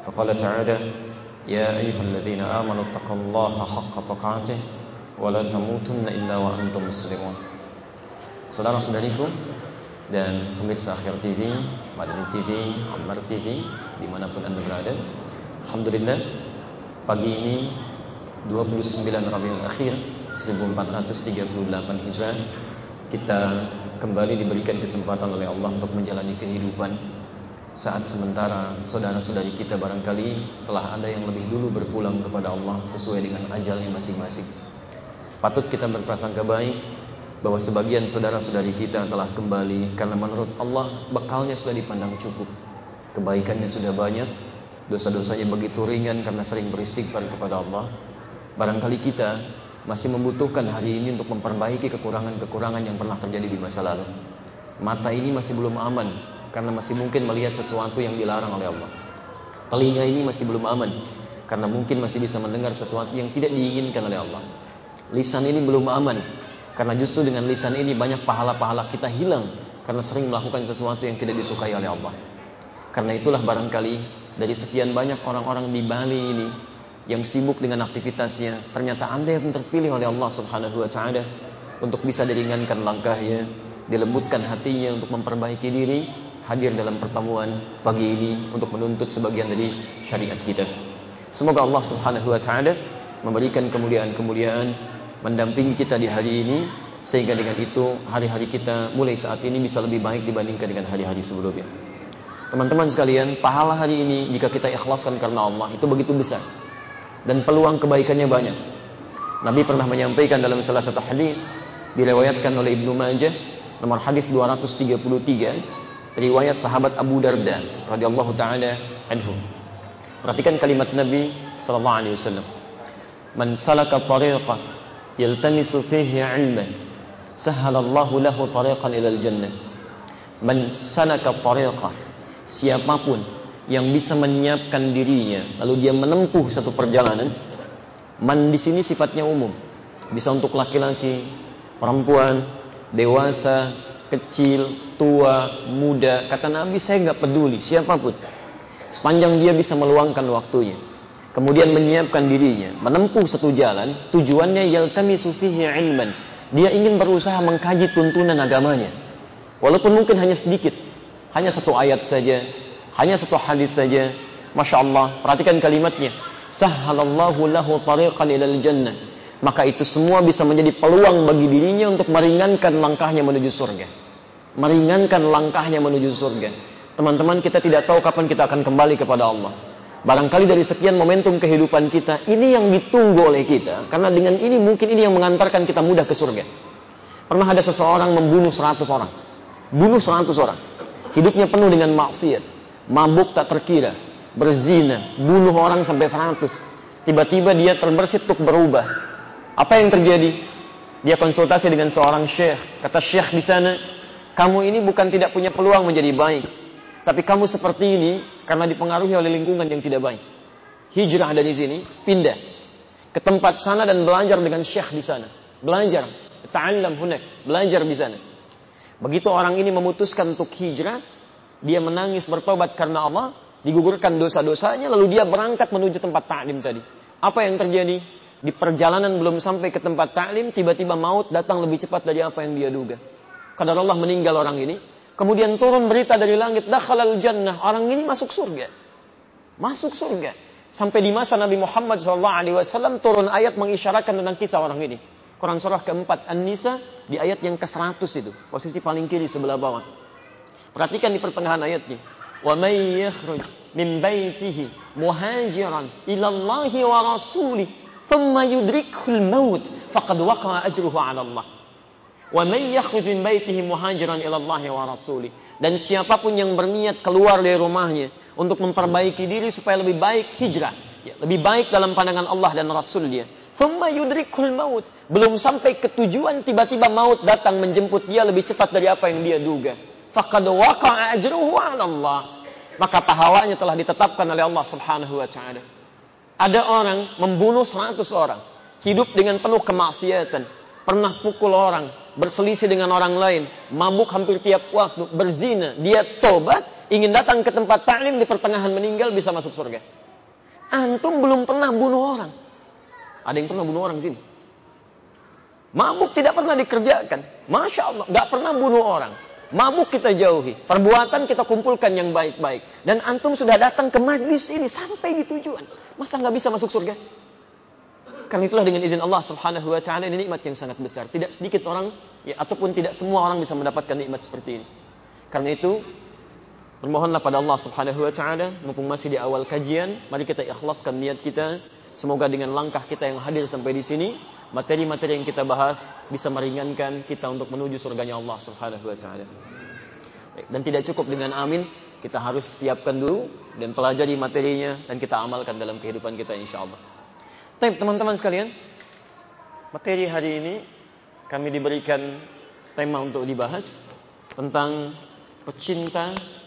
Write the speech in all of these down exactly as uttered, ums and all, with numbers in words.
فقال تعالى يا أيها الذين آمنوا اتقوا الله حق تقاته ولا تموتن إلا وأنتم مسلمون. Saudara-saudariku dan pemirsa Akhir T V, Madani T V, Ammar T V, dimanapun Anda berada, alhamdulillah pagi ini dua puluh sembilan Rabiul Akhir seribu empat ratus tiga puluh delapan Hijrah, kita kembali diberikan kesempatan oleh Allah untuk menjalani kehidupan. Saat sementara saudara-saudari kita barangkali telah ada yang lebih dulu berpulang kepada Allah sesuai dengan ajalnya masing-masing. Patut kita berprasangka baik bahwa sebagian saudara-saudari kita telah kembali karena menurut Allah bekalnya sudah dipandang cukup, kebaikannya sudah banyak, dosa-dosanya begitu ringan karena sering beristighfar kepada Allah. Barangkali kita masih membutuhkan hari ini untuk memperbaiki kekurangan-kekurangan yang pernah terjadi di masa lalu. Mata ini masih belum aman karena masih mungkin melihat sesuatu yang dilarang oleh Allah. Telinga ini masih belum aman karena mungkin masih bisa mendengar sesuatu yang tidak diinginkan oleh Allah. Lisan ini belum aman karena justru dengan lisan ini banyak pahala-pahala kita hilang karena sering melakukan sesuatu yang tidak disukai oleh Allah. Karena itulah barangkali dari sekian banyak orang-orang di Bali ini yang sibuk dengan aktivitasnya, ternyata Anda yang terpilih oleh Allah Subhanahu wa taala untuk bisa diringankan langkahnya, dilembutkan hatinya untuk memperbaiki diri, hadir dalam pertemuan pagi ini untuk menuntut sebagian dari syariat kita. Semoga Allah Subhanahu wa taala memberikan kemuliaan-kemuliaan mendampingi kita di hari ini, sehingga dengan itu hari-hari kita mulai saat ini bisa lebih baik dibandingkan dengan hari-hari sebelumnya. Teman-teman sekalian, pahala hari ini jika kita ikhlaskan karena Allah itu begitu besar dan peluang kebaikannya banyak. Nabi pernah menyampaikan dalam salah satu hadis diriwayatkan oleh Ibnu Majah, nomor hadis dua ratus tiga puluh tiga, riwayat sahabat Abu Darda radhiyallahu taala anhu. Perhatikan kalimat Nabi sallallahu alaihi wasallam. Man salaka tariqan yaltamisu fihi 'ilman sahhalallahu lahu tariqan ilal jannah. Man salaka tariqan, siapapun yang bisa menyiapkan dirinya lalu dia menempuh satu perjalanan. Man di sini sifatnya umum. Bisa untuk laki-laki, perempuan, dewasa, kecil, tua, muda. Kata Nabi, saya enggak peduli siapapun, sepanjang dia bisa meluangkan waktunya, kemudian menyiapkan dirinya, menempuh satu jalan, tujuannya yaltamisu fihi ilman. Dia ingin berusaha mengkaji tuntunan agamanya. Walaupun mungkin hanya sedikit, hanya satu ayat saja, hanya satu hadis saja. Masya Allah, perhatikan kalimatnya. Sahhalallahu lahu tariqan ilal jannah. Maka itu semua bisa menjadi peluang bagi dirinya untuk meringankan langkahnya menuju surga. Meringankan langkahnya menuju surga. Teman-teman, kita tidak tahu kapan kita akan kembali kepada Allah. Barangkali dari sekian momentum kehidupan kita, ini yang ditunggu oleh kita. Karena dengan ini mungkin ini yang mengantarkan kita mudah ke surga. Pernah ada seseorang membunuh seratus orang. Bunuh seratus orang. Hidupnya penuh dengan maksiat. Mabuk tak terkira. Berzina. Bunuh orang sampai seratus. Tiba-tiba dia terbersit untuk berubah. Apa yang terjadi? Dia konsultasi dengan seorang syekh. Kata syekh di sana, kamu ini bukan tidak punya peluang menjadi baik, tapi kamu seperti ini karena dipengaruhi oleh lingkungan yang tidak baik. Hijrah dari sini, pindah ke tempat sana dan belajar dengan syekh di sana. Belajar, ta'allam hunak, belajar di sana. Begitu orang ini memutuskan untuk hijrah, dia menangis bertobat karena Allah, digugurkan dosa-dosanya, lalu dia berangkat menuju tempat ta'lim tadi. Apa yang terjadi? Di perjalanan belum sampai ke tempat ta'lim, tiba-tiba maut datang lebih cepat dari apa yang dia duga. Qadar Allah, meninggal orang ini. Kemudian turun berita dari langit, dakhalal jannah, orang ini masuk surga. Masuk surga. Sampai di masa Nabi Muhammad shallallahu alaihi wasallam turun ayat mengisyaratkan tentang kisah orang ini. Quran surah keempat An-Nisa di ayat yang ke seratus itu, posisi paling kiri sebelah bawah. Perhatikan di pertengahan ayatnya. Wa may yakhruj min baitihi muhajiran ila Allahi wa rasulih thumma yudrikul maut faqad waqa'a ajruhu 'ala Allah. Wa may yakhruj min baitihi muhajiran ila Allahi wa rasulih. Dan siapapun yang berniat keluar dari rumahnya untuk memperbaiki diri supaya lebih baik hijrah, ya, lebih baik dalam pandangan Allah dan Rasul-Nya. Thumma yudrikul maut, belum sampai ke tujuan tiba-tiba maut datang menjemput dia lebih cepat dari apa yang dia duga. Faqad waqa'a ajruhu 'ala Allah. Maka pahalanya telah ditetapkan oleh Allah Subhanahu wa taala. Ada orang membunuh seratus orang, hidup dengan penuh kemaksiatan, pernah pukul orang, berselisih dengan orang lain, mabuk hampir tiap waktu, berzina, dia tobat, ingin datang ke tempat ta'lim di pertengahan meninggal bisa masuk surga. Antum belum pernah bunuh orang. Ada yang pernah bunuh orang di sini? Mabuk tidak pernah dikerjakan. Masya Allah, gak pernah bunuh orang. Mabuk kita jauhi. Perbuatan kita kumpulkan yang baik-baik. Dan antum sudah datang ke majlis ini sampai di tujuan. Masa gak bisa masuk surga? Karena itulah dengan izin Allah subhanahu wa ta'ala ini nikmat yang sangat besar. Tidak sedikit orang, ya, ataupun tidak semua orang bisa mendapatkan nikmat seperti ini. Karena itu, bermohonlah pada Allah subhanahu wa ta'ala, mumpung masih di awal kajian, mari kita ikhlaskan niat kita. Semoga dengan langkah kita yang hadir sampai di sini, materi-materi yang kita bahas bisa meringankan kita untuk menuju surganya Allah subhanahu wa ta'ala. Dan tidak cukup dengan amin, kita harus siapkan dulu dan pelajari materinya dan kita amalkan dalam kehidupan kita insyaAllah. Baik, teman-teman sekalian, materi hari ini kami diberikan tema untuk dibahas tentang pecinta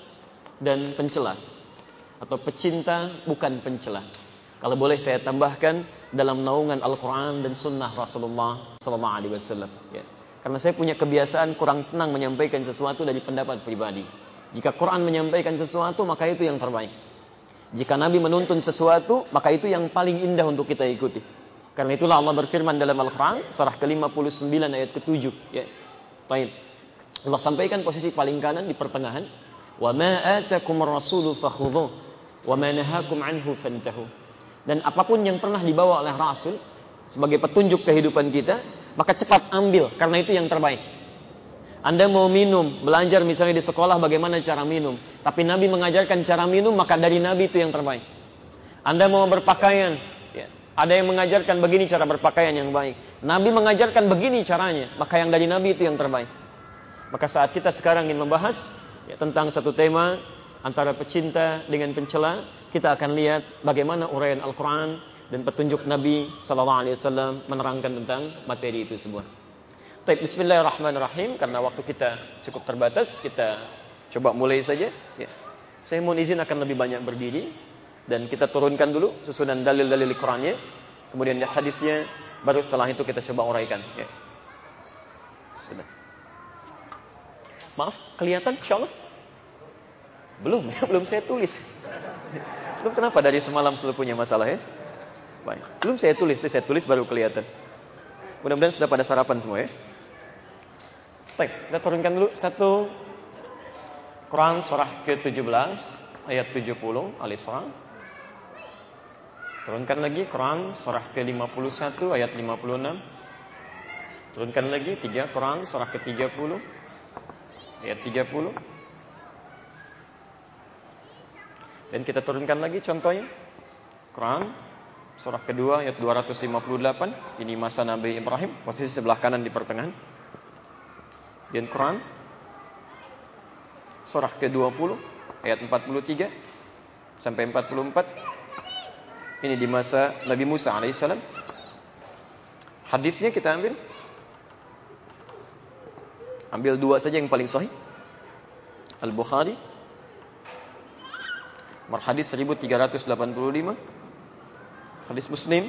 dan pencela, atau pecinta bukan pencela. Kalau boleh saya tambahkan dalam naungan Al-Quran dan Sunnah Rasulullah Sallallahu Alaihi Wasallam. Ya. Karena saya punya kebiasaan kurang senang menyampaikan sesuatu dari pendapat pribadi. Jika Quran menyampaikan sesuatu, maka itu yang terbaik. Jika Nabi menuntun sesuatu, maka itu yang paling indah untuk kita ikuti. Karena itulah Allah berfirman dalam Al-Quran, surah ke lima puluh sembilan ayat ke tujuh. Ya. Baik. Allah sampaikan posisi paling kanan di pertengahan. Wa ma atakumur rasulu fakhudhuh wa ma nahakum anhu fantahu. Dan apapun yang pernah dibawa oleh Rasul sebagai petunjuk kehidupan kita, maka cepat ambil, karena itu yang terbaik. Anda mau minum, belajar misalnya di sekolah bagaimana cara minum, tapi Nabi mengajarkan cara minum, maka dari Nabi itu yang terbaik. Anda mau berpakaian, ya, ada yang mengajarkan begini cara berpakaian yang baik. Nabi mengajarkan begini caranya, maka yang dari Nabi itu yang terbaik. Maka saat kita sekarang ingin membahas ya, tentang satu tema antara pecinta dengan pencela, kita akan lihat bagaimana uraian Al-Quran dan petunjuk Nabi Sallallahu Alaihi Wasallam menerangkan tentang materi itu semua. Baik, bismillahirrahmanirrahim. Karena waktu kita cukup terbatas, kita coba mulai saja. Ya. Saya mohon izin akan lebih banyak berdiri dan kita turunkan dulu susunan dalil-dalil Al-Qurannya, kemudian hadisnya, baru setelah itu kita coba uraikan. Ya. Bismillah. Maaf, kelihatan insyaallah? Belum, ya, belum saya tulis. Itu kenapa dari semalam selalu punya masalah ya? Baik. Belum saya tulis, saya tulis baru kelihatan. Mudah-mudahan sudah pada sarapan semua ya. Baik, kita turunkan dulu satu Quran surah ke tujuh belas ayat tujuh puluh Al-Isra. Turunkan lagi Quran surah ke lima puluh satu ayat lima puluh enam. Turunkan lagi tiga Quran surah ke tiga puluh ayat tiga puluh. Dan kita turunkan lagi contohnya Quran surah kedua ayat dua ratus lima puluh delapan. Ini masa Nabi Ibrahim, posisi sebelah kanan di pertengahan. Dan Quran surah ke dua puluh ayat empat puluh tiga sampai empat puluh empat. Ini di masa Nabi Musa alaihissalam. Hadisnya kita ambil Ambil dua saja yang paling sahih. Al-Bukhari nomor hadis seribu tiga ratus delapan puluh lima. Hadis Muslim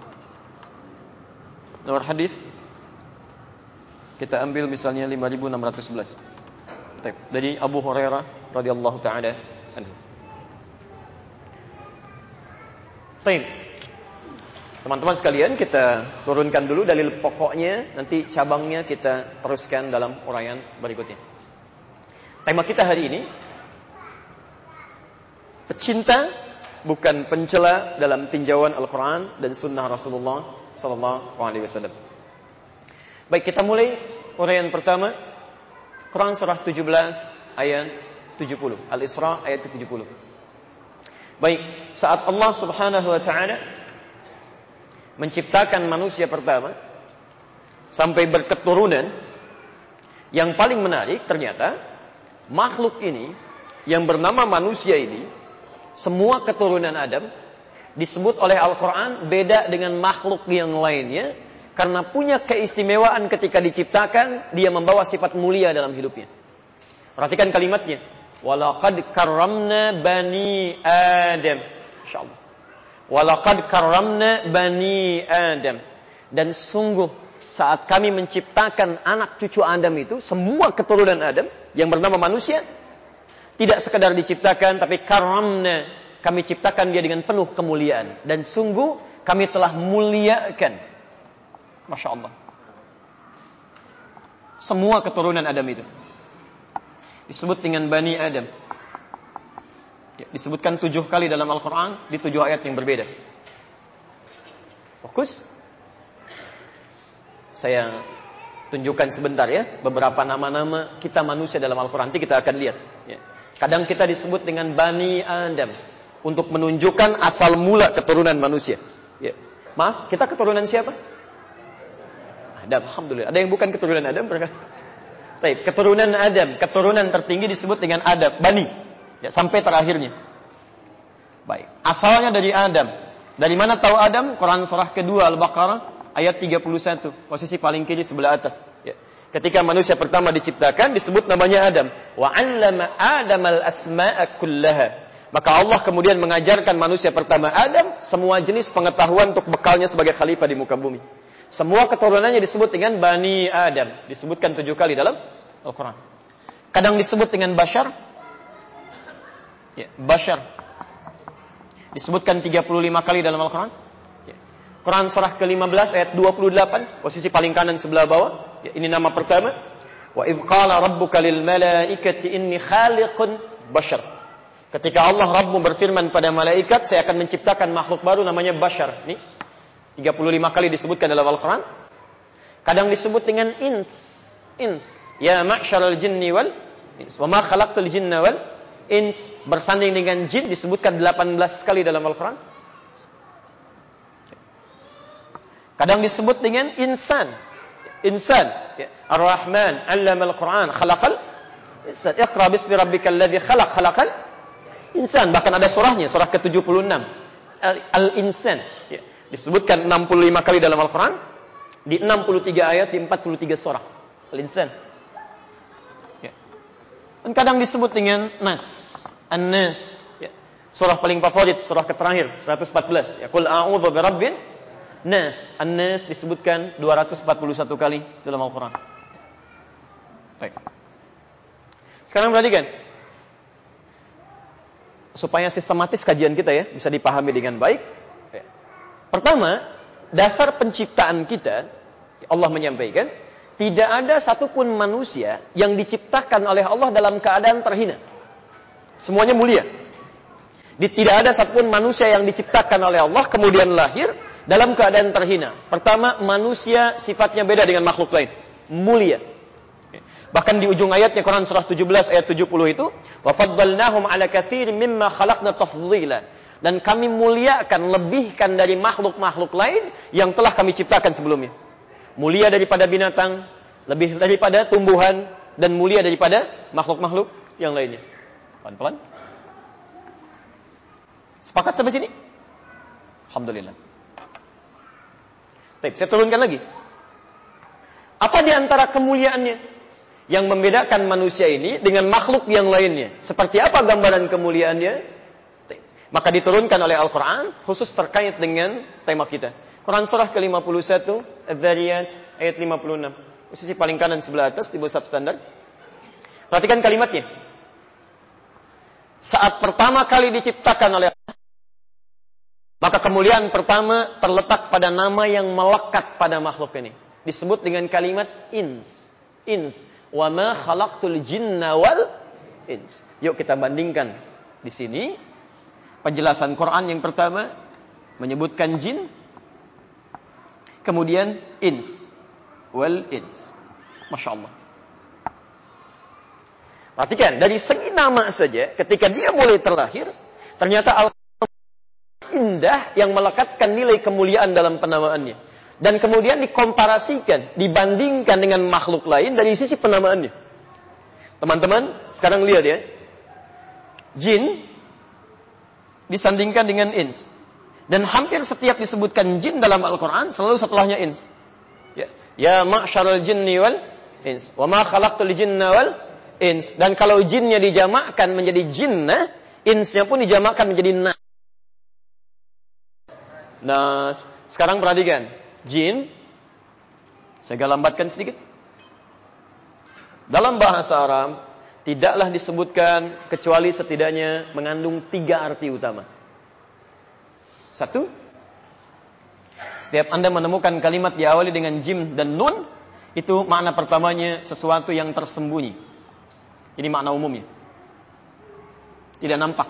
nomor hadis kita ambil misalnya lima ribu enam ratus sebelas. Dari Abu Hurairah radhiyallahu taala anhu. Baik. Teman-teman sekalian, kita turunkan dulu dalil pokoknya, nanti cabangnya kita teruskan dalam uraian berikutnya. Tema kita hari ini pecinta bukan pencela dalam tinjauan Al-Quran dan Sunnah Rasulullah Sallallahu Alaihi Wasallam. Baik, kita mulai uraian pertama. Quran surah tujuh belas ayat tujuh puluh. Al-Isra ayat ke tujuh puluh. Baik, saat Allah Subhanahu wa taala menciptakan manusia pertama sampai berketurunan, yang paling menarik ternyata makhluk ini yang bernama manusia ini, semua keturunan Adam disebut oleh Al-Quran beda dengan makhluk yang lainnya, karena punya keistimewaan ketika diciptakan, dia membawa sifat mulia dalam hidupnya. Perhatikan kalimatnya. Walaqad karramna bani Adam. Insyaallah. Walaqad karramna bani Adam. Dan sungguh saat kami menciptakan anak cucu Adam itu, semua keturunan Adam yang bernama manusia, Tidak sekedar diciptakan, tapi karamna, kami ciptakan dia dengan penuh kemuliaan. Dan sungguh kami telah muliakan. Masya Allah. Semua keturunan Adam itu disebut dengan Bani Adam. Ya, disebutkan tujuh kali dalam Al-Quran, di tujuh ayat yang berbeda. Fokus. Saya tunjukkan sebentar ya, beberapa nama-nama kita manusia dalam Al-Quran. Nanti kita akan lihat. Ya. Kadang kita disebut dengan Bani Adam untuk menunjukkan asal mula keturunan manusia. Ya. Maaf, kita keturunan siapa? Adam, alhamdulillah. Ada yang bukan keturunan Adam? Baik, keturunan Adam, keturunan tertinggi disebut dengan Adam, Bani. Ya, sampai terakhirnya. Baik, asalnya dari Adam. Dari mana tahu Adam? Quran surah kedua Al-Baqarah ayat tiga puluh satu, posisi paling kiri sebelah atas. Ya. Ketika manusia pertama diciptakan disebut namanya Adam. Wa 'allama Adamal asma'a kullaha. Maka Allah kemudian mengajarkan manusia pertama Adam semua jenis pengetahuan untuk bekalnya sebagai khalifah di muka bumi. Semua keturunannya disebut dengan Bani Adam. Disebutkan tujuh kali dalam Al-Quran. Kadang disebut dengan Bashar. Ya, Bashar. Disebutkan tiga puluh lima kali dalam Al-Quran. Ya. Quran surah ke lima belas ayat dua puluh delapan. Posisi paling kanan sebelah bawah. Ya, ini nama pertama. Wa idh qala rabbuka lil malaikati inni khaliqun bashar. Ketika Allah Rabbmu berfirman pada malaikat, saya akan menciptakan makhluk baru namanya Bashar. Ini tiga puluh lima kali disebutkan dalam Al-Quran. Kadang disebut dengan ins. Ins. Ya ma'syaral jinni wal ins. Wa ma khalaqtul jinna wal ins. Bersanding dengan jin disebutkan delapan belas kali dalam Al-Quran. Kadang disebut dengan insan. Insan. Ar-Rahman 'allama al-Quran. Khalaqal insan. Iqra bismi rabbikal ladzi khalaq. Khalaqal insan. Bahkan ada surahnya, surah ke tujuh puluh enam. Al-Insan. Ya. Disebutkan enam puluh lima kali dalam Al-Quran. Di enam puluh tiga ayat, di empat puluh tiga surah. Al-Insan. Ya. Dan kadang disebut dengan Nas. An-Nas. Ya. Surah paling favorit, surah terakhir, seratus empat belas. Ya. Qul a'udhu birabbin Nas. An-Nas disebutkan dua ratus empat puluh satu kali dalam Al-Quran. Baik. Sekarang perhatikan. Supaya sistematis kajian kita ya, bisa dipahami dengan baik. Ya. Pertama, dasar penciptaan kita, Allah menyampaikan, tidak ada satupun manusia yang diciptakan oleh Allah dalam keadaan terhina. Semuanya mulia. Tidak ada satupun manusia yang diciptakan oleh Allah kemudian lahir dalam keadaan terhina. Pertama, manusia sifatnya beda dengan makhluk lain. Mulia. Bahkan di ujung ayatnya Quran surah tujuh belas ayat tujuh puluh itu, wa faddalnahum ala katsirin mimma khalaqna tafdhila. Dan kami muliakan, lebihkan dari makhluk-makhluk lain yang telah kami ciptakan sebelumnya. Mulia daripada binatang, lebih daripada tumbuhan, dan mulia daripada makhluk-makhluk yang lainnya. Pelan-pelan. Sepakat sampai sini? Alhamdulillah. Baik, saya turunkan lagi. Apa di antara kemuliaannya yang membedakan manusia ini dengan makhluk yang lainnya? Seperti apa gambaran kemuliaannya? Maka diturunkan oleh Al-Quran khusus terkait dengan tema kita. Quran surah ke lima puluh satu, Adz-Dzariyat ayat lima puluh enam. Posisi paling kanan sebelah atas di bawah substandard. Perhatikan kalimatnya. Saat pertama kali diciptakan oleh Allah, maka kemuliaan pertama terletak pada nama yang melekat pada makhluk ini. Disebut dengan kalimat ins. Ins. Wa ma khalaqtul jinna wal ins. Yuk kita bandingkan di sini. Penjelasan Quran yang pertama menyebutkan jin, kemudian ins, wal ins. Masya Allah. Perhatikan, dari segi nama saja, ketika dia mulai terlahir, ternyata Al-Quran indah yang melekatkan nilai kemuliaan dalam penamaannya. Dan kemudian dikomparasikan, dibandingkan dengan makhluk lain dari sisi penamaannya. Teman-teman, sekarang lihat ya. Jin disandingkan dengan ins. Dan hampir setiap disebutkan jin dalam Al-Quran, selalu setelahnya ins. Ya, ya ma'syaral jinni wal ins. Wa ma khalaqtul jinna wal ins. Dan kalau jinnya dijamakkan menjadi jinnah, insnya pun dijamakkan menjadi nas. Nas. Sekarang perhatikan. Jin, saya lambatkan sedikit. Dalam bahasa Arab, tidaklah disebutkan kecuali setidaknya mengandung tiga arti utama. Satu, setiap Anda menemukan kalimat diawali dengan jim dan nun, itu makna pertamanya sesuatu yang tersembunyi. Ini makna umumnya. Tidak nampak.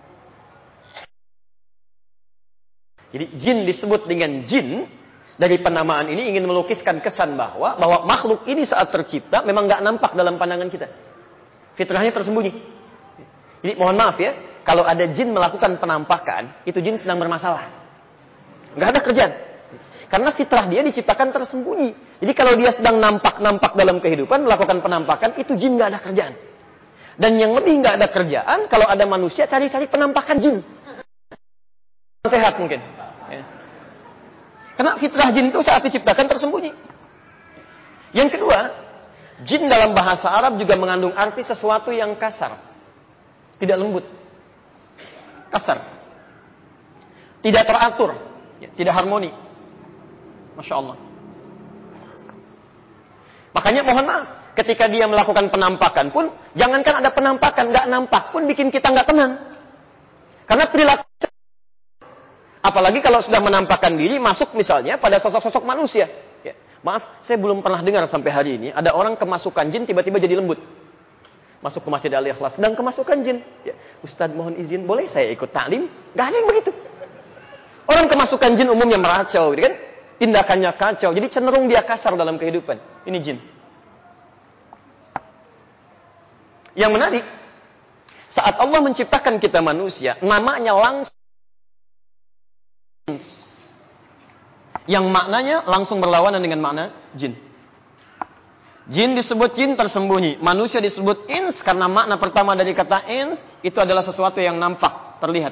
Jadi jin disebut dengan jin, dari penamaan ini ingin melukiskan kesan bahwa bahwa makhluk ini saat tercipta memang nggak nampak dalam pandangan kita. Fitrahnya tersembunyi. Jadi mohon maaf ya, kalau ada jin melakukan penampakan, itu jin sedang bermasalah. Nggak ada kerjaan. Karena fitrah dia diciptakan tersembunyi. Jadi kalau dia sedang nampak-nampak dalam kehidupan, melakukan penampakan, itu jin nggak ada kerjaan. Dan yang lebih nggak ada kerjaan, kalau ada manusia cari-cari penampakan jin. Sehat mungkin. Ya. Karena fitrah jin itu saat diciptakan tersembunyi. Yang kedua, jin dalam bahasa Arab juga mengandung arti sesuatu yang kasar. Tidak lembut. Kasar. Tidak teratur. Ya, tidak harmoni. Masya Allah. Makanya mohon maaf, ketika dia melakukan penampakan pun, jangankan ada penampakan, nggak nampak pun bikin kita nggak tenang. Karena perilaku, apalagi kalau sudah menampakkan diri, masuk misalnya pada sosok-sosok manusia. Ya, maaf, saya belum pernah dengar sampai hari ini, ada orang kemasukan jin tiba-tiba jadi lembut. Masuk ke Masjid Al-Ikhlas, sedang kemasukan jin. Ya, Ustadz mohon izin, boleh saya ikut taklim? Nggak ada yang begitu. Orang kemasukan jin umumnya meracau, gitu kan? Tindakannya kacau, jadi cenderung dia kasar dalam kehidupan. Ini jin. Yang menarik, saat Allah menciptakan kita manusia, namanya langsung, yang maknanya langsung berlawanan dengan makna jin. Jin disebut jin tersembunyi, manusia disebut ins karena makna pertama dari kata ins itu adalah sesuatu yang nampak, terlihat.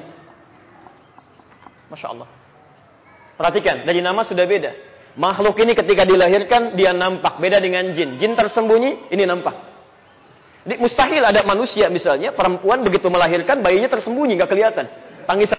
Masya Allah. Perhatikan, dari nama sudah beda. Makhluk ini ketika dilahirkan, dia nampak. Beda dengan jin. Jin tersembunyi, ini nampak. Jadi mustahil ada manusia misalnya, perempuan begitu melahirkan, bayinya tersembunyi, nggak kelihatan. Tangisan.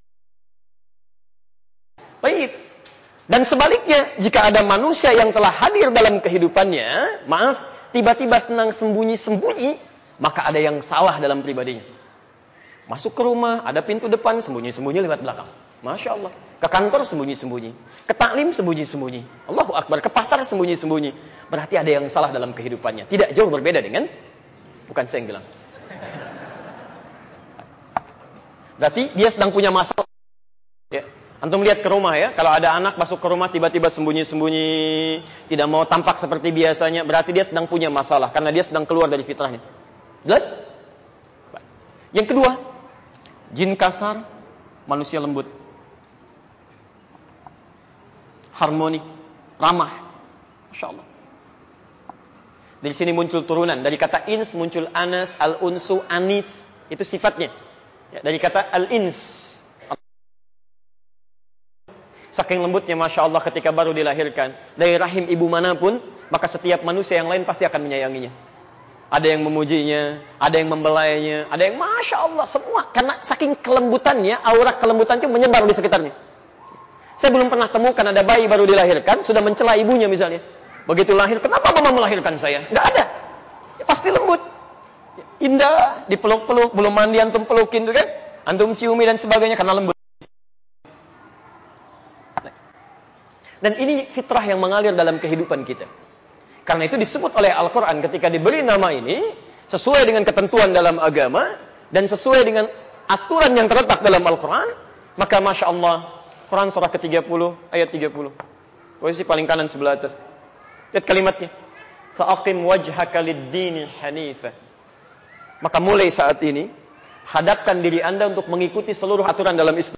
Baik. Dan sebaliknya, jika ada manusia yang telah hadir dalam kehidupannya, maaf, tiba-tiba senang sembunyi-sembunyi, maka ada yang salah dalam pribadinya. Masuk ke rumah, ada pintu depan, sembunyi-sembunyi lewat belakang. Masya Allah. Ke kantor sembunyi-sembunyi. Ke taklim sembunyi-sembunyi. Allahu Akbar. Ke pasar sembunyi-sembunyi. Berarti ada yang salah dalam kehidupannya. Tidak jauh berbeda dengan, bukan saya yang bilang. Berarti dia sedang punya masalah. Ya. Antum lihat ke rumah ya. Kalau ada anak masuk ke rumah tiba-tiba sembunyi-sembunyi. Tidak mau tampak seperti biasanya. Berarti dia sedang punya masalah. Karena dia sedang keluar dari fitrahnya. Jelas? Yang kedua. Jin kasar. Manusia lembut. Harmoni, ramah. Masya Allah. Dari sini muncul turunan. Dari kata ins muncul anas, al-unsu, anis. Itu sifatnya. Ya, dari kata al-ins. Saking lembutnya Masya Allah ketika baru dilahirkan. Dari rahim ibu manapun, maka setiap manusia yang lain pasti akan menyayanginya. Ada yang memujinya, ada yang membelainya, ada yang Masya Allah. Semua. Karena saking kelembutannya, aura kelembutan itu menyebar di sekitarnya. Saya belum pernah temukan ada bayi baru dilahirkan, sudah mencela ibunya misalnya. Begitu lahir, kenapa mama melahirkan saya? Nggak ada. Ya, pasti lembut. Indah, dipeluk-peluk, belum mandi antum pelukin tuh kan? Antum ciumi dan sebagainya karena lembut. Dan ini fitrah yang mengalir dalam kehidupan kita. Karena itu disebut oleh Al-Quran ketika diberi nama ini, sesuai dengan ketentuan dalam agama, dan sesuai dengan aturan yang terletak dalam Al-Quran, maka Masya Allah, Quran surah ke tiga puluh, ayat tiga puluh. Posisi paling kanan sebelah atas. Lihat kalimatnya. Fa'aqim wajhaka lid-dini hanifa. Maka mulai saat ini, hadapkan diri Anda untuk mengikuti seluruh aturan dalam Islam.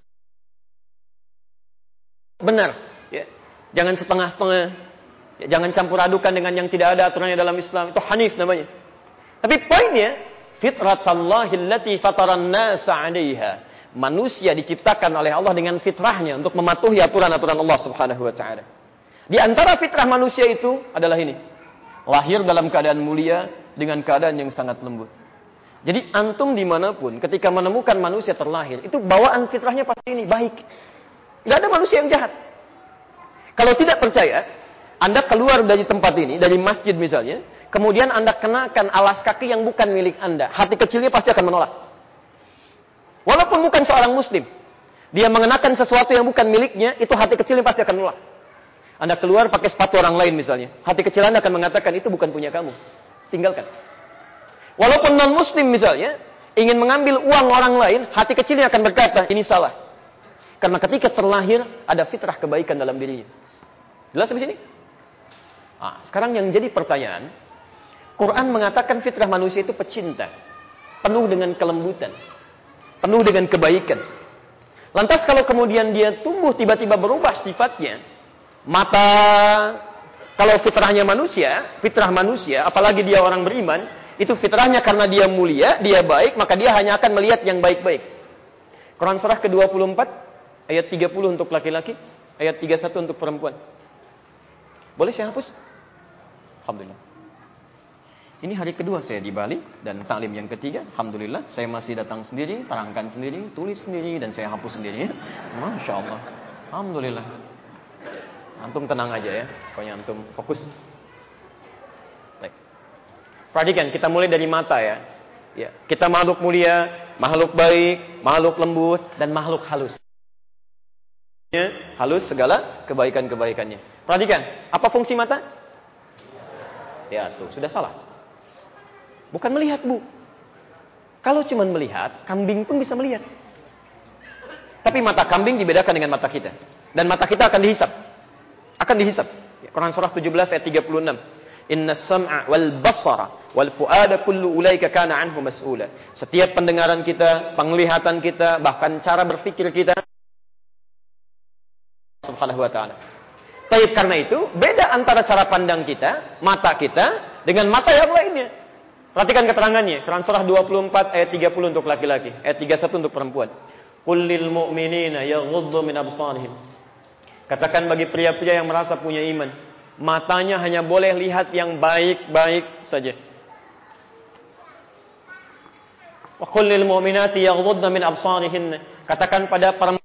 Benar. Ya. Jangan setengah-setengah. Ya, jangan campur adukan dengan yang tidak ada aturannya dalam Islam. Itu hanif namanya. Tapi poinnya, fitratallahi allati fataran nasa 'alaiha. Manusia diciptakan oleh Allah dengan fitrahnya untuk mematuhi aturan-aturan Allah Subhanahu wa taala. Di antara fitrah manusia itu adalah ini. Lahir dalam keadaan mulia dengan keadaan yang sangat lembut. Jadi antum dimanapun ketika menemukan manusia terlahir, itu bawaan fitrahnya pasti ini, baik. Tidak ada manusia yang jahat. Kalau tidak percaya, Anda keluar dari tempat ini, dari masjid misalnya, kemudian Anda kenakan alas kaki yang bukan milik Anda, hati kecilnya pasti akan menolak. Walaupun bukan seorang muslim, dia mengenakan sesuatu yang bukan miliknya, itu hati kecilnya pasti akan menolak. Anda keluar pakai sepatu orang lain misalnya, hati kecil Anda akan mengatakan itu bukan punya kamu, tinggalkan. Walaupun non muslim misalnya, ingin mengambil uang orang lain, hati kecilnya akan berkata, ini salah. Karena ketika terlahir, ada fitrah kebaikan dalam dirinya. Jelas di sini? Nah, sekarang yang jadi pertanyaan, Quran mengatakan fitrah manusia itu pecinta, penuh dengan kelembutan, penuh dengan kebaikan. Lantas kalau kemudian dia tumbuh tiba-tiba berubah sifatnya, mata, kalau fitrahnya manusia, fitrah manusia, apalagi dia orang beriman, itu fitrahnya karena dia mulia, dia baik, maka dia hanya akan melihat yang baik-baik. Quran surah ke dua puluh empat, ayat tiga puluh untuk laki-laki, ayat tiga puluh satu untuk perempuan. Boleh saya hapus? Alhamdulillah. Ini hari kedua saya di Bali dan taklim yang ketiga. Alhamdulillah, saya masih datang sendiri, terangkan sendiri, tulis sendiri, dan saya hapus sendiri. Masya Allah. Alhamdulillah. Antum tenang aja ya, pokoknya antum fokus. Baik. Perhatikan, kita mulai dari mata ya. Ya, kita makhluk mulia, makhluk baik, makhluk lembut, dan makhluk halus. Halus segala kebaikan-kebaikannya. Perhatikan, apa fungsi mata? Ya tuh, sudah salah. Bukan melihat, Bu. Kalau cuma melihat, kambing pun bisa melihat. Tapi mata kambing dibedakan dengan mata kita. Dan mata kita akan dihisap. Akan dihisap. Quran surah tujuh belas ayat tiga puluh enam. Inna sam'a wal basara wal fu'ada kullu ulaika kana anhu mas'ula. Setiap pendengaran kita, penglihatan kita, bahkan cara berpikir kita Subhanahu wa ta'ala. Baik, karena itu beda antara cara pandang kita, mata kita dengan mata yang lainnya. Perhatikan keterangannya. Quran surah dua puluh empat ayat tiga puluh untuk laki-laki, ayat tiga puluh satu untuk perempuan. Qul lil mu'minina yaghuddu min absarihim. Katakan bagi pria-pria yang merasa punya iman, matanya hanya boleh lihat yang baik-baik saja. Wa qul lil mu'minati yaghuddna min absarihin. Katakan pada para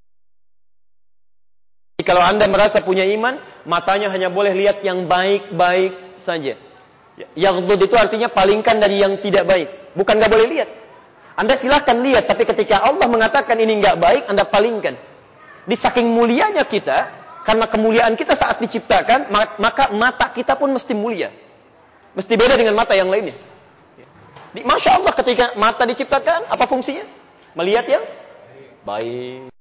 kalau Anda merasa punya iman, matanya hanya boleh lihat yang baik-baik saja. Yaghdud itu artinya palingkan dari yang tidak baik. Bukan nggak boleh lihat. Anda silahkan lihat, tapi ketika Allah mengatakan ini nggak baik, Anda palingkan. Di saking mulianya kita, karena kemuliaan kita saat diciptakan, maka mata kita pun mesti mulia. Mesti beda dengan mata yang lainnya. Di, Masya Allah, ketika mata diciptakan, apa fungsinya? Melihat yang baik.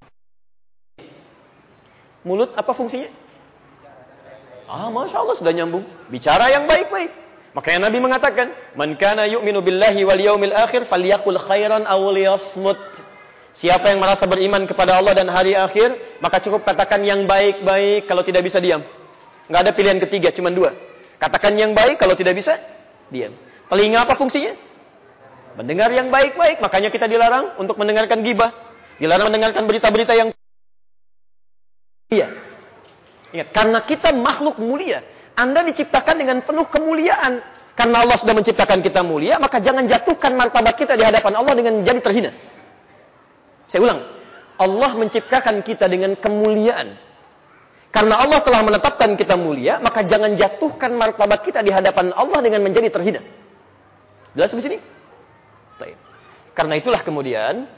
Mulut apa fungsinya? Ah, Masya Allah, sudah nyambung. Bicara yang baik-baik. Makanya Nabi mengatakan, Man kana yu'minu billahi wal yawmil akhir, falyakul khairan aw liyasmut. Siapa yang merasa beriman kepada Allah dan hari akhir, maka cukup katakan yang baik-baik, kalau tidak bisa diam. Nggak ada pilihan ketiga, cuma dua. Katakan yang baik, kalau tidak bisa, diam. Telinga apa fungsinya? Mendengar yang baik-baik. Makanya kita dilarang untuk mendengarkan gibah. Dilarang mendengarkan berita-berita yang Iya. Ingat, karena kita makhluk mulia. Anda diciptakan dengan penuh kemuliaan. Karena Allah sudah menciptakan kita mulia, maka jangan jatuhkan martabat kita di hadapan Allah dengan jadi terhina. Saya ulang. Allah menciptakan kita dengan kemuliaan. Karena Allah telah menetapkan kita mulia, maka jangan jatuhkan martabat kita di hadapan Allah dengan menjadi terhina. Jelas di sini? Baik. Karena itulah kemudian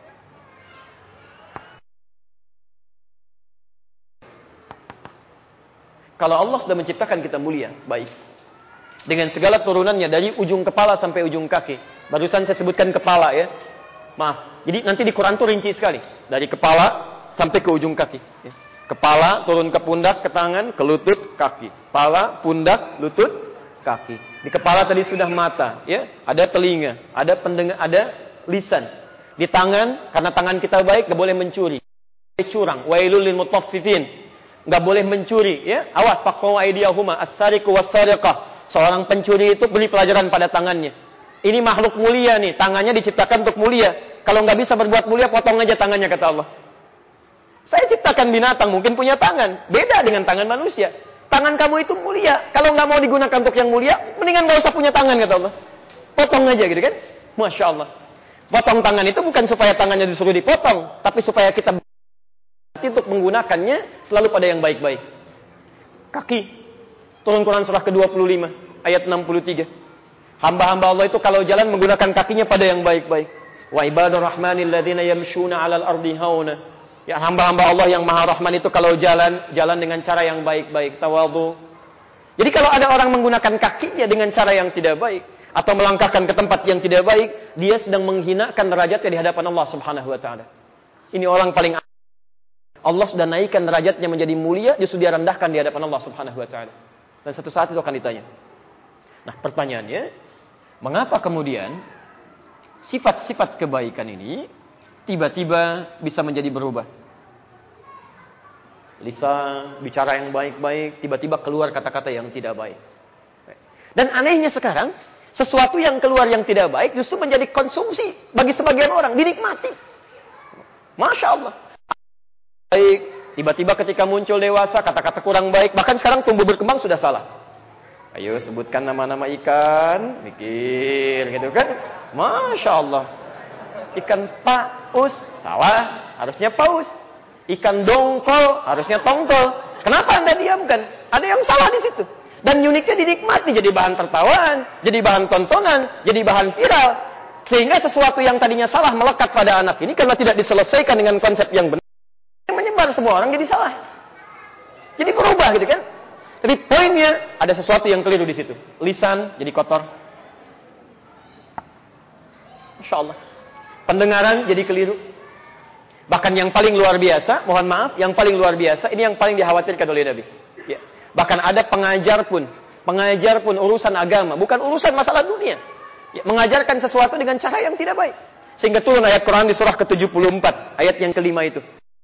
kalau Allah sudah menciptakan kita mulia, baik. Dengan segala turunannya dari ujung kepala sampai ujung kaki. Barusan saya sebutkan kepala ya. Maaf. Jadi nanti di Quran itu rinci sekali. Dari kepala sampai ke ujung kaki. Kepala turun ke pundak, ke tangan, ke lutut, kaki. Kepala, pundak, lutut, kaki. Di kepala tadi sudah mata, ya. Ada telinga, ada pendengar, ada lisan. Di tangan, karena tangan kita baik, gak boleh mencuri. Curang. Wailul lil mutaffifin. Nggak boleh mencuri, ya. Awas, faqfu aydiyahuma as-sariqu was-sariqah. Seorang pencuri itu beri pelajaran pada tangannya. Ini makhluk mulia nih, tangannya diciptakan untuk mulia. Kalau nggak bisa berbuat mulia, potong aja tangannya, kata Allah. Saya ciptakan binatang, mungkin punya tangan. Beda dengan tangan manusia. Tangan kamu itu mulia. Kalau nggak mau digunakan untuk yang mulia, mendingan nggak usah punya tangan, kata Allah. Potong aja gitu kan. Masya Allah. Potong tangan itu bukan supaya tangannya disuruh dipotong, tapi supaya kita untuk menggunakannya selalu pada yang baik-baik. Kaki. Turun Quran surah ke dua puluh lima ayat enam puluh tiga. Hamba-hamba Allah itu kalau jalan menggunakan kakinya pada yang baik-baik. Wa ibadur rahmanil ladzina yamshuna 'alal ardi hauna. Ya, hamba-hamba Allah yang Maha Rahman itu kalau jalan, jalan dengan cara yang baik-baik, tawadhu. Jadi kalau ada orang menggunakan kakinya dengan cara yang tidak baik atau melangkahkan ke tempat yang tidak baik, dia sedang menghinakan derajatnya di hadapan Allah Subhanahu wa taala. Ini orang paling Allah sudah naikkan derajatnya menjadi mulia, justru dia rendahkan di hadapan Allah Subhanahu wa taala. Dan satu saat itu akan ditanya. Nah, pertanyaannya, mengapa kemudian sifat-sifat kebaikan ini tiba-tiba bisa menjadi berubah? Lisan, bicara yang baik-baik, tiba-tiba keluar kata-kata yang tidak baik. Dan anehnya sekarang, sesuatu yang keluar yang tidak baik justru menjadi konsumsi bagi sebagian orang, dinikmati. Masya Allah. Baik, tiba-tiba ketika muncul dewasa, kata-kata kurang baik, bahkan sekarang tumbuh berkembang sudah salah. Ayo sebutkan nama-nama ikan, mikir gitu kan. Masya Allah. Ikan paus, salah, harusnya paus. Ikan dongkol, harusnya tongkol. Kenapa Anda diamkan? Ada yang salah di situ. Dan uniknya dinikmati, jadi bahan tertawaan, jadi bahan tontonan, jadi bahan viral. Sehingga sesuatu yang tadinya salah melekat pada anak ini karena tidak diselesaikan dengan konsep yang benar, menyebar semua orang jadi salah. Jadi berubah gitu kan. Jadi poinnya ada sesuatu yang keliru di situ. Lisan jadi kotor. Masya Allah. Pendengaran jadi keliru. Bahkan yang paling luar biasa, mohon maaf, yang paling luar biasa, ini yang paling dikhawatirkan oleh Nabi. Ya. Bahkan ada pengajar pun, pengajar pun urusan agama, bukan urusan masalah dunia. Ya, mengajarkan sesuatu dengan cara yang tidak baik. Sehingga turun ayat Quran di surah ke tujuh puluh empat, ayat yang kelima itu.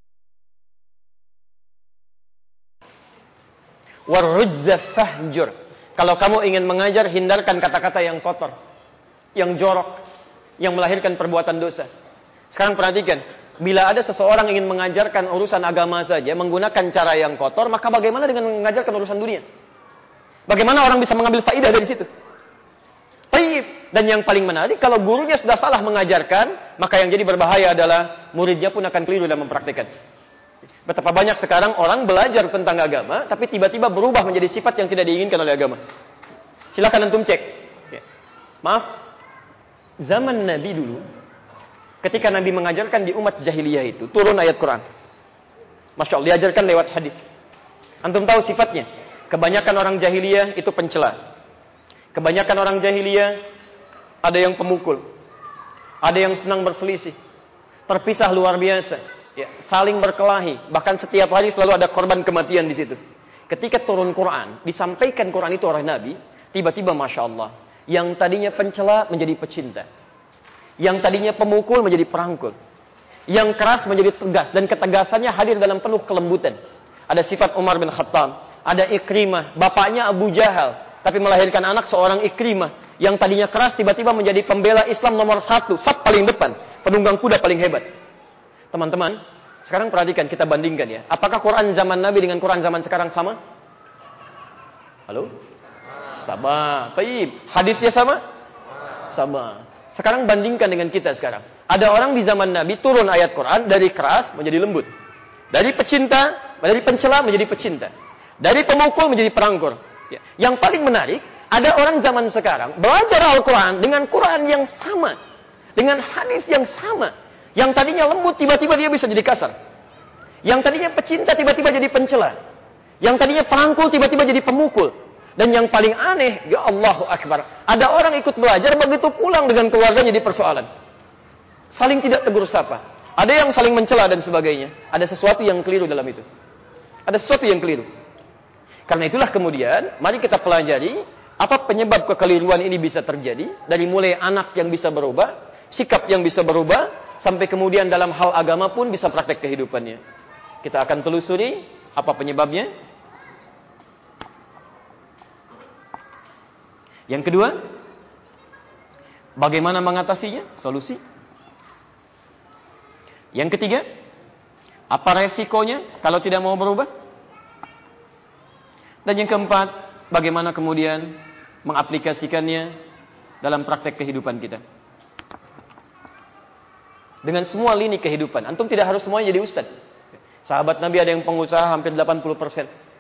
Warrujza fahjur. Kalau kamu ingin mengajar, hindarkan kata-kata yang kotor, yang jorok, yang melahirkan perbuatan dosa. Sekarang perhatikan, bila ada seseorang ingin mengajarkan urusan agama saja menggunakan cara yang kotor, maka bagaimana dengan mengajarkan urusan dunia? Bagaimana orang bisa mengambil faidah dari situ? Baik. Dan yang paling menarik, kalau gurunya sudah salah mengajarkan, maka yang jadi berbahaya adalah muridnya pun akan keliru dalam mempraktikkan. Betapa banyak sekarang orang belajar tentang agama, tapi tiba-tiba berubah menjadi sifat yang tidak diinginkan oleh agama. Silakan antum cek. Maaf, zaman Nabi dulu, ketika Nabi mengajarkan di umat jahiliyah itu, turun ayat Quran. Masya Allah, diajarkan lewat hadis. Antum tahu sifatnya. Kebanyakan orang jahiliyah itu pencela. Kebanyakan orang jahiliyah ada yang pemukul. Ada yang senang berselisih. Terpisah luar biasa. Ya, saling berkelahi. Bahkan setiap hari selalu ada korban kematian di situ. Ketika turun Quran, disampaikan Quran itu oleh Nabi, tiba-tiba Masya Allah, yang tadinya pencela menjadi pecinta. Yang tadinya pemukul menjadi perangkul. Yang keras menjadi tegas. Dan ketegasannya hadir dalam penuh kelembutan. Ada sifat Umar bin Khattab. Ada Ikrimah. Bapaknya Abu Jahal. Tapi melahirkan anak seorang Ikrimah. Yang tadinya keras tiba-tiba menjadi pembela Islam nomor satu. Saf paling depan. Penunggang kuda paling hebat. Teman-teman, sekarang perhatikan, kita bandingkan ya. Apakah Quran zaman Nabi dengan Quran zaman sekarang sama? Halo? Sama. Taib. Hadisnya sama? Sama. Sekarang bandingkan dengan kita sekarang. Ada orang di zaman Nabi turun ayat Quran dari keras menjadi lembut. Dari pecinta, dari pencela menjadi pecinta. Dari pemukul menjadi perangkur. Ya. Yang paling menarik, ada orang zaman sekarang belajar Al-Quran dengan Quran yang sama. Dengan hadis yang sama. Yang tadinya lembut, tiba-tiba dia bisa jadi kasar. Yang tadinya pecinta, tiba-tiba jadi pencela. Yang tadinya perangkul, tiba-tiba jadi pemukul. Dan yang paling aneh, ya Allahu Akbar, ada orang ikut belajar, begitu pulang dengan keluarganya di persoalan. Saling tidak tegur sapa. Ada yang saling mencela dan sebagainya. Ada sesuatu yang keliru dalam itu. Ada sesuatu yang keliru. Karena itulah kemudian, mari kita pelajari, apa penyebab kekeliruan ini bisa terjadi. Dari mulai anak yang bisa berubah, sikap yang bisa berubah, sampai kemudian dalam hal agama pun bisa praktek kehidupannya. Kita akan telusuri apa penyebabnya. Yang kedua, bagaimana mengatasinya? Solusi. Yang ketiga, apa resikonya kalau tidak mau berubah? Dan yang keempat, bagaimana kemudian mengaplikasikannya dalam praktek kehidupan kita. Dengan semua lini kehidupan. Antum tidak harus semuanya jadi ustaz. Sahabat Nabi ada yang pengusaha hampir delapan puluh persen.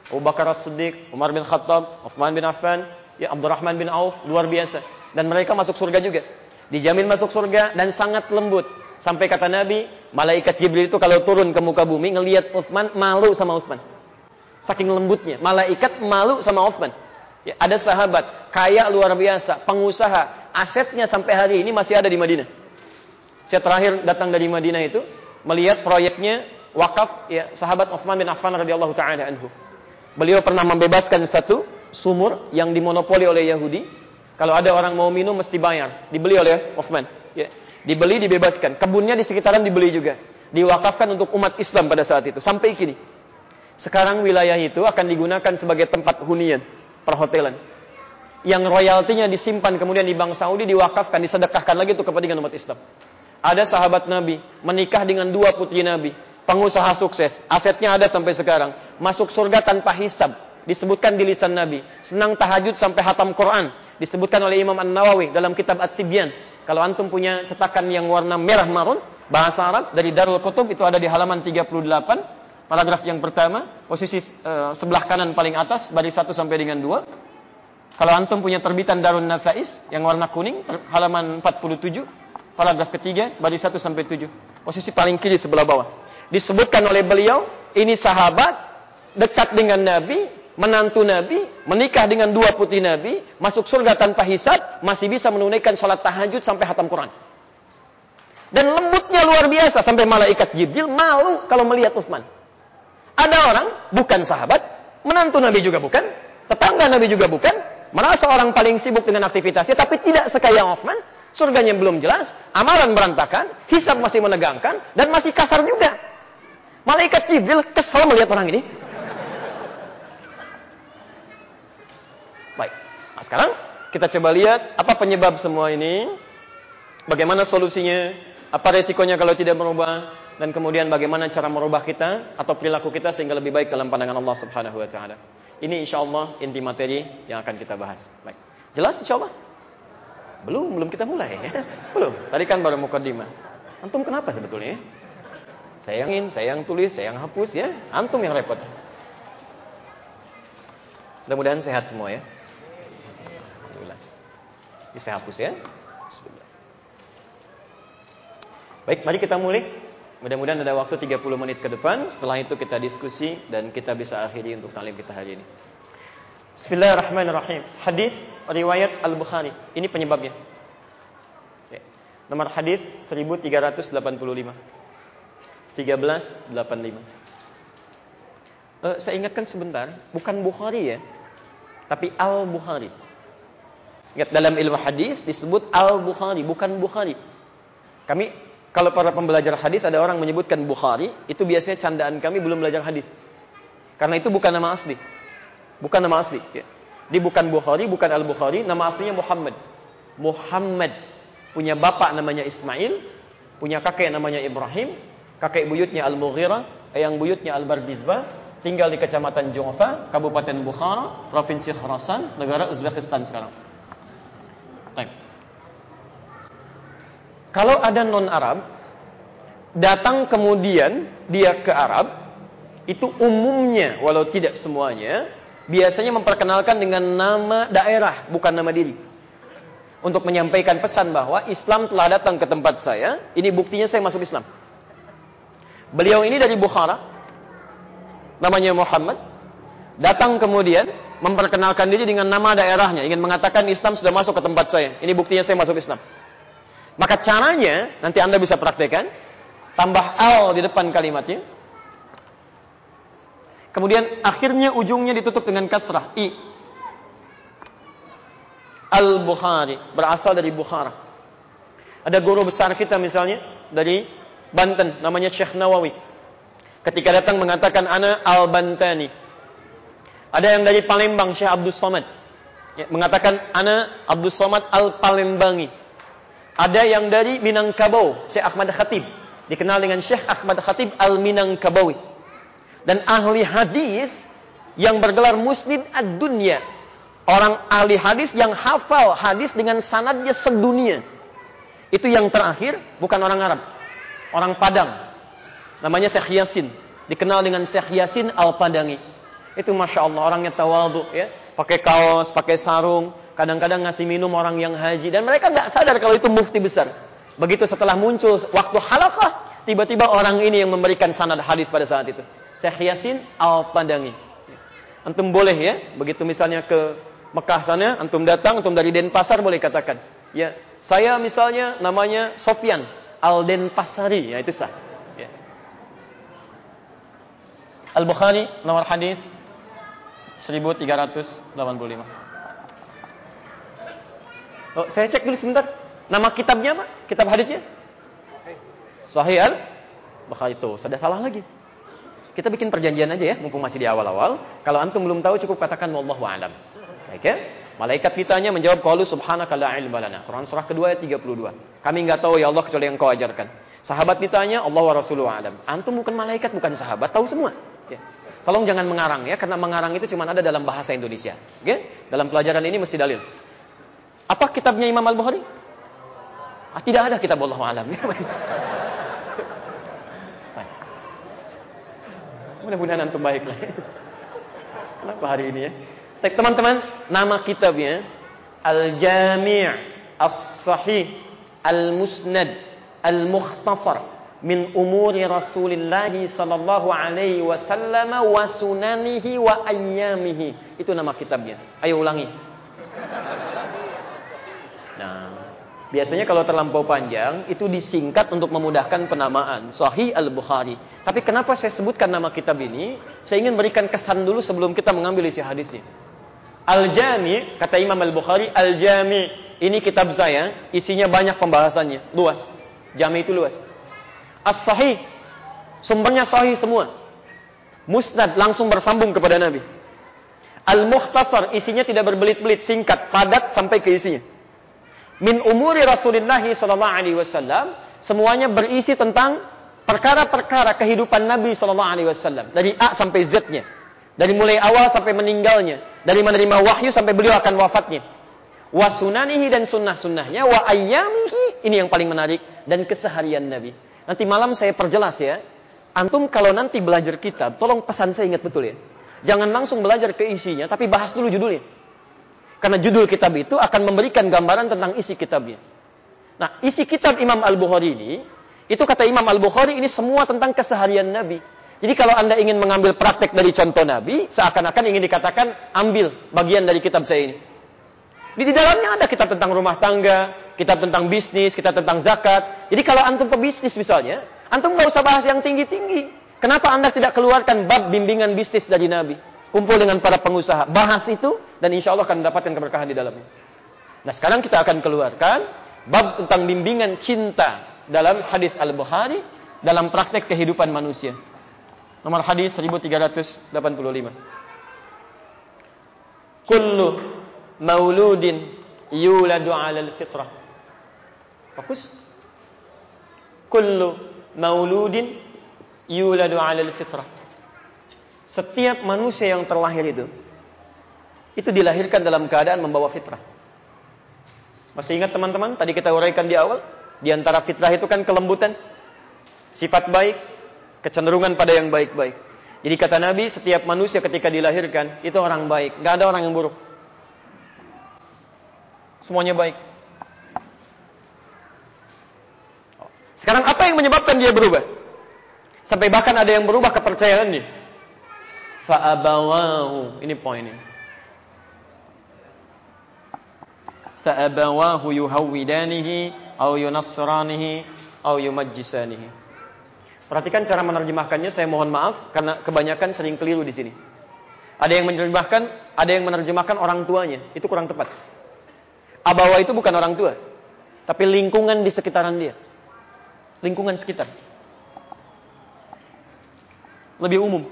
Abu Bakar As-Siddiq, Umar bin Khattab, Uthman bin Affan, ya Abdurrahman bin Auf, luar biasa. Dan mereka masuk surga juga. Dijamin masuk surga dan sangat lembut. Sampai kata Nabi, malaikat Jibril itu kalau turun ke muka bumi ngelihat Uthman malu sama Uthman. Saking lembutnya, malaikat malu sama Uthman. Ya, ada sahabat kaya luar biasa, pengusaha, asetnya sampai hari ini masih ada di Madinah. Saya terakhir datang dari Madinah itu melihat proyeknya wakaf ya sahabat Uthman bin Affan radhiyallahu taala anhu. Beliau pernah membebaskan satu sumur yang dimonopoli oleh Yahudi. Kalau ada orang mau minum mesti bayar. Dibeli oleh Uthman. Ya. Dibeli, dibebaskan. Kebunnya di sekitaran dibeli juga. Diwakafkan untuk umat Islam pada saat itu. Sampai kini. Sekarang wilayah itu akan digunakan sebagai tempat hunian, perhotelan. Yang royaltinya disimpan kemudian di Bank Saudi, diwakafkan, disedekahkan lagi untuk kepentingan umat Islam. Ada sahabat Nabi menikah dengan dua putri Nabi, pengusaha sukses, asetnya ada sampai sekarang, masuk surga tanpa hisab, disebutkan di lisan Nabi, senang tahajud sampai hatam Quran, disebutkan oleh Imam An-Nawawi dalam kitab At-Tibyan. Kalau antum punya cetakan yang warna merah marun, bahasa Arab dari Darul Qutub, itu ada di halaman tiga puluh delapan, paragraf yang pertama, posisi uh, sebelah kanan paling atas, baris satu sampai dengan dua. Kalau antum punya terbitan Darun Nafais yang warna kuning, halaman empat puluh tujuh, paragraf ketiga, baris satu sampai tujuh. Posisi paling kiri sebelah bawah. Disebutkan oleh beliau, ini sahabat, dekat dengan Nabi, menantu Nabi, menikah dengan dua putri Nabi, masuk surga tanpa hisab, masih bisa menunaikan sholat tahajud sampai hatam Quran. Dan lembutnya luar biasa, sampai malaikat Jibril malu kalau melihat Uthman. Ada orang, bukan sahabat, menantu Nabi juga bukan, tetangga Nabi juga bukan, merasa orang paling sibuk dengan aktivitasnya, tapi tidak sekaya Uthman, surganya belum jelas, amalan berantakan, hisab masih menegangkan, dan masih kasar juga. Malaikat Jibril kesal melihat orang ini. Baik, nah sekarang kita coba lihat apa penyebab semua ini, bagaimana solusinya, apa resikonya kalau tidak merubah, dan kemudian bagaimana cara merubah kita atau perilaku kita sehingga lebih baik dalam pandangan Allah Subhanahu wa taala. Ini insyaallah inti materi yang akan kita bahas. Baik. Jelas insyaallah? Belum, belum kita mulai ya. Belum. Tadi kan baru mukaddimah. Antum kenapa sebetulnya? Saya yang ingin, saya yang tulis, saya yang hapus ya. Antum yang repot. Mudah-mudahan sehat semua ya. Alhamdulillah. Ini saya hapus ya. Bismillah. Baik, mari kita mulai. Mudah-mudahan ada waktu tiga puluh menit ke depan. Setelah itu kita diskusi dan kita bisa akhiri untuk talim kita hari ini. Bismillahirrahmanirrahim. Hadis riwayat Al-Bukhari. Ini penyebabnya. Ya. Nomor hadis seribu tiga ratus delapan puluh lima. seribu tiga ratus delapan puluh lima. Uh, saya ingatkan sebentar, bukan Bukhari ya, tapi Al-Bukhari. Ingat dalam ilmu hadis disebut Al-Bukhari, bukan Bukhari. Kami kalau para pembelajar hadis ada orang menyebutkan Bukhari, itu biasanya candaan kami belum belajar hadis. Karena itu bukan nama asli. Bukan nama asli, ya. Dia bukan Bukhari, bukan Al-Bukhari, nama aslinya Muhammad. Muhammad punya bapak namanya Ismail, punya kakek namanya Ibrahim, kakek buyutnya Al-Mughirah, yang buyutnya Al-Bardizbah, tinggal di Kecamatan Ju'fa, Kabupaten Bukhara, Provinsi Khurasan, negara Uzbekistan sekarang. Baik. Kalau ada non-Arab datang kemudian dia ke Arab, itu umumnya walau tidak semuanya biasanya memperkenalkan dengan nama daerah, bukan nama diri. Untuk menyampaikan pesan bahwa Islam telah datang ke tempat saya, ini buktinya saya masuk Islam. Beliau ini dari Bukhara, namanya Muhammad, datang kemudian memperkenalkan diri dengan nama daerahnya, ingin mengatakan Islam sudah masuk ke tempat saya. Ini buktinya saya masuk Islam. Maka caranya, nanti Anda bisa praktekkan, tambah al di depan kalimatnya. Kemudian akhirnya ujungnya ditutup dengan kasrah, i. Al-Bukhari, berasal dari Bukhara. Ada guru besar kita misalnya, dari Banten, namanya Syekh Nawawi. Ketika datang mengatakan, ana Al-Bantani. Ada yang dari Palembang, Syekh Abdul Somad. Ya, mengatakan, ana Abdul Somad Al-Palembangi. Ada yang dari Minangkabau, Syekh Ahmad Khatib. Dikenal dengan Syekh Ahmad Khatib Al-Minangkabawi. Dan ahli hadis yang bergelar Musnid ad-Dunya. Orang ahli hadis yang hafal hadis dengan sanadnya sedunia. Itu yang terakhir, bukan orang Arab. Orang Padang. Namanya Syekh Yasin. Dikenal dengan Syekh Yasin Al-Padangi. Itu Masya Allah, orangnya tawadhu ya. Pakai kaos, pakai sarung. Kadang-kadang ngasih minum orang yang haji. Dan mereka nggak sadar kalau itu mufti besar. Begitu setelah muncul waktu halaqah, tiba-tiba orang ini yang memberikan sanad hadis pada saat itu. Syekh Yasin Al-Padangi. Antum boleh ya, begitu misalnya ke Mekah sana, antum datang, antum dari Denpasar boleh katakan. Ya, saya misalnya namanya Sofyan Al-Denpasari, ya itu sah. Ya. Al-Bukhari nomor hadis seribu tiga ratus delapan puluh lima. Oh, saya cek dulu sebentar. Nama kitabnya apa? Kitab hadisnya? Sahih Al-Bukhari. Itu sudah salah lagi. Kita bikin perjanjian aja ya, mumpung masih di awal-awal. Kalau antum belum tahu cukup katakan wallahu a'lam. Baik ya? Malaikat ditanya menjawab qalu subhanaka la ilma lana. Quran surah kedua ayat tiga puluh dua. Kami enggak tahu ya Allah kecuali yang Kau ajarkan. Sahabat ditanya, Allah wa rasuluhu a'lam. Antum bukan malaikat, bukan sahabat, tahu semua. Ya. Tolong jangan mengarang ya, karena mengarang itu cuma ada dalam bahasa Indonesia. Oke? Dalam pelajaran ini mesti dalil. Apa kitabnya Imam Al-Bukhari? Ah, tidak ada kitab wallahu a'lam. Mudah-mudahan antum baiklah. Kenapa hari ini ya? Baik teman-teman, nama kitabnya Al-Jami' As-Sahih Al-Musnad Al-Mukhtasar min umuri Rasulillah sallallahu alaihi wasallam wa sunanihi wa ayyamihi. Itu nama kitabnya. Ayo ulangi. Nah, biasanya kalau terlampau panjang itu disingkat untuk memudahkan penamaan. Sahih Al-Bukhari. Tapi kenapa saya sebutkan nama kitab ini? Saya ingin berikan kesan dulu sebelum kita mengambil isi hadisnya. Al-Jami', kata Imam Al-Bukhari, Al-Jami', ini kitab saya, isinya banyak pembahasannya, luas. Jami' itu luas. As-Sahih, sumbernya sahih semua. Musnad, langsung bersambung kepada Nabi. Al-Mukhtasar, isinya tidak berbelit-belit, singkat, padat sampai ke isinya. Min umuri Rasulullah sallallahu alaihi wasallam, semuanya berisi tentang perkara-perkara kehidupan Nabi sallallahu alaihi wasallam, dari A sampai Z-nya. Dari mulai awal sampai meninggalnya, dari menerima wahyu sampai beliau akan wafatnya. Wa sunanihi, dan sunnah-sunnahnya, wa ayyamihi, ini yang paling menarik, dan keseharian Nabi. Nanti malam saya perjelas ya. Antum kalau nanti belajar kitab, tolong pesan saya ingat betul ya. Jangan langsung belajar ke isinya, tapi bahas dulu judulnya. Karena judul kitab itu akan memberikan gambaran tentang isi kitabnya. Nah, isi kitab Imam Al-Bukhari ini, itu kata Imam Al-Bukhari ini semua tentang keseharian Nabi. Jadi kalau Anda ingin mengambil praktek dari contoh Nabi, seakan-akan ingin dikatakan ambil bagian dari kitab saya ini. Di, di dalamnya ada kitab tentang rumah tangga, kitab tentang bisnis, kitab tentang zakat. Jadi kalau antum pebisnis misalnya, antum nggak usah bahas yang tinggi-tinggi. Kenapa Anda tidak keluarkan bab bimbingan bisnis dari Nabi? Kumpul dengan para pengusaha, bahas itu, dan insya Allah akan mendapatkan keberkahan di dalamnya. Nah sekarang kita akan keluarkan bab tentang bimbingan cinta dalam hadis Al-Bukhari, dalam praktek kehidupan manusia. Nomor hadis seribu tiga ratus delapan puluh lima. Kullu mauludin yuladu 'alal fitrah. Fokus. Kullu mauludin yuladu 'alal fitrah. Setiap manusia yang terlahir itu itu dilahirkan dalam keadaan membawa fitrah. Masih ingat teman-teman? Tadi kita uraikan di awal, di antara fitrah itu kan kelembutan, sifat baik, kecenderungan pada yang baik-baik. Jadi kata Nabi, setiap manusia ketika dilahirkan itu orang baik, nggak ada orang yang buruk. Semuanya baik. Sekarang apa yang menyebabkan dia berubah? Sampai bahkan ada yang berubah kepercayaannya. Fa'abawahu, ini poinnya. Fa'abawahu yuhawwidanihi au yunassranihi au yumajjisanihi. Perhatikan cara menerjemahkannya, saya mohon maaf karena kebanyakan sering keliru di sini. Ada yang menerjemahkan, ada yang menerjemahkan orang tuanya, itu kurang tepat. Abawa itu bukan orang tua, tapi lingkungan di sekitaran dia. Lingkungan sekitar. Lebih umum.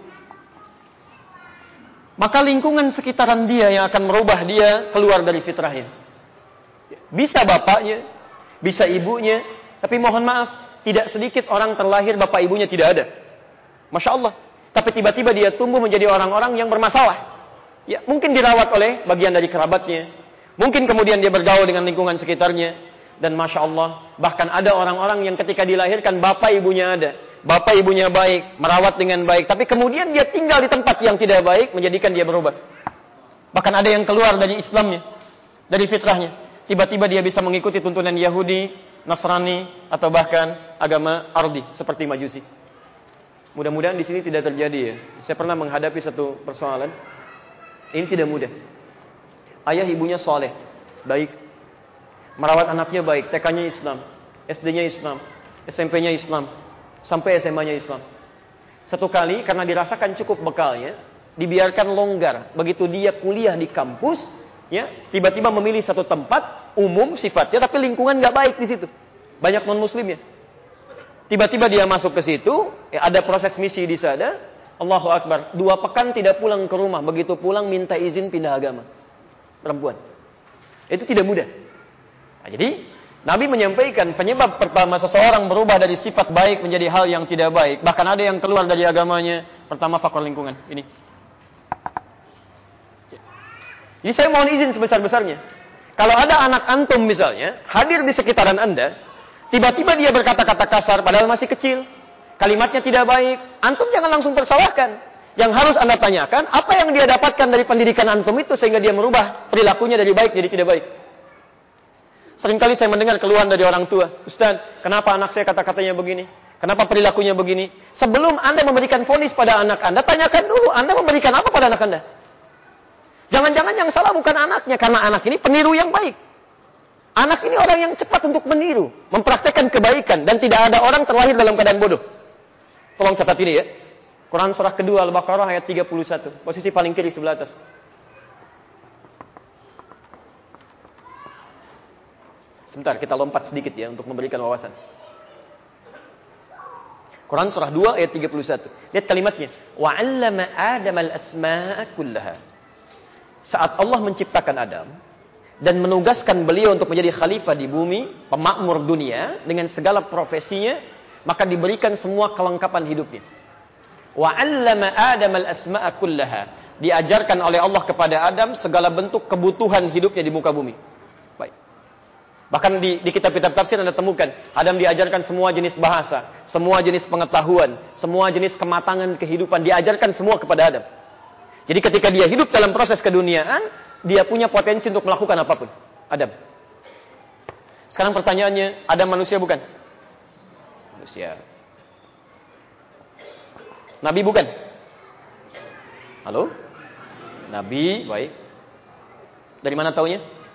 Maka lingkungan sekitaran dia yang akan merubah dia keluar dari fitrahnya. Bisa bapaknya, bisa ibunya, tapi mohon maaf, tidak sedikit orang terlahir bapak ibunya tidak ada. Masya Allah. Tapi tiba-tiba dia tumbuh menjadi orang-orang yang bermasalah. Ya, mungkin dirawat oleh bagian dari kerabatnya. Mungkin kemudian dia bergaul dengan lingkungan sekitarnya. Dan Masya Allah, bahkan ada orang-orang yang ketika dilahirkan bapak ibunya ada. bapak ibunya baik, merawat dengan baik, tapi kemudian dia tinggal di tempat yang tidak baik, menjadikan dia berubah. Bahkan ada yang keluar dari Islamnya, dari fitrahnya. Tiba-tiba dia bisa mengikuti tuntunan Yahudi, Nasrani, atau bahkan agama Ardi, seperti Majusi. Mudah-mudahan di sini tidak terjadi ya. Saya pernah menghadapi satu persoalan. Ini tidak mudah. Ayah ibunya soleh, baik. Merawat anaknya baik, T K-nya Islam, S D-nya Islam, S M P-nya Islam, sampai S M A-nya Islam. Satu kali karena dirasakan cukup bekalnya, dibiarkan longgar. Begitu dia kuliah di kampus, ya, tiba-tiba memilih satu tempat umum sifatnya, tapi lingkungan nggak baik di situ. Banyak non-muslimnya. Tiba-tiba dia masuk ke situ, ya, ada proses misi di sana. Allahu Akbar. Dua pekan tidak pulang ke rumah. Begitu pulang minta izin pindah agama. Perempuan. Itu tidak mudah. Nah, jadi Nabi menyampaikan penyebab pertama seseorang berubah dari sifat baik menjadi hal yang tidak baik. Bahkan ada yang keluar dari agamanya. Pertama, faktor lingkungan. Ini. Jadi saya mohon izin sebesar-besarnya. Kalau ada anak antum misalnya, hadir di sekitaran Anda, tiba-tiba dia berkata-kata kasar padahal masih kecil, kalimatnya tidak baik, antum jangan langsung persalahkan. Yang harus Anda tanyakan, apa yang dia dapatkan dari pendidikan antum itu sehingga dia merubah perilakunya dari baik jadi tidak baik. Seringkali saya mendengar keluhan dari orang tua, Ustaz, kenapa anak saya kata-katanya begini? Kenapa perilakunya begini? Sebelum Anda memberikan vonis pada anak Anda, tanyakan dulu, Anda memberikan apa pada anak Anda? Jangan-jangan yang salah bukan anaknya, karena anak ini peniru yang baik. Anak ini orang yang cepat untuk meniru, mempraktekkan kebaikan, dan tidak ada orang terlahir dalam keadaan bodoh. Tolong catat ini ya. Quran surah kedua Al-Baqarah ayat tiga puluh satu, posisi paling kiri sebelah atas. Sebentar, kita lompat sedikit ya untuk memberikan wawasan. Quran surah dua ayat tiga puluh satu. Lihat kalimatnya. Wa 'allama Adam al-asma'a kullaha. Saat Allah menciptakan Adam dan menugaskan beliau untuk menjadi khalifah di bumi, pemakmur dunia dengan segala profesinya, maka diberikan semua kelengkapan hidupnya. Wa 'allama Adam al-asma'a kullaha. Diajarkan oleh Allah kepada Adam segala bentuk kebutuhan hidupnya di muka bumi. Baik. Bahkan di, di kitab-kitab tafsir Anda temukan, Adam diajarkan semua jenis bahasa, semua jenis pengetahuan, semua jenis kematangan kehidupan, diajarkan semua kepada Adam. Jadi ketika dia hidup dalam proses keduniaan, dia punya potensi untuk melakukan apapun. Adam. Sekarang pertanyaannya, Adam manusia bukan? Manusia. Nabi bukan? Halo? Nabi, baik. Dari mana taunya?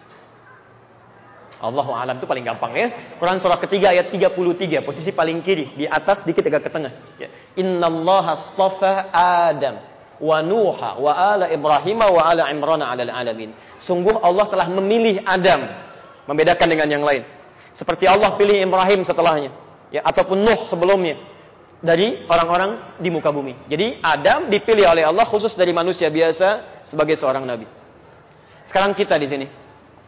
Allahu a'lam, itu paling gampang ya. Quran surah ketiga ayat tiga puluh tiga, posisi paling kiri, di atas sedikit agak ke tengah. Ya. Innallaha astafa Adam wa Nuha wa ala Ibrahim wa ala Imran 'alal alamin. Sungguh Allah telah memilih Adam, membedakan dengan yang lain. Seperti Allah pilih Ibrahim setelahnya, ya, ataupun Nuh sebelumnya dari orang-orang di muka bumi. Jadi Adam dipilih oleh Allah khusus dari manusia biasa sebagai seorang nabi. Sekarang kita di sini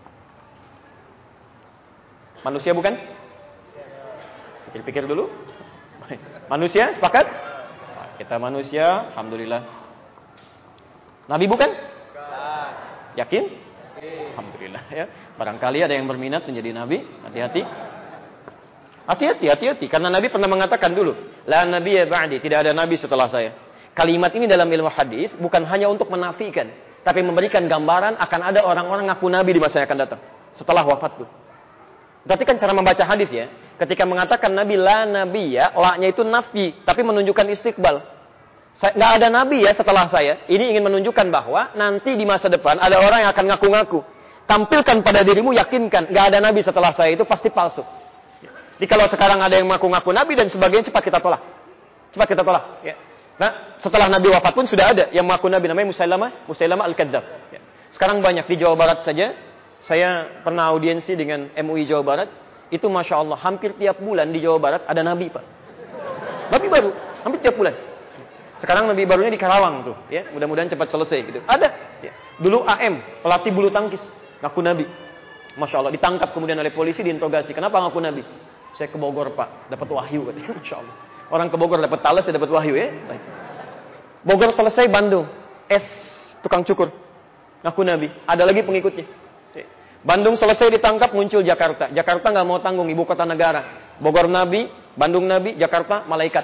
manusia bukan? Pikir-pikir dulu. Manusia, sepakat? Kita manusia, alhamdulillah. Nabi bukan? Bukan. Yakin? Yakin. Alhamdulillah ya. Barangkali ada yang berminat menjadi nabi, hati-hati. Hati-hati, hati-hati. Karena Nabi pernah mengatakan dulu, la nabiyya ba'di, tidak ada nabi setelah saya. Kalimat ini dalam ilmu hadis bukan hanya untuk menafikan, tapi memberikan gambaran akan ada orang-orang ngaku nabi di masa yang akan datang setelah wafatku. Berarti kan cara membaca hadis ya. Ketika mengatakan nabi la nabiyya, la-nya itu nafi, tapi menunjukkan istiqbal. Nggak ada nabi ya setelah saya. Ini ingin menunjukkan bahwa nanti di masa depan ada orang yang akan ngaku-ngaku. Tampilkan pada dirimu, yakinkan nggak ada nabi setelah saya, itu pasti palsu. Jadi kalau sekarang ada yang ngaku-ngaku nabi dan sebagainya, cepat kita tolak. Cepat kita tolak. Ya. Nah, setelah Nabi wafat pun sudah ada yang mengaku nabi, namanya Musailamah, Musailamah Al-Kadzdzab. Ya. Sekarang banyak di Jawa Barat saja. Saya pernah audiensi dengan M U I Jawa Barat. Itu Masya Allah, hampir tiap bulan di Jawa Barat ada nabi, Pak. Nabi baru, hampir tiap bulan. Sekarang nabi barunya di Karawang tuh, ya. Mudah-mudahan cepat selesai gitu. Ada. Ya. Dulu A M, pelatih bulu tangkis, ngaku nabi. Masya Allah, ditangkap kemudian oleh polisi, diinterogasi. Kenapa ngaku nabi? Saya ke Bogor, Pak, dapat wahyu katanya. Masya Allah. Orang ke Bogor dapat talas, saya dapat wahyu ya. Baik. Bogor selesai, Bandung, S tukang cukur, ngaku nabi. Ada lagi pengikutnya. Ya. Bandung selesai ditangkap, muncul Jakarta. Jakarta nggak mau tanggung, ibu kota negara. Bogor nabi, Bandung nabi, Jakarta malaikat.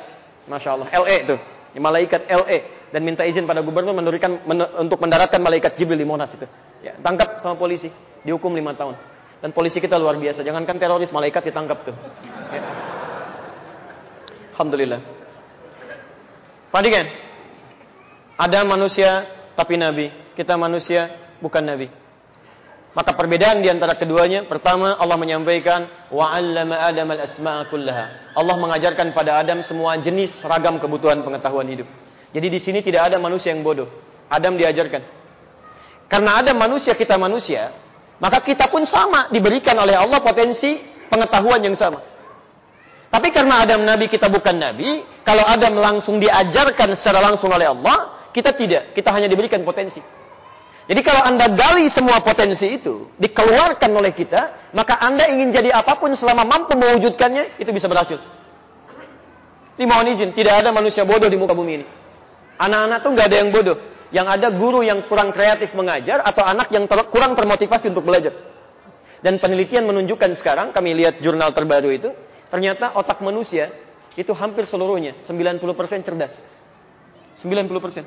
Masya Allah. L E itu. Malaikat L E. Dan minta izin pada gubernur menurunkan men, untuk mendaratkan malaikat Jibril di Monas itu. Ya, tangkap sama polisi, dihukum lima tahun. Dan polisi kita luar biasa. Jangankan teroris, malaikat ditangkap tuh. Ya. Alhamdulillah. Perhatikan. Ada manusia tapi nabi. Kita manusia bukan nabi. Maka perbedaan di antara keduanya, pertama Allah menyampaikan wa 'allama Adam al-asma'a kullaha. Allah mengajarkan pada Adam semua jenis ragam kebutuhan pengetahuan hidup. Jadi di sini tidak ada manusia yang bodoh. Adam diajarkan. Karena ada manusia, kita manusia, maka kita pun sama diberikan oleh Allah potensi pengetahuan yang sama. Tapi karena Adam nabi, kita bukan nabi, kalau Adam langsung diajarkan secara langsung oleh Allah, kita tidak, kita hanya diberikan potensi. Jadi kalau Anda gali semua potensi itu, dikeluarkan oleh kita, maka Anda ingin jadi apapun selama mampu mewujudkannya, itu bisa berhasil. Ini mohon izin, tidak ada manusia bodoh di muka bumi ini. Anak-anak tuh nggak ada yang bodoh. Yang ada guru yang kurang kreatif mengajar, atau anak yang ter- kurang termotivasi untuk belajar. Dan penelitian menunjukkan sekarang, kami lihat jurnal terbaru itu, ternyata otak manusia itu hampir seluruhnya sembilan puluh persen cerdas. sembilan puluh persen.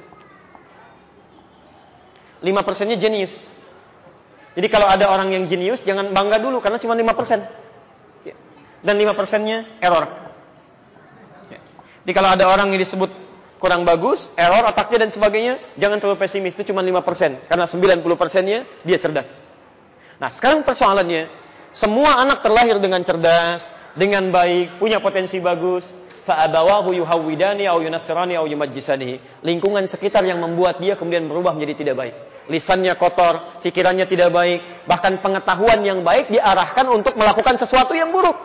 lima persennya jenius. Jadi kalau ada orang yang jenius, jangan bangga dulu karena cuma lima persen. Dan lima persennya error. Jadi kalau ada orang yang disebut kurang bagus, error otaknya dan sebagainya, jangan terlalu pesimis, itu cuma lima persen. Karena sembilan puluh persennya dia cerdas. Nah, sekarang persoalannya, semua anak terlahir dengan cerdas, dengan baik, punya potensi bagus. Fa'abawahu yuhawwidani au yunassirani au yumajjisanihi. Lingkungan sekitar yang membuat dia kemudian berubah menjadi tidak baik. Lisannya kotor, pikirannya tidak baik, bahkan pengetahuan yang baik diarahkan untuk melakukan sesuatu yang buruk.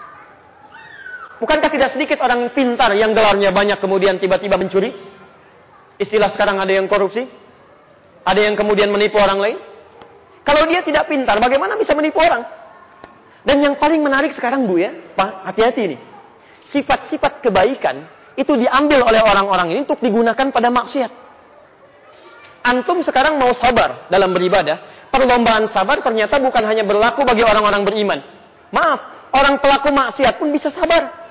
Bukankah tidak sedikit orang pintar yang gelarnya banyak kemudian tiba-tiba mencuri? Istilah sekarang ada yang korupsi, ada yang kemudian menipu orang lain. Kalau dia tidak pintar, bagaimana bisa menipu orang? Dan yang paling menarik sekarang Bu ya, Pak, hati-hati nih. Sifat-sifat kebaikan itu diambil oleh orang-orang ini untuk digunakan pada maksiat. Antum sekarang mau sabar dalam beribadah, perlombaan sabar ternyata bukan hanya berlaku bagi orang-orang beriman. Maaf, orang pelaku maksiat pun bisa sabar.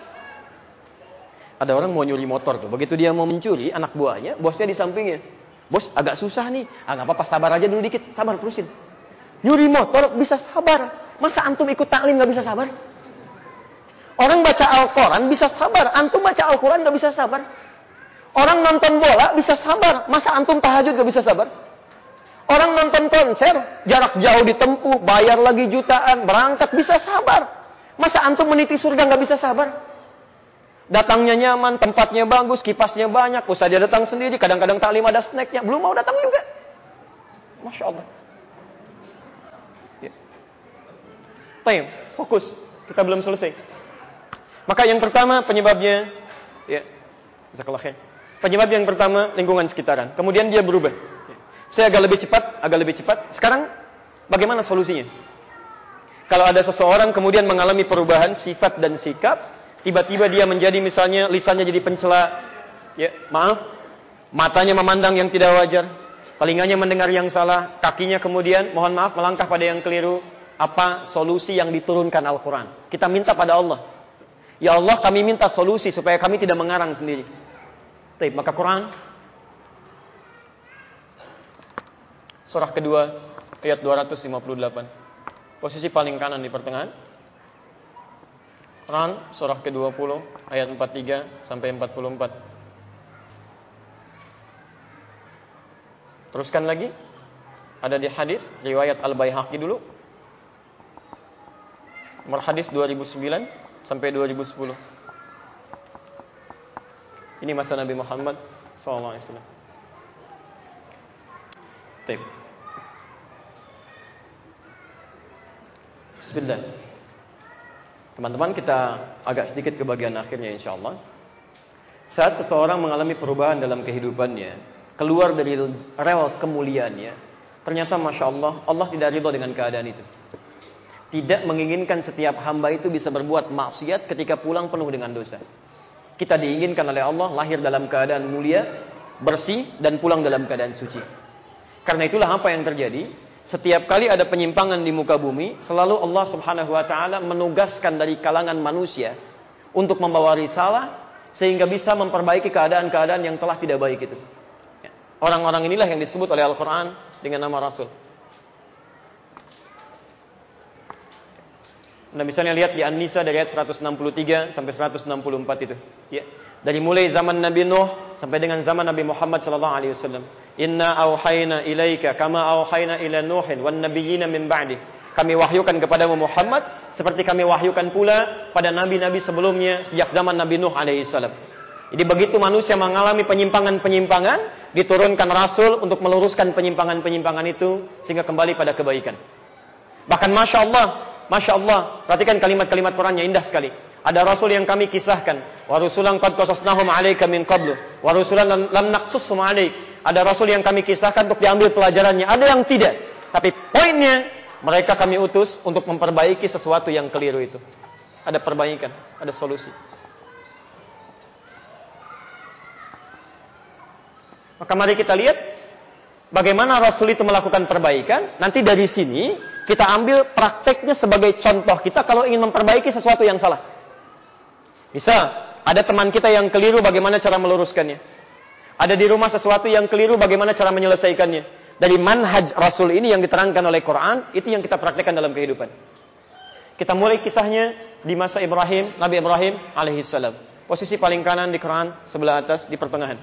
Ada orang mau nyuri motor tuh, begitu dia mau mencuri, anak buahnya, bosnya di sampingnya. Bos, agak susah nih. Ah, nggak apa-apa, sabar aja dulu dikit, sabar terusin. Nyuri motor bisa sabar. Masa antum ikut taklim nggak bisa sabar? Orang baca Al-Quran bisa sabar. Antum baca Al-Quran nggak bisa sabar. Orang nonton bola bisa sabar. Masa antum tahajud nggak bisa sabar? Orang nonton konser, jarak jauh ditempuh, bayar lagi jutaan, berangkat bisa sabar. Masa antum meniti surga nggak bisa sabar? Datangnya nyaman, tempatnya bagus, kipasnya banyak, usah dia datang sendiri, kadang-kadang taklim ada snacknya, belum mau datang juga. Masya Allah. Ya. Taim, fokus, kita belum selesai. Maka yang pertama penyebabnya, ya, jazakallah khair. Penyebab yang pertama lingkungan sekitaran. Kemudian dia berubah. Ya. Saya agak lebih cepat, agak lebih cepat. Sekarang bagaimana solusinya? Kalau ada seseorang kemudian mengalami perubahan sifat dan sikap, tiba-tiba dia menjadi misalnya lisannya jadi pencela, ya maaf, matanya memandang yang tidak wajar, telinganya mendengar yang salah, kakinya kemudian mohon maaf melangkah pada yang keliru. Apa solusi yang diturunkan Al-Quran? Kita minta pada Allah. Ya Allah, kami minta solusi supaya kami tidak mengarang sendiri. Baik, maka Quran surah kedua ayat dua ratus lima puluh delapan. Posisi paling kanan di pertengahan. Quran surah kedua puluh ayat empat puluh tiga sampai empat puluh empat. Teruskan lagi. Ada di hadis riwayat Al-Baihaqi dulu. Nomor hadis dua ribu sembilan sampai dua ribu sepuluh. Ini masa Nabi Muhammad sallallahu alaihi wasallam. Baik. Bismillah. Teman-teman, kita agak sedikit ke bagian akhirnya insyaallah. Saat seseorang mengalami perubahan dalam kehidupannya, keluar dari rel kemuliaannya, ternyata Masya Allah, Allah tidak ridha dengan keadaan itu. Tidak menginginkan setiap hamba itu bisa berbuat maksiat ketika pulang penuh dengan dosa. Kita diinginkan oleh Allah lahir dalam keadaan mulia, bersih, dan pulang dalam keadaan suci. Karena itulah apa yang terjadi. Setiap kali ada penyimpangan di muka bumi, selalu Allah subhanahu wa ta'ala menugaskan dari kalangan manusia untuk membawa risalah sehingga bisa memperbaiki keadaan-keadaan yang telah tidak baik itu. Orang-orang inilah yang disebut oleh Al-Quran dengan nama Rasul. Nah, misalnya lihat di An-Nisa dari ayat seratus enam puluh tiga sampai seratus enam puluh empat itu. Ya. Dari mulai zaman Nabi Nuh sampai dengan zaman Nabi Muhammad sallallahu alaihi wasallam. Inna auhayna ilaika kama auhayna ila Nuhin wan nabiyyina min ba'di. Kami wahyukan kepadamu Muhammad seperti kami wahyukan pula pada nabi-nabi sebelumnya sejak zaman Nabi Nuh alaihi salam. Jadi begitu manusia mengalami penyimpangan-penyimpangan, diturunkan Rasul untuk meluruskan penyimpangan-penyimpangan itu sehingga kembali pada kebaikan. Bahkan Masya Allah, Masya Allah, perhatikan kalimat-kalimat Qurannya indah sekali. Ada Rasul yang kami kisahkan, wa rusulan qad qasasnahum 'alaika min qablu, wa rusulan lam naqsushum 'alaik. Ada Rasul yang kami kisahkan untuk diambil pelajarannya, ada yang tidak. Tapi poinnya, mereka kami utus untuk memperbaiki sesuatu yang keliru itu. Ada perbaikan, ada solusi. Maka mari kita lihat bagaimana Rasul itu melakukan perbaikan. Nanti dari sini kita ambil prakteknya sebagai contoh kita kalau ingin memperbaiki sesuatu yang salah. Misal, ada teman kita yang keliru, bagaimana cara meluruskannya. Ada di rumah sesuatu yang keliru, bagaimana cara menyelesaikannya. Dari manhaj Rasul ini yang diterangkan oleh Quran, itu yang kita praktekkan dalam kehidupan. Kita mulai kisahnya di masa Ibrahim, Nabi Ibrahim alaihissalam. Posisi paling kanan di Quran, sebelah atas di pertengahan.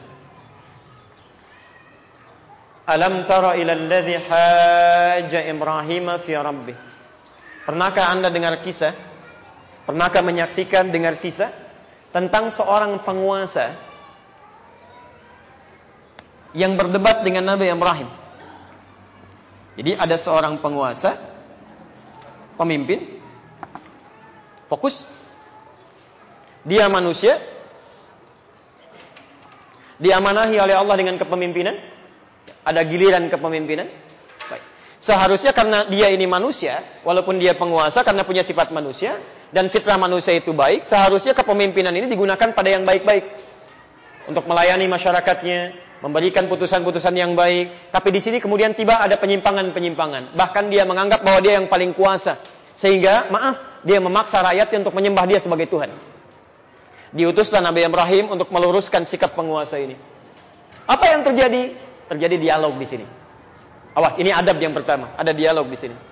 Alam tara ila alladhi hajja Ibrahim fi rabbih. Pernahkah Anda dengar kisah? Pernahkah menyaksikan dengar kisah tentang seorang penguasa yang berdebat dengan Nabi Ibrahim? Jadi ada seorang penguasa, pemimpin, fokus. Dia manusia, diamanahi oleh Allah dengan kepemimpinan. Ada giliran kepemimpinan. Baik. Seharusnya karena dia ini manusia, walaupun dia penguasa karena punya sifat manusia dan fitrah manusia itu baik, seharusnya kepemimpinan ini digunakan pada yang baik-baik untuk melayani masyarakatnya, memberikan putusan-putusan yang baik. Tapi di sini kemudian tiba ada penyimpangan-penyimpangan. Bahkan dia menganggap bahwa dia yang paling kuasa, sehingga maaf dia memaksa rakyatnya untuk menyembah dia sebagai Tuhan. Diutuslah Nabi Ibrahim untuk meluruskan sikap penguasa ini. Apa yang terjadi? Terjadi dialog di sini. Awas, ini adab yang pertama. Ada dialog di sini.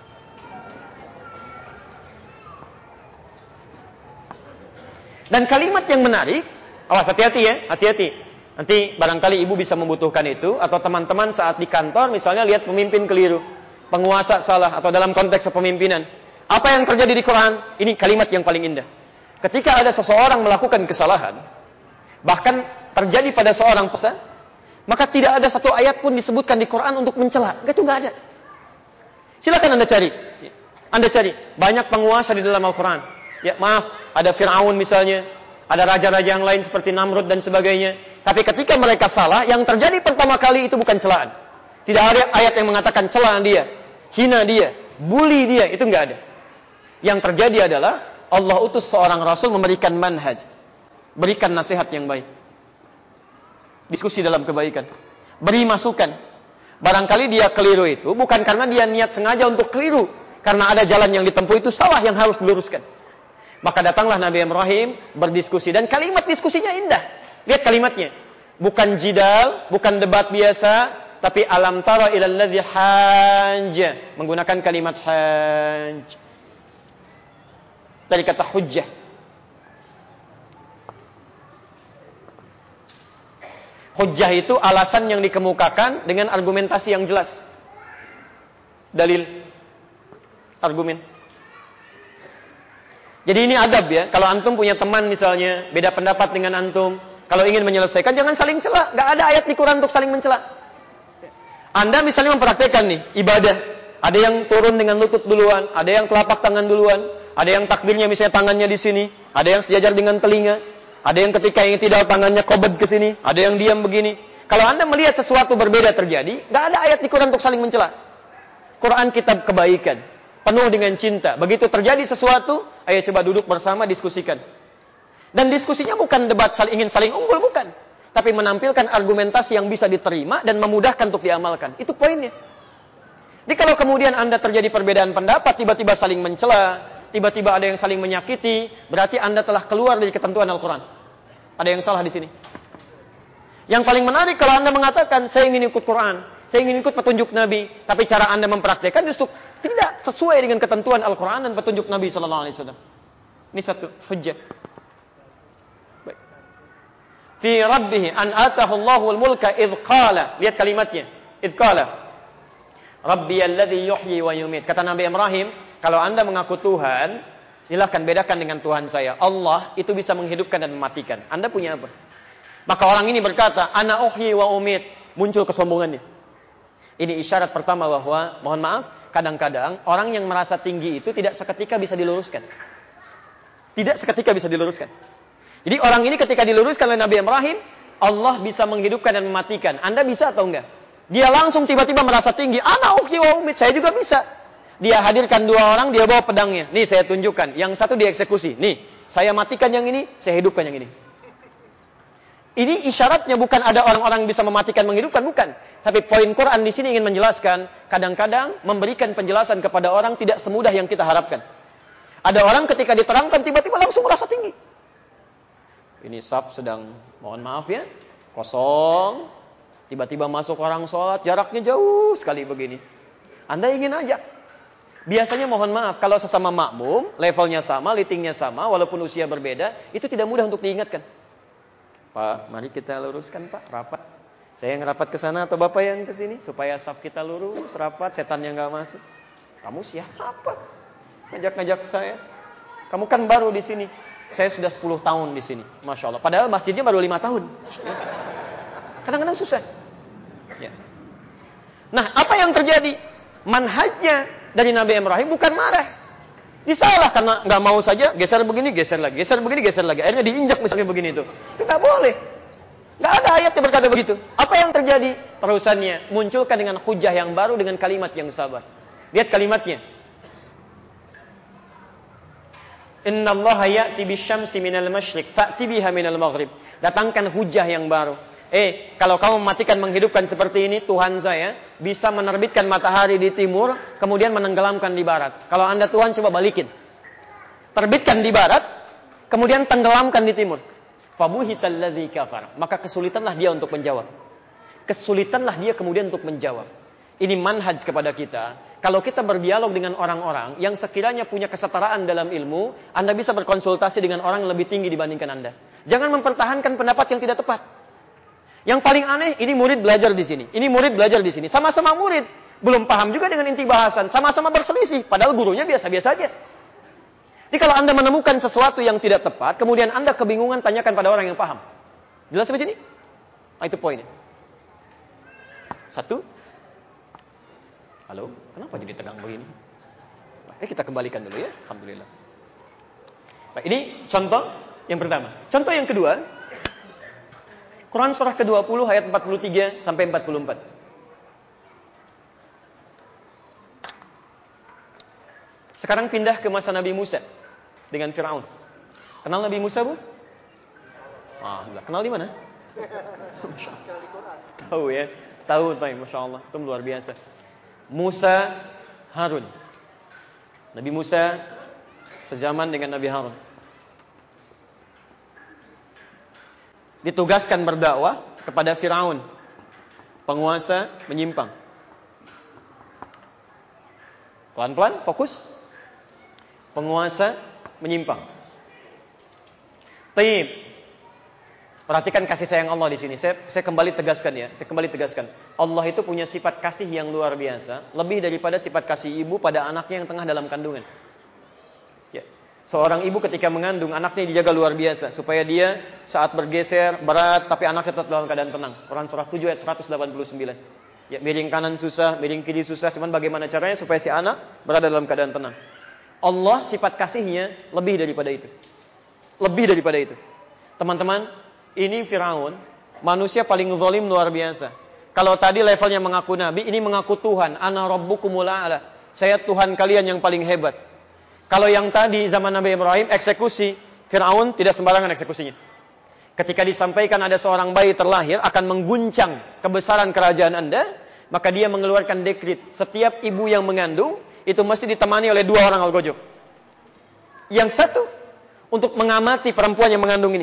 Dan kalimat yang menarik, awas hati-hati ya, hati-hati. Nanti barangkali ibu bisa membutuhkan itu, atau teman-teman saat di kantor misalnya lihat pemimpin keliru, penguasa salah, atau dalam konteks kepemimpinan. Apa yang terjadi di Quran? Ini kalimat yang paling indah. Ketika ada seseorang melakukan kesalahan, bahkan terjadi pada seorang penguasa, maka tidak ada satu ayat pun disebutkan di Quran untuk mencela. Itu nggak ada. Silakan Anda cari. Anda cari. Banyak penguasa di dalam Al-Quran. Ya maaf, ada Fir'aun misalnya. Ada raja-raja yang lain seperti Namrud dan sebagainya. Tapi ketika mereka salah, yang terjadi pertama kali itu bukan celaan. Tidak ada ayat yang mengatakan celaan dia, hina dia, bully dia. Itu nggak ada. Yang terjadi adalah Allah utus seorang Rasul memberikan manhaj. Berikan nasihat yang baik. Diskusi dalam kebaikan. Beri masukan. Barangkali dia keliru itu bukan karena dia niat sengaja untuk keliru. Karena ada jalan yang ditempuh itu salah yang harus diluruskan. Maka datanglah Nabi Ibrahim berdiskusi. Dan kalimat diskusinya indah. Lihat kalimatnya. Bukan jidal, bukan debat biasa. Tapi alam tara ilal ladzi hajja. Menggunakan kalimat hajj. Dari kata hujjah. Hujjah itu alasan yang dikemukakan dengan argumentasi yang jelas. Dalil. Argumen. Jadi ini adab ya. Kalau antum punya teman misalnya, beda pendapat dengan antum. Kalau ingin menyelesaikan, jangan saling cela. Gak ada ayat di Quran untuk saling mencela. Anda misalnya mempraktekkan nih, ibadah. Ada yang turun dengan lutut duluan. Ada yang telapak tangan duluan. Ada yang takbirnya misalnya tangannya di sini. Ada yang sejajar dengan telinga. Ada yang ketika ingin tidak tangannya kobed ke sini, ada yang diam begini. Kalau Anda melihat sesuatu berbeda terjadi, enggak ada ayat di Quran untuk saling mencela. Quran kitab kebaikan, penuh dengan cinta. Begitu terjadi sesuatu, ayo coba duduk bersama diskusikan. Dan diskusinya bukan debat saling ingin saling unggul, bukan. Tapi menampilkan argumentasi yang bisa diterima dan memudahkan untuk diamalkan. Itu poinnya. Jadi kalau kemudian Anda terjadi perbedaan pendapat, tiba-tiba saling mencela, tiba-tiba ada yang saling menyakiti, berarti Anda telah keluar dari ketentuan Al-Quran. Ada yang salah di sini? Yang paling menarik kalau Anda mengatakan, saya ingin ikut Quran, saya ingin ikut petunjuk Nabi, tapi cara Anda mempraktekkan justru tidak sesuai dengan ketentuan Al-Quran dan petunjuk Nabi Sallallahu Alaihi Wasallam. Ini satu hujjah. Baik. Fi Rabbih an atahu Allahul mulka idh qala. Lihat kalimatnya. Idh qala. Rabbi alladhi yuhyi wa yumit. Kata Nabi Ibrahim, kalau Anda mengaku Tuhan, silakan bedakan dengan Tuhan saya. Allah itu bisa menghidupkan dan mematikan. Anda punya apa? Maka orang ini berkata, ana uhyi wa umit. Muncul kesombongannya. Ini isyarat pertama bahwa, mohon maaf, kadang-kadang orang yang merasa tinggi itu tidak seketika bisa diluruskan. Tidak seketika bisa diluruskan. Jadi orang ini ketika diluruskan oleh Nabi Ibrahim, Allah bisa menghidupkan dan mematikan. Anda bisa atau enggak? Dia langsung tiba-tiba merasa tinggi. Ana uhyi wa umit. Saya juga bisa. Dia hadirkan dua orang, dia bawa pedangnya. Nih saya tunjukkan. Yang satu dieksekusi. Nih, saya matikan yang ini, saya hidupkan yang ini. Ini isyaratnya bukan ada orang-orang yang bisa mematikan, menghidupkan, bukan. Tapi poin Quran di sini ingin menjelaskan, kadang-kadang memberikan penjelasan kepada orang tidak semudah yang kita harapkan. Ada orang ketika diterangkan tiba-tiba langsung merasa tinggi. Ini saf sedang, mohon maaf ya, kosong. Tiba-tiba masuk orang sholat, jaraknya jauh sekali begini. Anda ingin ajak. Biasanya mohon maaf, kalau sesama makmum, levelnya sama, litingnya sama, walaupun usia berbeda, itu tidak mudah untuk diingatkan. Pak, mari kita luruskan Pak, rapat. Saya yang rapat ke sana atau Bapak yang ke sini, supaya saf kita lurus, rapat, setan yang nggak masuk. Kamu siapa? Ngajak-ngajak saya. Kamu kan baru di sini. Saya sudah sepuluh tahun di sini, masya Allah. Padahal masjidnya baru lima tahun. Kadang-kadang susah. Ya. Nah, apa yang terjadi? Manhajnya dari Nabi Ibrahim bukan marah. Disalah karena nggak mau saja, geser begini, geser lagi, geser begini, geser lagi. Akhirnya diinjak misalnya begini itu. Itu nggak boleh. Nggak ada ayat yang berkata begitu. Apa yang terjadi? Terusannya munculkan dengan hujah yang baru dengan kalimat yang sabar. Lihat kalimatnya. Inna Allah ya'ti bisyamsi minal masyriq fa'ti biha minal maghrib. Datangkan hujah yang baru. Eh, kalau kamu mematikan menghidupkan seperti ini, Tuhan saya bisa menerbitkan matahari di timur, kemudian menenggelamkan di barat. Kalau Anda Tuhan, coba balikin. Terbitkan di barat, kemudian tenggelamkan di timur. Fabuhital ladzi kafar. Maka kesulitanlah dia untuk menjawab. Kesulitanlah dia kemudian untuk menjawab. Ini manhaj kepada kita. Kalau kita berdialog dengan orang-orang yang sekiranya punya kesetaraan dalam ilmu, Anda bisa berkonsultasi dengan orang yang lebih tinggi dibandingkan Anda. Jangan mempertahankan pendapat yang tidak tepat. Yang paling aneh, ini murid belajar di sini. Ini murid belajar di sini. Sama-sama murid. Belum paham juga dengan inti bahasan. Sama-sama berselisih. Padahal gurunya biasa-biasa aja. Jadi kalau Anda menemukan sesuatu yang tidak tepat, kemudian Anda kebingungan, tanyakan pada orang yang paham. Jelas sampai sini? Nah, itu poinnya. Satu. Halo? Kenapa jadi tegang begini? Eh, kita kembalikan dulu ya. Alhamdulillah. Nah, ini contoh yang pertama. Contoh yang kedua. Quran surah ke dua puluh ayat empat puluh tiga sampai empat puluh empat. Sekarang pindah ke masa Nabi Musa dengan Firaun. Kenal Nabi Musa, Bu? Ah, enggak. Kenal di mana? Tahu ya. Tahu, tahu, Masya Allah. Itu luar biasa. Musa, Harun. Nabi Musa sezaman dengan Nabi Harun. Ditugaskan berdakwah kepada Firaun, penguasa menyimpang. Pelan-pelan, fokus. Penguasa menyimpang. Taib. Perhatikan kasih sayang Allah di sini. Saya, saya kembali tegaskan ya. Saya kembali tegaskan. Allah itu punya sifat kasih yang luar biasa, lebih daripada sifat kasih ibu pada anaknya yang tengah dalam kandungan. Ya. Seorang ibu ketika mengandung, anaknya dijaga luar biasa. Supaya dia saat bergeser, berat, tapi anaknya tetap dalam keadaan tenang. Quran surah tujuh ayat seratus delapan puluh sembilan. Ya, miring kanan susah, miring kiri susah. Cuman bagaimana caranya supaya si anak berada dalam keadaan tenang. Allah sifat kasihnya lebih daripada itu. Lebih daripada itu. Teman-teman, ini Firaun, manusia paling zalim luar biasa. Kalau tadi levelnya mengaku Nabi, ini mengaku Tuhan. Ana rabbukumul a'la. Saya Tuhan kalian yang paling hebat. Kalau yang tadi zaman Nabi Ibrahim eksekusi, Firaun tidak sembarangan eksekusinya. Ketika disampaikan ada seorang bayi terlahir akan mengguncang kebesaran kerajaan Anda, maka dia mengeluarkan dekrit. Setiap ibu yang mengandung itu mesti ditemani oleh dua orang algojo. Yang satu untuk mengamati perempuan yang mengandung ini.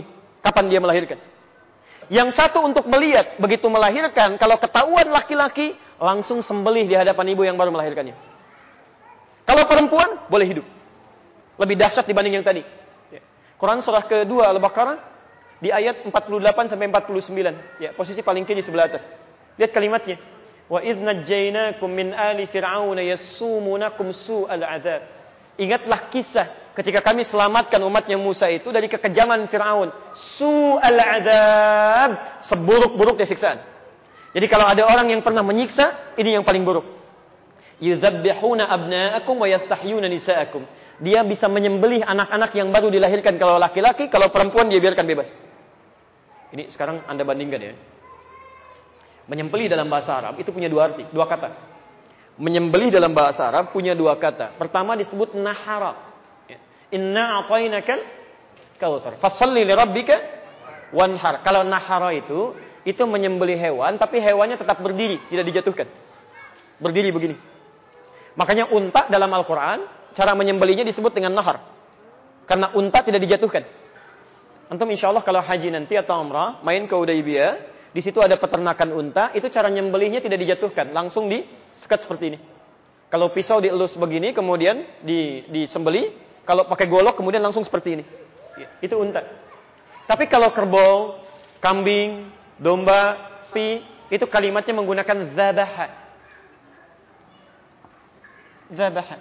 kapan dia melahirkan. Yang satu untuk melihat, begitu melahirkan, kalau ketahuan laki-laki, langsung sembelih di hadapan ibu yang baru melahirkannya. Kalau perempuan, boleh hidup. Lebih dahsyat dibanding yang tadi. Quran surah kedua Al-Baqarah, di ayat empat puluh delapan sampai empat puluh sembilan. Ya, posisi paling kiri sebelah atas. Lihat kalimatnya. Wa idh najjaynakum min ali fir'auna yassumunakum su'al 'adzab. Ingatlah kisah ketika kami selamatkan umatnya Musa itu dari kekejaman Fir'aun. Su'al 'adzab, seburuk-buruknya siksaan. Jadi kalau ada orang yang pernah menyiksa, ini yang paling buruk. Yudzabbihuna abna'akum wa yastahyuna nisa'akum. Dia bisa menyembelih anak-anak yang baru dilahirkan kalau laki-laki, kalau perempuan dia biarkan bebas. Ini sekarang Anda bandingkan ya. Menyembelih dalam bahasa Arab itu punya dua arti, dua kata. Menyembelih dalam bahasa Arab punya dua kata. Pertama disebut nahara. Inna a'tainakal kautsar. Fashalli li rabbika wanhar. Kalau nahara itu itu menyembelih hewan tapi hewannya tetap berdiri, tidak dijatuhkan. Berdiri begini. Makanya unta dalam Al-Qur'an cara menyembelihnya disebut dengan nahar. Karena unta tidak dijatuhkan. Antum insyaallah kalau haji nanti atau umrah main ke Hudaybiyah, di situ ada peternakan unta, itu cara nyembelihnya tidak dijatuhkan, langsung disekat seperti ini. Kalau pisau dielus begini, kemudian di, disembelih. Kalau pakai golok, kemudian langsung seperti ini. Itu unta. Tapi kalau kerbau, kambing, domba, sapi, itu kalimatnya menggunakan zabaha. Zabaha.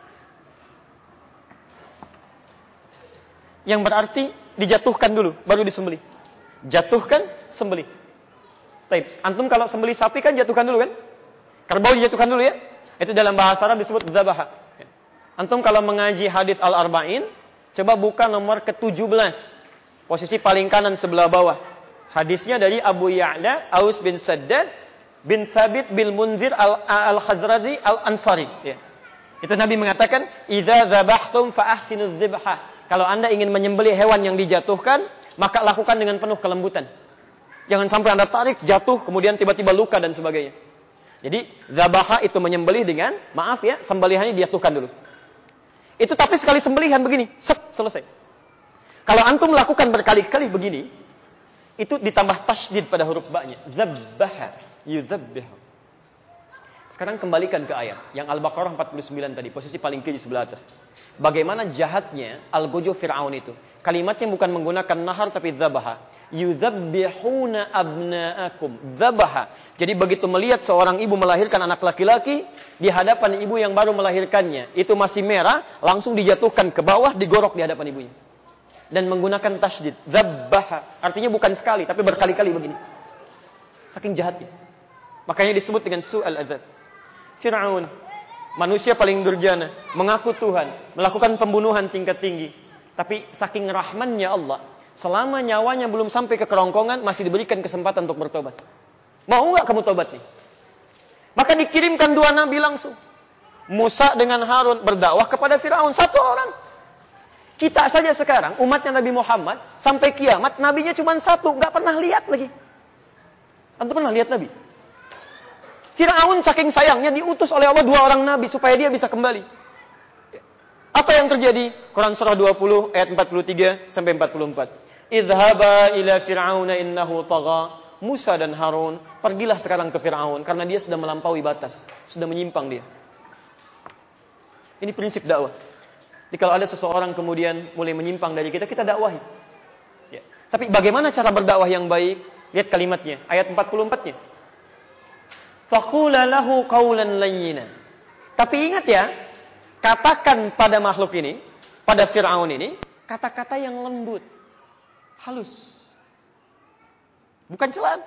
Yang berarti dijatuhkan dulu, baru disembelih. Jatuhkan, sembelih. Baik, antum kalau sembelih sapi kan jatuhkan dulu kan? Kerbau dijatuhkan dulu ya. Itu dalam bahasa Arab disebut dzabaha. Antum kalau mengaji hadis Al-Arba'in, coba buka nomor ke tujuh belas. Posisi paling kanan sebelah bawah. Hadisnya dari Abu Ya'la, Aus bin Saddad bin Thabit bil Munzir Al-Khazraji Al-Ansari. Ya. Itu Nabi mengatakan, "Idza dzabahtum fa ahsinuz dzibha." Kalau Anda ingin menyembelih hewan yang dijatuhkan, maka lakukan dengan penuh kelembutan. Jangan sampai Anda tarik, jatuh, kemudian tiba-tiba luka dan sebagainya. Jadi, zabaha itu menyembelih dengan, maaf ya, sembelihannya dijatuhkan dulu. Itu tapi sekali sembelihan begini, set, selesai. Kalau antum melakukan berkali-kali begini, itu ditambah tasydid pada huruf ba-nya. Zabbaha, yuzabbihu. Sekarang kembalikan ke ayat yang Al-Baqarah empat puluh sembilan tadi, posisi paling kiri sebelah atas. Bagaimana jahatnya algojo Fir'aun itu. Kalimatnya bukan menggunakan nahar tapi zabaha. Yudzabbihuna abna'akum. Zabaha. Jadi begitu melihat seorang ibu melahirkan anak laki-laki, di hadapan ibu yang baru melahirkannya, itu masih merah, langsung dijatuhkan ke bawah, digorok di hadapan ibunya. Dan menggunakan tasydid. Zabbaha. Artinya bukan sekali, tapi berkali-kali begini. Saking jahatnya. Makanya disebut dengan su'al adzab. Fir'aun, manusia paling durjana, mengaku Tuhan, melakukan pembunuhan tingkat tinggi. Tapi saking rahmannya Allah, selama nyawanya belum sampai ke kerongkongan, masih diberikan kesempatan untuk bertobat. Mau enggak kamu tobat nih? Maka dikirimkan dua nabi langsung. Musa dengan Harun berdakwah kepada Fir'aun. Satu orang. Kita saja sekarang, umatnya Nabi Muhammad, sampai kiamat, nabinya cuma satu. Enggak pernah lihat lagi. Antum pernah lihat nabi? Fir'aun saking sayangnya diutus oleh Allah dua orang nabi supaya dia bisa kembali. Apa yang terjadi? Quran surah dua puluh ayat empat puluh tiga sampai empat puluh empat. Idhaba ila fir'auna innahu tagha. Musa dan Harun, pergilah sekarang ke Fir'aun karena dia sudah melampaui batas, sudah menyimpang dia. Ini prinsip dakwah. Jadi kalau ada seseorang kemudian mulai menyimpang dari kita, kita dakwahi. Ya. Tapi bagaimana cara berdakwah yang baik? Lihat kalimatnya, ayat empat puluh empat-nya. Faqula lahu qawlan layyinan. Tapi ingat ya, katakan pada makhluk ini, pada Fir'aun ini, kata-kata yang lembut, halus. Bukan celaan.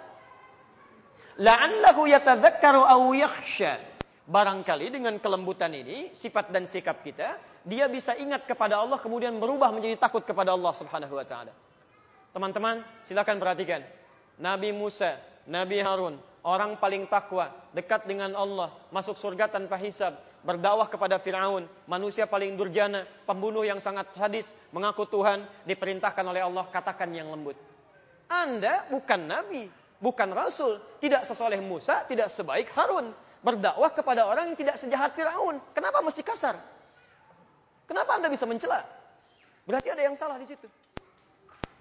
La'allahu yatadzakkaru aw yakhsha. Barangkali dengan kelembutan ini, sifat dan sikap kita, dia bisa ingat kepada Allah kemudian berubah menjadi takut kepada Allah Subhanahu wa taala. Teman-teman, silakan perhatikan. Nabi Musa, Nabi Harun, orang paling takwa, dekat dengan Allah, masuk surga tanpa hisab, berdakwah kepada Fir'aun, manusia paling durjana, pembunuh yang sangat sadis, mengaku Tuhan, diperintahkan oleh Allah, katakan yang lembut. Anda bukan Nabi, bukan Rasul, tidak sesoleh Musa, tidak sebaik Harun. Berdakwah kepada orang yang tidak sejahat Fir'aun. Kenapa mesti kasar? Kenapa Anda bisa mencela? Berarti ada yang salah di situ.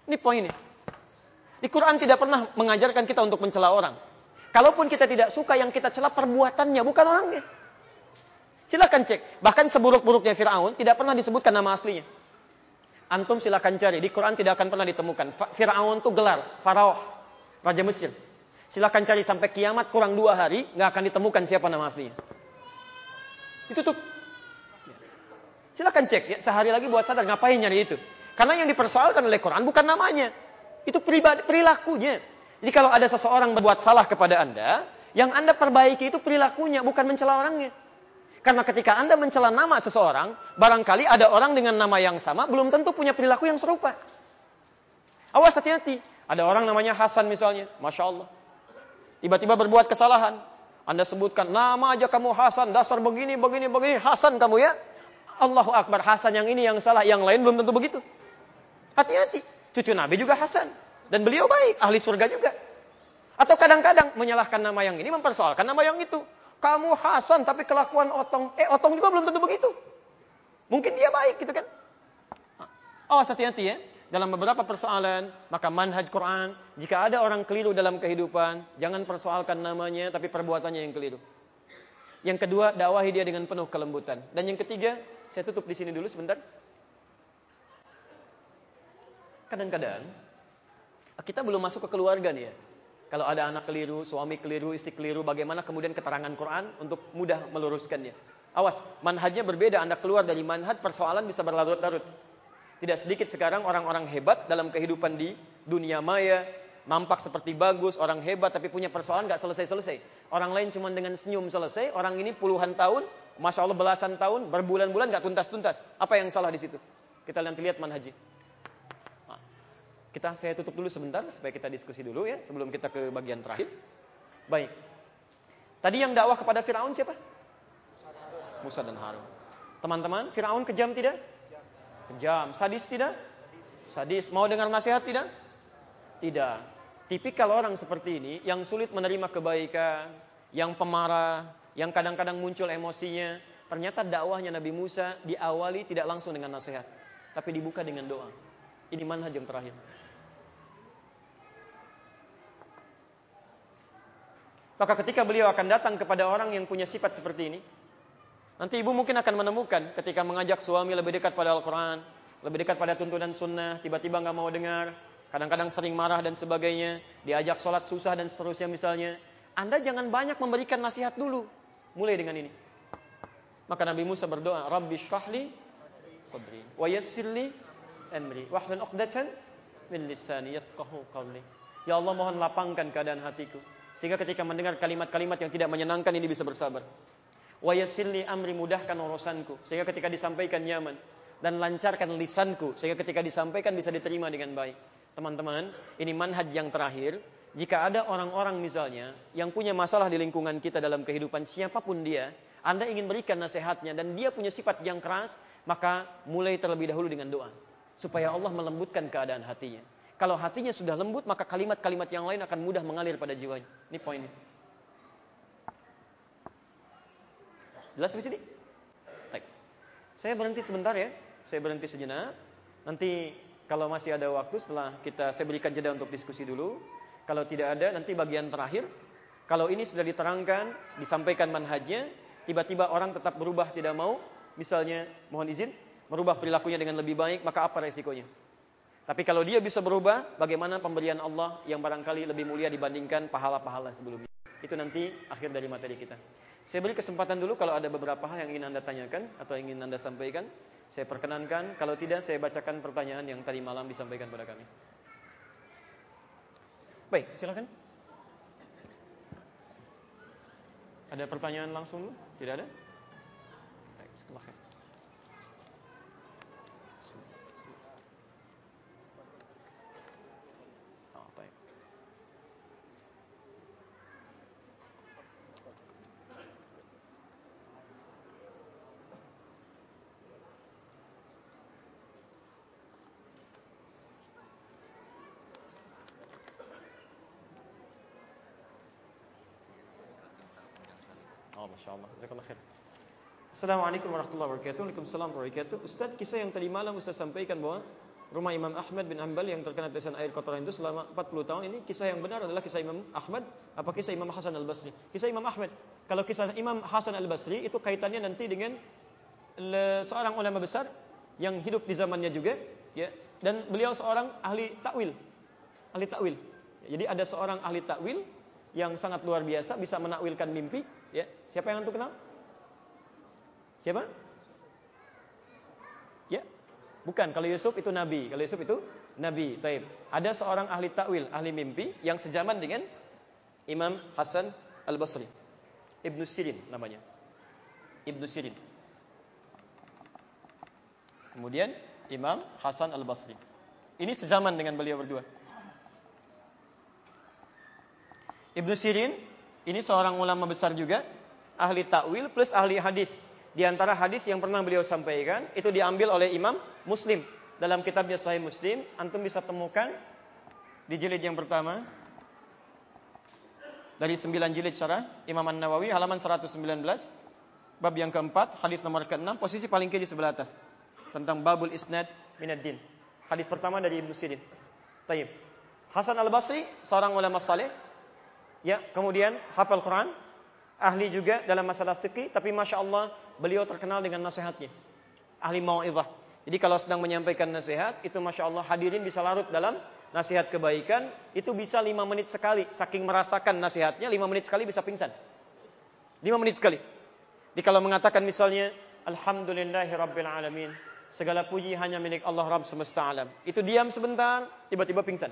Ini poinnya. Di Quran tidak pernah mengajarkan kita untuk mencela orang. Kalaupun kita tidak suka yang kita cela perbuatannya, bukan orangnya. Silakan cek. Bahkan seburuk-buruknya Fir'aun tidak pernah disebutkan nama aslinya. Antum silakan cari. Di Quran tidak akan pernah ditemukan. Fir'aun itu gelar. Faraoh. Raja Mesir. Silakan cari sampai kiamat kurang dua hari. Nggak akan ditemukan siapa nama aslinya. Ditutup. Silakan cek. Ya, sehari lagi buat sadar. Ngapain nyari itu? Karena yang dipersoalkan oleh Quran bukan namanya. Itu pribadi, perilakunya. Jadi kalau ada seseorang berbuat salah kepada Anda, yang Anda perbaiki itu perilakunya, bukan mencela orangnya. Karena ketika Anda mencela nama seseorang, barangkali ada orang dengan nama yang sama, belum tentu punya perilaku yang serupa. Awas, hati-hati. Ada orang namanya Hasan misalnya, Masya Allah. Tiba-tiba berbuat kesalahan. Anda sebutkan, nama aja kamu Hasan, dasar begini, begini, begini. Hasan kamu ya. Allahu Akbar, Hasan yang ini yang salah, yang lain belum tentu begitu. Hati-hati. Cucu Nabi juga Hasan. Dan beliau baik, ahli surga juga. Atau kadang-kadang menyalahkan nama yang ini, mempersoalkan nama yang itu. Kamu Hasan, tapi kelakuan Otong. Eh, Otong juga belum tentu begitu. Mungkin dia baik, gitu kan. Awas, hati-hati ya. Dalam beberapa persoalan, maka manhaj Quran, jika ada orang keliru dalam kehidupan, jangan persoalkan namanya, tapi perbuatannya yang keliru. Yang kedua, dakwahi dia dengan penuh kelembutan. Dan yang ketiga, saya tutup di sini dulu sebentar. Kadang-kadang kita belum masuk ke keluarga nih ya. Kalau ada anak keliru, suami keliru, istri keliru, bagaimana kemudian keterangan Quran untuk mudah meluruskannya. Awas, manhajnya berbeda. Anda keluar dari manhaj, persoalan bisa berlarut-larut. Tidak sedikit sekarang orang-orang hebat dalam kehidupan di dunia maya, nampak seperti bagus, orang hebat tapi punya persoalan gak selesai-selesai. Orang lain cuma dengan senyum selesai, orang ini puluhan tahun, Masya Allah belasan tahun, berbulan-bulan gak tuntas-tuntas. Apa yang salah di situ? Kita nanti lihat manhajnya. Kita saya tutup dulu sebentar supaya kita diskusi dulu ya sebelum kita ke bagian terakhir. Baik. Tadi yang dakwah kepada Firaun siapa? Musa dan Harun. Teman-teman, Firaun kejam tidak? Kejam. Sadis tidak? Sadis. Mau dengar nasihat tidak? Tidak. Tipikal orang seperti ini yang sulit menerima kebaikan, yang pemarah, yang kadang-kadang muncul emosinya. Ternyata dakwahnya Nabi Musa diawali tidak langsung dengan nasihat, tapi dibuka dengan doa. Ini manhaj yang terakhir. Maka ketika beliau akan datang kepada orang yang punya sifat seperti ini, nanti ibu mungkin akan menemukan ketika mengajak suami lebih dekat pada Al-Quran, lebih dekat pada tuntunan sunnah, tiba-tiba nggak mau dengar, kadang-kadang sering marah dan sebagainya, diajak sholat susah dan seterusnya misalnya. Anda jangan banyak memberikan nasihat dulu, mulai dengan ini. Maka Nabi Musa berdoa, Rabbi shrahli sadri, wa yassirli amri, wahlul uqdatan min lisani yafqahu qawli. Ya Allah, mohon lapangkan keadaan hatiku, sehingga ketika mendengar kalimat-kalimat yang tidak menyenangkan ini bisa bersabar. Wa yassirli amri, mudahkan urusanku, sehingga ketika disampaikan nyaman. Dan lancarkan lisanku, sehingga ketika disampaikan bisa diterima dengan baik. Teman-teman, ini manhaj yang terakhir. Jika ada orang-orang misalnya yang punya masalah di lingkungan kita dalam kehidupan, siapapun dia, Anda ingin berikan nasihatnya dan dia punya sifat yang keras, maka mulai terlebih dahulu dengan doa, supaya Allah melembutkan keadaan hatinya. Kalau hatinya sudah lembut, maka kalimat-kalimat yang lain akan mudah mengalir pada jiwanya. Ini poinnya. Jelas di sini? Baik. Saya berhenti sebentar ya. Saya berhenti sejenak. Nanti kalau masih ada waktu setelah kita saya berikan jeda untuk diskusi dulu. Kalau tidak ada, nanti bagian terakhir. Kalau ini sudah diterangkan, disampaikan manhajnya, tiba-tiba orang tetap berubah tidak mau, misalnya mohon izin, merubah perilakunya dengan lebih baik, maka apa resikonya? Tapi kalau dia bisa berubah, bagaimana pemberian Allah yang barangkali lebih mulia dibandingkan pahala-pahala sebelumnya? Itu nanti akhir dari materi kita. Saya beri kesempatan dulu kalau ada beberapa hal yang ingin Anda tanyakan atau ingin Anda sampaikan. Saya perkenankan, kalau tidak saya bacakan pertanyaan yang tadi malam disampaikan pada kami. Baik, silakan. Ada pertanyaan langsung? Tidak ada? Baik, bismillah. Oh, Masya Allah. Jazakallah khair. Assalamualaikum warahmatullahi wabarakatuh. Waalaikumsalam warahmatullahi wabarakatuh. Ustaz, kisah yang tadi malam Ustaz sampaikan bahwa rumah Imam Ahmad bin Hanbal yang terkena tetesan air kotoran itu selama empat puluh tahun. Ini kisah yang benar adalah kisah Imam Ahmad apa kisah Imam Hasan Al-Basri? Kisah Imam Ahmad. Kalau kisah Imam Hasan Al-Basri itu kaitannya nanti dengan le, seorang ulama besar yang hidup di zamannya juga, ya. Dan beliau seorang ahli takwil. Ahli takwil. Jadi ada seorang ahli takwil yang sangat luar biasa bisa menakwilkan mimpi, ya. Siapa yang antum kenal? Siapa? Ya. Bukan, kalau Yusuf itu nabi. Kalau Yusuf itu nabi. Taib. Ada seorang ahli takwil, ahli mimpi yang sejaman dengan Imam Hasan Al-Basri. Ibnu Sirin namanya. Ibnu Sirin. Kemudian Imam Hasan Al-Basri. Ini sezaman dengan beliau berdua. Ibnu Sirin ini seorang ulama besar juga, ahli takwil plus ahli hadis. Di antara hadis yang pernah beliau sampaikan itu diambil oleh Imam Muslim dalam kitabnya Sahih Muslim. Antum bisa temukan di jilid yang pertama dari sembilan jilid syarah Imam An-Nawawi halaman seratus sembilan belas, bab yang keempat, hadis nomor keenam, posisi paling kiri sebelah atas, tentang babul isnad minad din. Hadis pertama dari Ibnu Sirin. Taib. Hasan Al-Basri seorang ulama saleh, ya, kemudian hafal Quran, ahli juga dalam masalah fikih, tapi masya Allah beliau terkenal dengan nasihatnya, ahli mau'izah. Jadi kalau sedang menyampaikan nasihat itu masya Allah hadirin bisa larut dalam nasihat kebaikan. Itu bisa lima menit sekali, saking merasakan nasihatnya lima menit sekali bisa pingsan. Lima menit sekali. Jadi kalau mengatakan misalnya Alhamdulillahirabbil alamin, segala puji hanya milik Allah Rabb semesta alam, itu diam sebentar, tiba-tiba pingsan.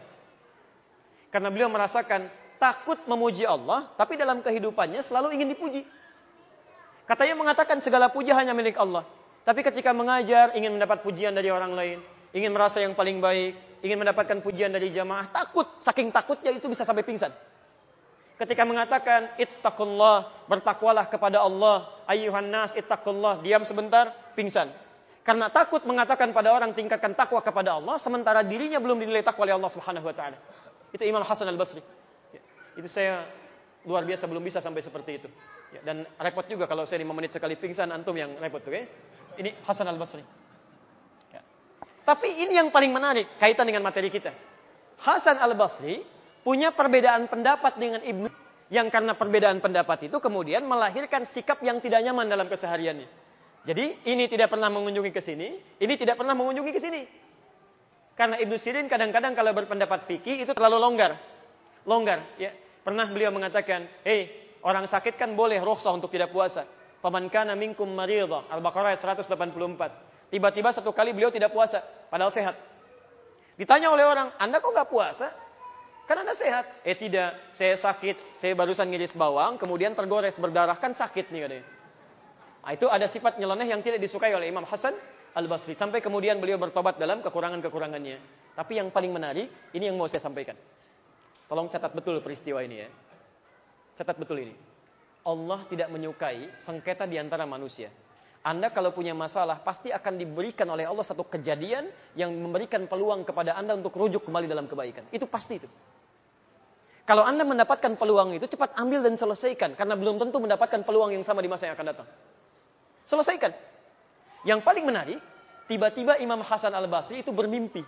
Karena beliau merasakan takut memuji Allah, tapi dalam kehidupannya selalu ingin dipuji. Katanya mengatakan segala puji hanya milik Allah, tapi ketika mengajar ingin mendapat pujian dari orang lain, ingin merasa yang paling baik, ingin mendapatkan pujian dari jamaah, takut, saking takutnya itu bisa sampai pingsan. Ketika mengatakan ittaqullah, bertakwalah kepada Allah, ayyuhan nas ittaqullah, diam sebentar, pingsan. Karena takut mengatakan pada orang tingkatkan takwa kepada Allah, sementara dirinya belum dinilai takwa oleh Allah Subhanahu wa taala. Itu Imam Hasan Al-Basri. Itu saya luar biasa belum bisa sampai seperti itu. Ya, dan repot juga kalau saya lima menit sekali pingsan, antum yang repot tuh, ya. Ini Hasan Al-Basri. Ya. Tapi ini yang paling menarik kaitan dengan materi kita. Hasan Al-Basri punya perbedaan pendapat dengan Ibnu, yang karena perbedaan pendapat itu kemudian melahirkan sikap yang tidak nyaman dalam kesehariannya. Jadi ini tidak pernah mengunjungi ke sini, ini tidak pernah mengunjungi ke sini. Karena Ibnu Sirin kadang-kadang kalau berpendapat fikih itu terlalu longgar. Longgar, ya. Pernah beliau mengatakan, "Hei, orang sakit kan boleh rukhsah untuk tidak puasa. Faman kana minkum maridha." Al-Baqarah seratus delapan puluh empat. Tiba-tiba satu kali beliau tidak puasa, padahal sehat. Ditanya oleh orang, "Anda kok enggak puasa? Kan Anda sehat." "Eh tidak, saya sakit. Saya barusan ngiris bawang, kemudian tergores berdarah, kan sakit nih," katanya. Nah, itu ada sifat nyeleneh yang tidak disukai oleh Imam Hasan Al-Basri. Sampai kemudian beliau bertobat dalam kekurangan-kekurangannya. Tapi yang paling menarik, ini yang mau saya sampaikan. Tolong catat betul peristiwa ini, ya. Catat betul ini. Allah tidak menyukai sengketa di antara manusia. Anda kalau punya masalah, pasti akan diberikan oleh Allah satu kejadian yang memberikan peluang kepada Anda untuk rujuk kembali dalam kebaikan. Itu pasti itu. Kalau Anda mendapatkan peluang itu, cepat ambil dan selesaikan. Karena belum tentu mendapatkan peluang yang sama di masa yang akan datang. Selesaikan. Yang paling menarik, tiba-tiba Imam Hasan Al-Basri itu bermimpi.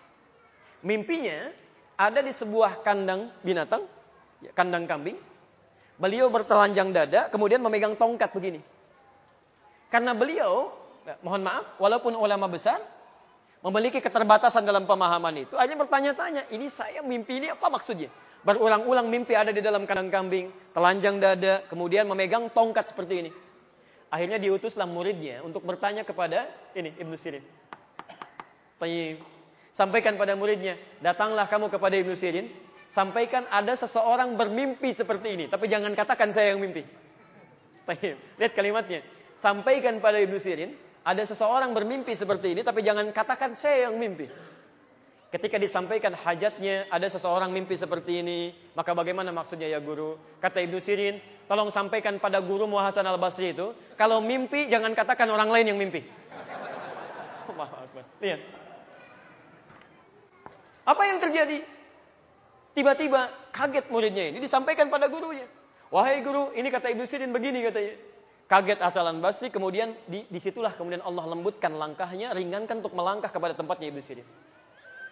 Mimpinya ada di sebuah kandang binatang, kandang kambing. Beliau bertelanjang dada, kemudian memegang tongkat begini. Karena beliau, mohon maaf, walaupun ulama besar, memiliki keterbatasan dalam pemahaman itu, hanya bertanya-tanya, ini saya mimpi ini apa maksudnya? Berulang-ulang mimpi ada di dalam kandang kambing, telanjang dada, kemudian memegang tongkat seperti ini. Akhirnya diutuslah muridnya untuk bertanya kepada ini Ibnu Sirin. Tayyib. Sampaikan pada muridnya, datanglah kamu kepada Ibnu Sirin, sampaikan ada seseorang bermimpi seperti ini, tapi jangan katakan saya yang mimpi. Tayyib. Lihat kalimatnya. Sampaikan pada Ibnu Sirin, ada seseorang bermimpi seperti ini, tapi jangan katakan saya yang mimpi. Ketika disampaikan hajatnya, ada seseorang mimpi seperti ini, maka bagaimana maksudnya ya guru? Kata Ibnu Sirin, tolong sampaikan pada guru Hasan Al-Basri itu, kalau mimpi jangan katakan orang lain yang mimpi. Allahu Akbar. Lihat. Apa yang terjadi? Tiba-tiba kaget muridnya ini, disampaikan pada gurunya. Wahai guru, ini kata Ibnu Sirin begini katanya. Kaget Hasan Al-Basri, kemudian di, disitulah kemudian Allah lembutkan langkahnya, ringankan untuk melangkah kepada tempatnya Ibnu Sirin.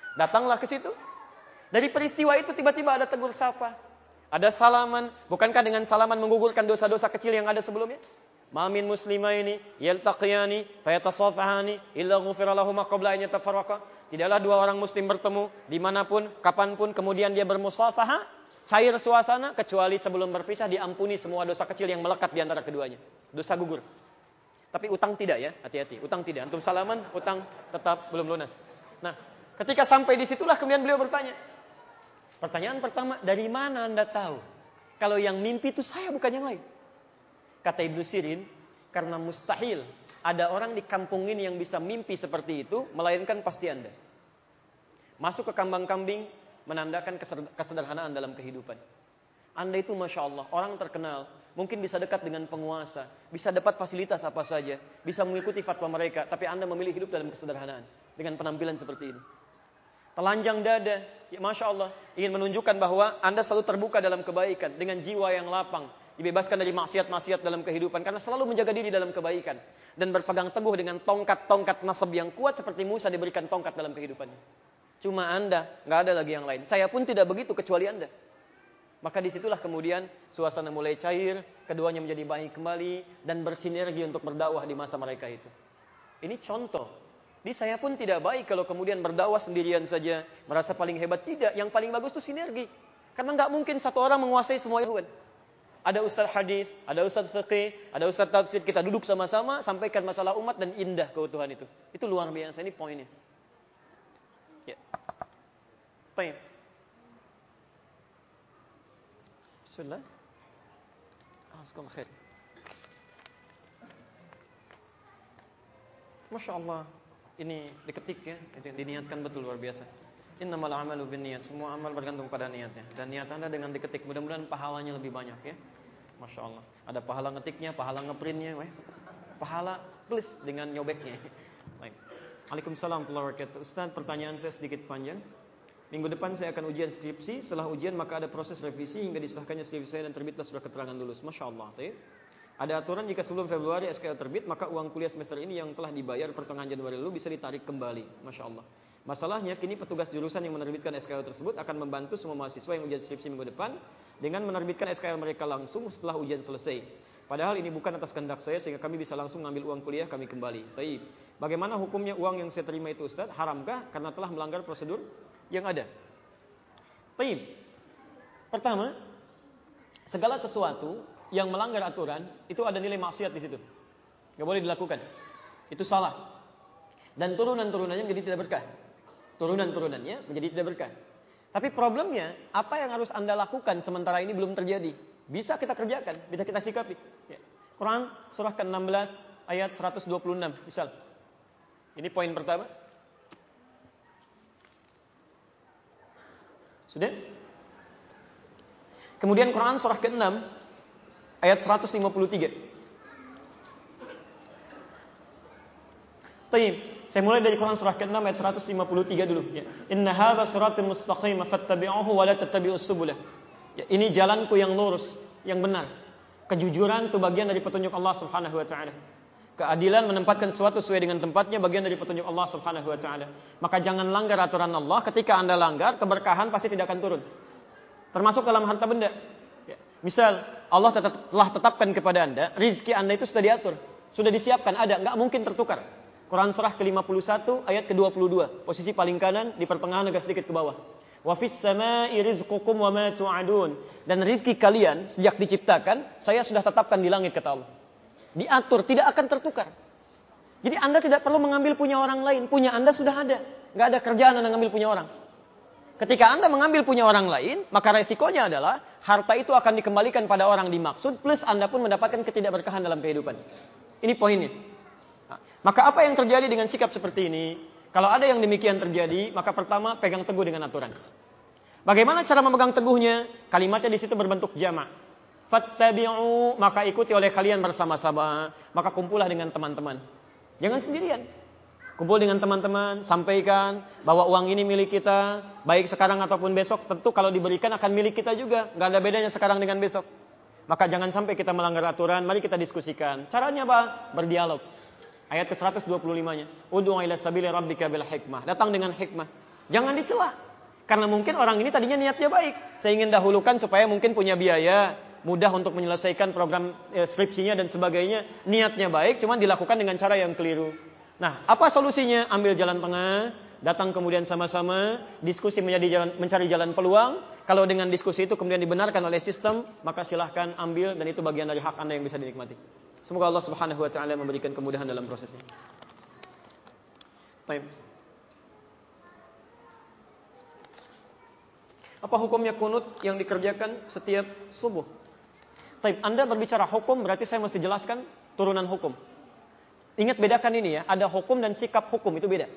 Datanglah ke situ. Dari peristiwa itu tiba-tiba ada tegur sapa. Ada salaman. Bukankah dengan salaman menggugurkan dosa-dosa kecil yang ada sebelumnya? Ma min muslimaini yaltaqiyani fayatasafahani illa ghufira lahum qabla an yatafarraqa. Tidaklah dua orang muslim bertemu dimanapun, kapanpun, kemudian dia bermusafahah, cair suasana, kecuali sebelum berpisah diampuni semua dosa kecil yang melekat di antara keduanya. Dosa gugur. Tapi utang tidak ya, hati-hati. Utang tidak. Antum salaman, utang tetap belum lunas. Nah, ketika sampai di situlah kemudian beliau bertanya. Pertanyaan pertama, dari mana Anda tahu? Kalau yang mimpi itu saya bukan yang lain. Kata Ibnu Sirin, karena mustahil ada orang di kampung ini yang bisa mimpi seperti itu, melainkan pasti Anda. Masuk ke kambang-kambing, menandakan kesederhanaan dalam kehidupan. Anda itu Masya Allah, orang terkenal, mungkin bisa dekat dengan penguasa, bisa dapat fasilitas apa saja, bisa mengikuti fatwa mereka, tapi Anda memilih hidup dalam kesederhanaan, dengan penampilan seperti ini. Telanjang dada, ya Masya Allah, ingin menunjukkan bahwa Anda selalu terbuka dalam kebaikan, dengan jiwa yang lapang, dibebaskan dari maksiat-maksiat dalam kehidupan, karena selalu menjaga diri dalam kebaikan, dan berpegang teguh dengan tongkat-tongkat nasab yang kuat, seperti Musa diberikan tongkat dalam kehidupannya. Cuma Anda, nggak ada lagi yang lain. Saya pun tidak begitu, kecuali Anda. Maka disitulah kemudian suasana mulai cair, keduanya menjadi baik kembali, dan bersinergi untuk berdakwah di masa mereka itu. Ini contoh. Di saya pun tidak baik kalau kemudian berdakwah sendirian saja, merasa paling hebat. Tidak, yang paling bagus itu sinergi. Karena nggak mungkin satu orang menguasai semua ilmu. Ada ustaz hadis, ada ustaz fiqih, ada ustaz tafsir, kita duduk sama-sama, sampaikan masalah umat dan indah keutuhan itu. Itu luar biasa, ini poinnya. Ya. Baik. Bismillah. Assalamualaikum khair. Masya Allah. Ini diketik ya, diniatkan betul, luar biasa. Innamal a'malu binniyat, semua amal bergantung pada niatnya. Dan niat Anda dengan diketik, mudah-mudahan pahalanya lebih banyak ya. Masya Allah. Ada pahala ngetiknya, pahala ngeprintnya, weh. Pahala plus dengan nyobeknya. Baik. Waalaikumsalam warahmatullahi wabarakatuh. Ustaz, pertanyaan saya sedikit panjang. Minggu depan saya akan ujian skripsi. Setelah ujian maka ada proses revisi hingga disahkannya skripsi saya dan terbitlah surat keterangan lulus. Masya Allah. Taib. Ada aturan jika sebelum Februari S K L terbit, maka uang kuliah semester ini yang telah dibayar pertengahan Januari lalu bisa ditarik kembali. Masya Allah. Masalahnya kini petugas jurusan yang menerbitkan S K L tersebut akan membantu semua mahasiswa yang ujian skripsi minggu depan dengan menerbitkan S K L mereka langsung setelah ujian selesai. Padahal ini bukan atas kehendak saya sehingga kami bisa langsung mengambil uang kuliah kami kembali. Taib. Bagaimana hukumnya uang yang saya terima itu Ustaz? Haramkah karena telah melanggar prosedur yang ada? Taib. Pertama, segala sesuatu yang melanggar aturan itu ada nilai maksiat di situ. Enggak boleh dilakukan. Itu salah. Dan turunan-turunannya menjadi tidak berkah. Turunan-turunannya menjadi tidak berkah. Tapi problemnya, apa yang harus Anda lakukan sementara ini belum terjadi? Bisa kita kerjakan, bisa kita sikapi. Ya. Quran surah ke enam belas ayat seratus dua puluh enam misal. Ini poin pertama. Sudah? Kemudian Quran surah ke enam ayat seratus lima puluh tiga. Taib, saya mulai dari Quran surah ke enam ayat seratus lima puluh tiga dulu ya. Inna hadza siratal mustaqim fattabi'uhu wa la tattabi'us subula. Ya, ini jalanku yang lurus, yang benar. Kejujuran itu bagian dari petunjuk Allah Subhanahu wa taala. Keadilan menempatkan sesuatu sesuai dengan tempatnya bagian dari petunjuk Allah Subhanahu wa taala. Maka jangan langgar aturan Allah. Ketika Anda langgar, keberkahan pasti tidak akan turun. Termasuk dalam harta benda. Ya. Misal Allah tetap, telah tetapkan kepada Anda, rizki Anda itu sudah diatur, sudah disiapkan, ada, enggak mungkin tertukar. Quran surah ke lima puluh satu ayat ke dua puluh dua, posisi paling kanan di pertengahan agak sedikit ke bawah. Wa fis samai rizqukum wa ma tu'adun. Dan rizki kalian sejak diciptakan saya sudah tetapkan di langit kata Allah. Diatur, tidak akan tertukar. Jadi Anda tidak perlu mengambil punya orang lain, punya Anda sudah ada. Enggak ada kerjaan Anda mengambil punya orang. Ketika Anda mengambil punya orang lain, maka resikonya adalah harta itu akan dikembalikan pada orang dimaksud, plus Anda pun mendapatkan ketidakberkahan dalam kehidupan. Ini poinnya. Nah, maka apa yang terjadi dengan sikap seperti ini? Kalau ada yang demikian terjadi, maka pertama pegang teguh dengan aturan. Bagaimana cara memegang teguhnya? Kalimatnya di situ berbentuk jamak. Fattabi'u, maka ikuti oleh kalian bersama-sama, maka kumpullah dengan teman-teman. Jangan sendirian. Kumpul dengan teman-teman, sampaikan bahwa uang ini milik kita, baik sekarang ataupun besok, tentu kalau diberikan akan milik kita juga. Enggak ada bedanya sekarang dengan besok. Maka jangan sampai kita melanggar aturan, mari kita diskusikan. Caranya apa? Berdialog. Ayat ke seratus dua puluh lima-nya. Ud'u ila sabili rabbika bil hikmah. Datang dengan hikmah. Jangan dicela. Karena mungkin orang ini tadinya niatnya baik. Saya ingin dahulukan supaya mungkin punya biaya, mudah untuk menyelesaikan program eh, skripsinya dan sebagainya. Niatnya baik, cuma dilakukan dengan cara yang keliru. Nah, apa solusinya? Ambil jalan tengah, datang kemudian sama-sama, diskusi menjadi jalan, mencari jalan peluang. Kalau dengan diskusi itu kemudian dibenarkan oleh sistem, maka silahkan ambil dan itu bagian dari hak Anda yang bisa dinikmati. Semoga Allah Subhanahu wa taala memberikan kemudahan dalam prosesnya. Baik. Apa hukumnya kunut yang dikerjakan setiap subuh? Baik, Anda berbicara hukum berarti saya mesti jelaskan turunan hukum. Ingat bedakan ini ya, ada hukum dan sikap hukum, itu beda.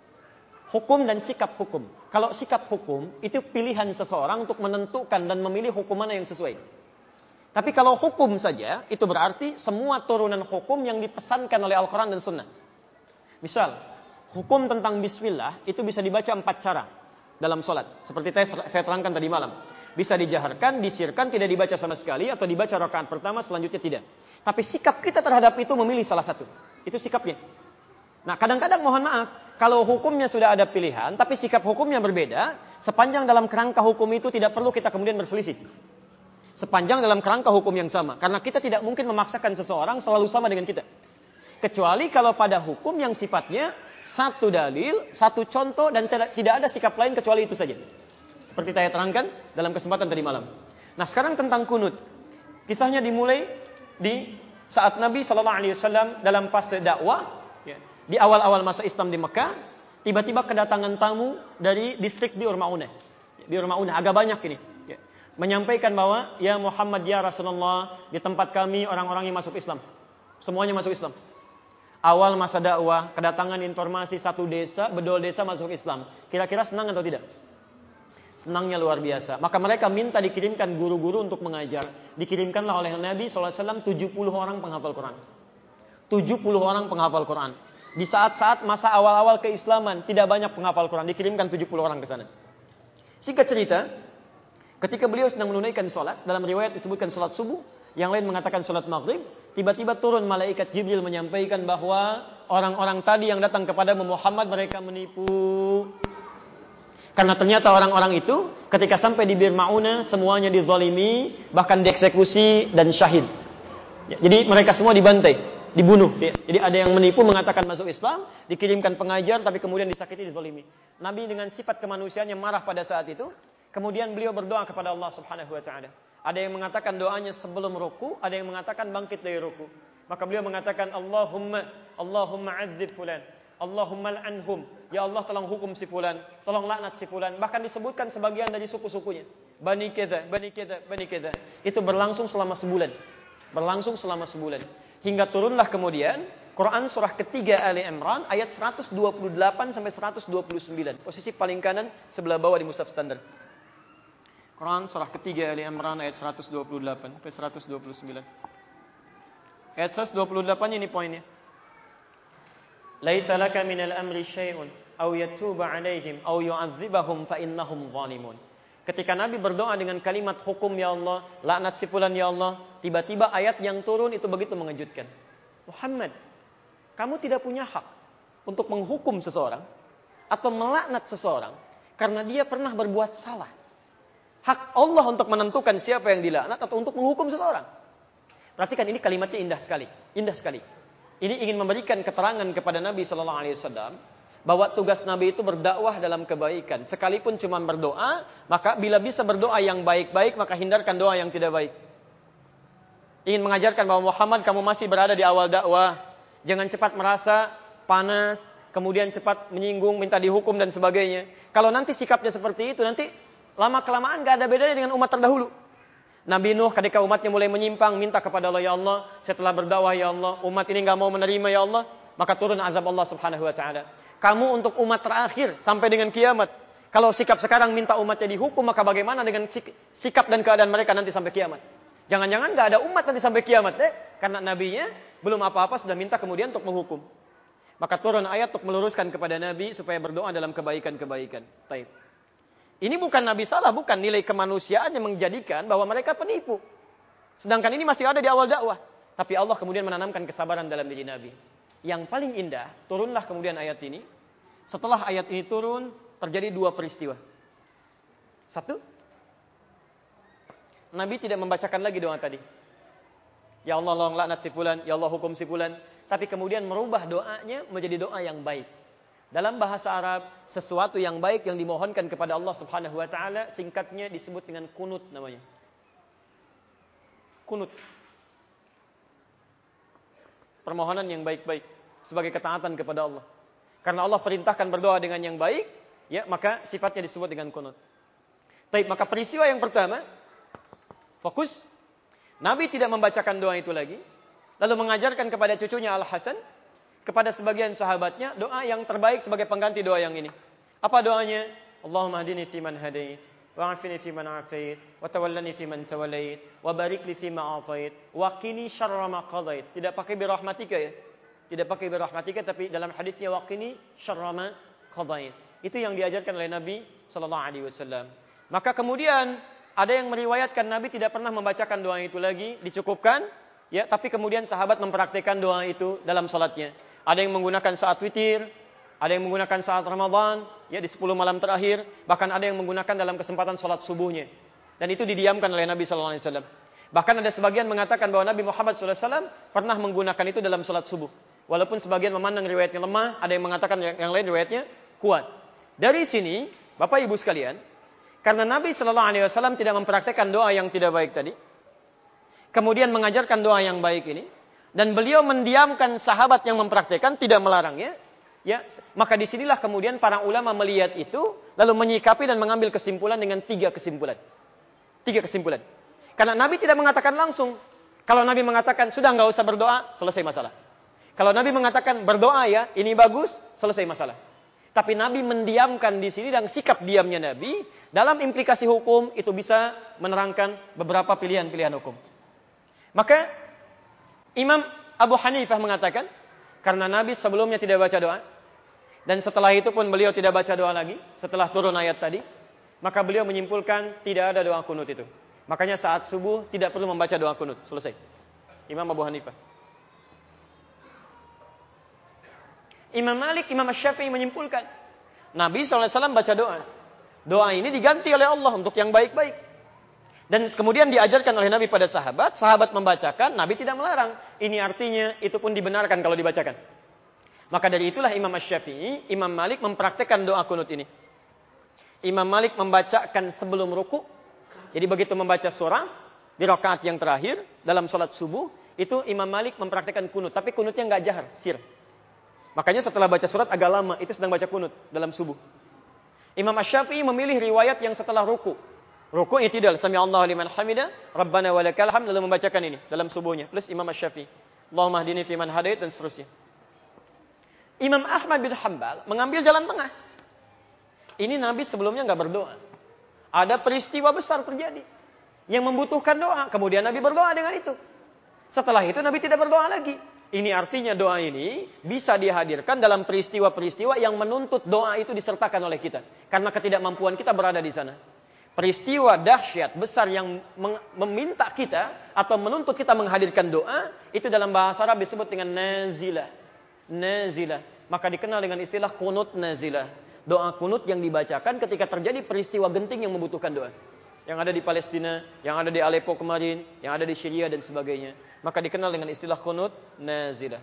Hukum dan sikap hukum. Kalau sikap hukum itu pilihan seseorang untuk menentukan dan memilih hukum mana yang sesuai. Tapi kalau hukum saja itu berarti semua turunan hukum yang dipesankan oleh Al-Quran dan Sunnah. Misal, hukum tentang bismillah itu bisa dibaca empat cara dalam sholat. Seperti saya terangkan tadi malam. Bisa dijaharkan, disirkan, tidak dibaca sama sekali, atau dibaca rakaat pertama, selanjutnya tidak. Tapi sikap kita terhadap itu memilih salah satu. Itu sikapnya. Nah, kadang-kadang mohon maaf, kalau hukumnya sudah ada pilihan, tapi sikap hukumnya berbeda, sepanjang dalam kerangka hukum itu tidak perlu kita kemudian berselisih. Sepanjang dalam kerangka hukum yang sama. Karena kita tidak mungkin memaksakan seseorang selalu sama dengan kita. Kecuali kalau pada hukum yang sifatnya satu dalil, satu contoh, dan tidak ada sikap lain kecuali itu saja. Seperti saya terangkan dalam kesempatan tadi malam. Nah, sekarang tentang kunut. Kisahnya dimulai di saat Nabi shallallahu alaihi wasallam dalam fase dakwah, ya, di awal-awal masa Islam di Mekah, tiba-tiba kedatangan tamu dari distrik di Urmaunah. Di Urmaunah agak banyak ini. Ya, menyampaikan bahwa, ya Muhammad ya Rasulullah, di tempat kami orang-orang yang masuk Islam. Semuanya masuk Islam. Awal masa dakwah, kedatangan informasi satu desa, bedol desa masuk Islam. Kira-kira senang atau tidak? Senangnya luar biasa. Maka mereka minta dikirimkan guru-guru untuk mengajar. Dikirimkanlah oleh Nabi shallallahu alaihi wasallam tujuh puluh orang penghafal Quran. tujuh puluh orang penghafal Quran. Di saat-saat masa awal-awal keislaman, tidak banyak penghafal Quran. Dikirimkan tujuh puluh orang ke sana. Singkat cerita, ketika beliau sedang menunaikan sholat, dalam riwayat disebutkan sholat subuh, yang lain mengatakan sholat maghrib, tiba-tiba turun malaikat Jibril menyampaikan bahwa orang-orang tadi yang datang kepada Muhammad mereka menipu. Karena ternyata orang-orang itu ketika sampai di Bir Ma'unah semuanya dizalimi, bahkan dieksekusi dan syahid. Ya, jadi mereka semua dibantai, dibunuh. Ya. Jadi ada yang menipu mengatakan masuk Islam, dikirimkan pengajar tapi kemudian disakiti, dizalimi. Nabi dengan sifat kemanusiaan yang marah pada saat itu, kemudian beliau berdoa kepada Allah Subhanahu wa taala. Ada yang mengatakan doanya sebelum ruku, ada yang mengatakan bangkit dari ruku. Maka beliau mengatakan Allahumma Allahumma adzib fulan, Allahumma al'anhum, ya Allah tolong hukum si fulan, tolong laknat si fulan. Bahkan disebutkan sebagian dari suku-sukunya, Bani Kedha, Bani Kedha, Bani Kedha. Itu berlangsung selama sebulan. Berlangsung selama sebulan. Hingga turunlah kemudian Quran surah ketiga Ali Imran ayat seratus dua puluh delapan sampai seratus dua puluh sembilan. Posisi paling kanan sebelah bawah di mushaf standar. Quran surah ketiga Ali Imran ayat seratus dua puluh delapan sampai seratus dua puluh sembilan. Ayat seratus dua puluh delapan ini poinnya. Laisa laka minal amri syai'un aw yatuba 'alaihim aw yu'adzibahum fa innahum zalimun. Ketika Nabi berdoa dengan kalimat hukum ya Allah, laknat si fulan ya Allah, tiba-tiba ayat yang turun itu begitu mengejutkan. Muhammad, kamu tidak punya hak untuk menghukum seseorang atau melaknat seseorang karena dia pernah berbuat salah. Hak Allah untuk menentukan siapa yang dilaknat atau untuk menghukum seseorang. Perhatikan ini kalimatnya indah sekali, indah sekali. Ini ingin memberikan keterangan kepada Nabi Sallallahu Alaihi Wasallam bahwa tugas Nabi itu berdakwah dalam kebaikan. Sekalipun cuma berdoa, maka bila bisa berdoa yang baik-baik, maka hindarkan doa yang tidak baik. Ingin mengajarkan bahwa Muhammad kamu masih berada di awal dakwah. Jangan cepat merasa panas, kemudian cepat menyinggung, minta dihukum dan sebagainya. Kalau nanti sikapnya seperti itu, nanti lama-kelamaan gak ada bedanya dengan umat terdahulu. Nabi Nuh ketika umatnya mulai menyimpang, minta kepada Allah, ya Allah, setelah berdakwah ya Allah, umat ini gak mau menerima ya Allah, maka turun azab Allah Subhanahu wa taala. Kamu untuk umat terakhir sampai dengan kiamat. Kalau sikap sekarang minta umatnya dihukum, maka bagaimana dengan sikap dan keadaan mereka nanti sampai kiamat? Jangan-jangan gak ada umat nanti sampai kiamat deh, karena nabinya belum apa-apa sudah minta kemudian untuk menghukum. Maka turun ayat untuk meluruskan kepada Nabi supaya berdoa dalam kebaikan-kebaikan. Taib. Ini bukan Nabi salah, bukan nilai kemanusiaan yang menjadikan bahwa mereka penipu. Sedangkan ini masih ada di awal dakwah. Tapi Allah kemudian menanamkan kesabaran dalam diri Nabi. Yang paling indah, turunlah kemudian ayat ini. Setelah ayat ini turun, terjadi dua peristiwa. Satu, Nabi tidak membacakan lagi doa tadi. Ya Allah, tolong laknat si fulan, ya Allah hukum si fulan. Tapi kemudian merubah doanya menjadi doa yang baik. Dalam bahasa Arab, sesuatu yang baik yang dimohonkan kepada Allah Subhanahu wa taala singkatnya disebut dengan kunut namanya. Kunut. Permohonan yang baik-baik sebagai ketaatan kepada Allah. Karena Allah perintahkan berdoa dengan yang baik, ya, maka sifatnya disebut dengan kunut. Baik, maka peristiwa yang pertama, fokus, Nabi tidak membacakan doa itu lagi, lalu mengajarkan kepada cucunya Al-Hasan, kepada sebagian sahabatnya, doa yang terbaik sebagai pengganti doa yang ini. Apa doanya? Allahumma hadini fiman hadait, wa'afini fiman afait, wa tawallani fiman tawallait, wa barik li fima atait, wa qini syarra ma qadait. Tidak pakai birahmatika ya. Tidak pakai birahmatika, tapi dalam hadisnya wa qini syarra ma qadait. Itu yang diajarkan oleh Nabi sallallahu alaihi wasallam. Maka kemudian ada yang meriwayatkan Nabi tidak pernah membacakan doa itu lagi, dicukupkan, ya, tapi kemudian sahabat mempraktikkan doa itu dalam salatnya. Ada yang menggunakan saat witir, ada yang menggunakan saat Ramadan, ya, di sepuluh malam terakhir, bahkan ada yang menggunakan dalam kesempatan salat subuhnya. Dan itu didiamkan oleh Nabi sallallahu alaihi wasallam. Bahkan ada sebagian mengatakan bahwa Nabi Muhammad sallallahu alaihi wasallam pernah menggunakan itu dalam salat subuh. Walaupun sebagian memandang riwayatnya lemah, ada yang mengatakan yang lain riwayatnya kuat. Dari sini, Bapak Ibu sekalian, karena Nabi sallallahu alaihi wasallam tidak mempraktikkan doa yang tidak baik tadi, kemudian mengajarkan doa yang baik ini, dan beliau mendiamkan sahabat yang mempraktikkan, tidak melarangnya, ya, maka disinilah kemudian para ulama melihat itu, lalu menyikapi dan mengambil kesimpulan dengan tiga kesimpulan. Tiga kesimpulan. Karena Nabi tidak mengatakan langsung. Kalau Nabi mengatakan, sudah nggak usah berdoa, selesai masalah. Kalau Nabi mengatakan, berdoa ya, ini bagus, selesai masalah. Tapi Nabi mendiamkan di sini, dan sikap diamnya Nabi, dalam implikasi hukum, itu bisa menerangkan beberapa pilihan-pilihan hukum. Maka, Imam Abu Hanifah mengatakan, karena Nabi sebelumnya tidak baca doa, dan setelah itu pun beliau tidak baca doa lagi, setelah turun ayat tadi, maka beliau menyimpulkan tidak ada doa kunut itu. Makanya saat subuh tidak perlu membaca doa kunut. Selesai. Imam Abu Hanifah. Imam Malik, Imam Syafi'i menyimpulkan, Nabi shallallahu alaihi wasallam baca doa. Doa ini diganti oleh Allah untuk yang baik-baik. Dan kemudian diajarkan oleh Nabi pada sahabat, sahabat membacakan, Nabi tidak melarang. Ini artinya itu pun dibenarkan kalau dibacakan. Maka dari itulah Imam Syafi'i, Imam Malik mempraktekkan doa kunut ini. Imam Malik membacakan sebelum ruku. Jadi begitu membaca surah di rakaat yang terakhir dalam sholat subuh, itu Imam Malik mempraktekkan kunut. Tapi kunutnya nggak jahar, sir. Makanya setelah baca surat agak lama, itu sedang baca kunut dalam subuh. Imam Syafi'i memilih riwayat yang setelah ruku. Ruku i'tidal, sami Allahu liman hamidah, Rabbana walakal hamd, lalu membacakan ini dalam subuhnya. Plus Imam Syafi'i, Allahumma hdini fiman hadait, dan seterusnya. Imam Ahmad bin Hanbal mengambil jalan tengah. Ini Nabi sebelumnya nggak berdoa. Ada peristiwa besar terjadi yang membutuhkan doa. Kemudian Nabi berdoa dengan itu. Setelah itu Nabi tidak berdoa lagi. Ini artinya doa ini bisa dihadirkan dalam peristiwa-peristiwa yang menuntut doa itu disertakan oleh kita. Karena ketidakmampuan kita berada di sana. Peristiwa dahsyat besar yang meminta kita atau menuntut kita menghadirkan doa, itu dalam bahasa Arab disebut dengan nazilah. Nazilah. Maka dikenal dengan istilah kunut nazilah. Doa kunut yang dibacakan ketika terjadi peristiwa genting yang membutuhkan doa. Yang ada di Palestina, yang ada di Aleppo kemarin, yang ada di Syria dan sebagainya. Maka dikenal dengan istilah kunut nazilah.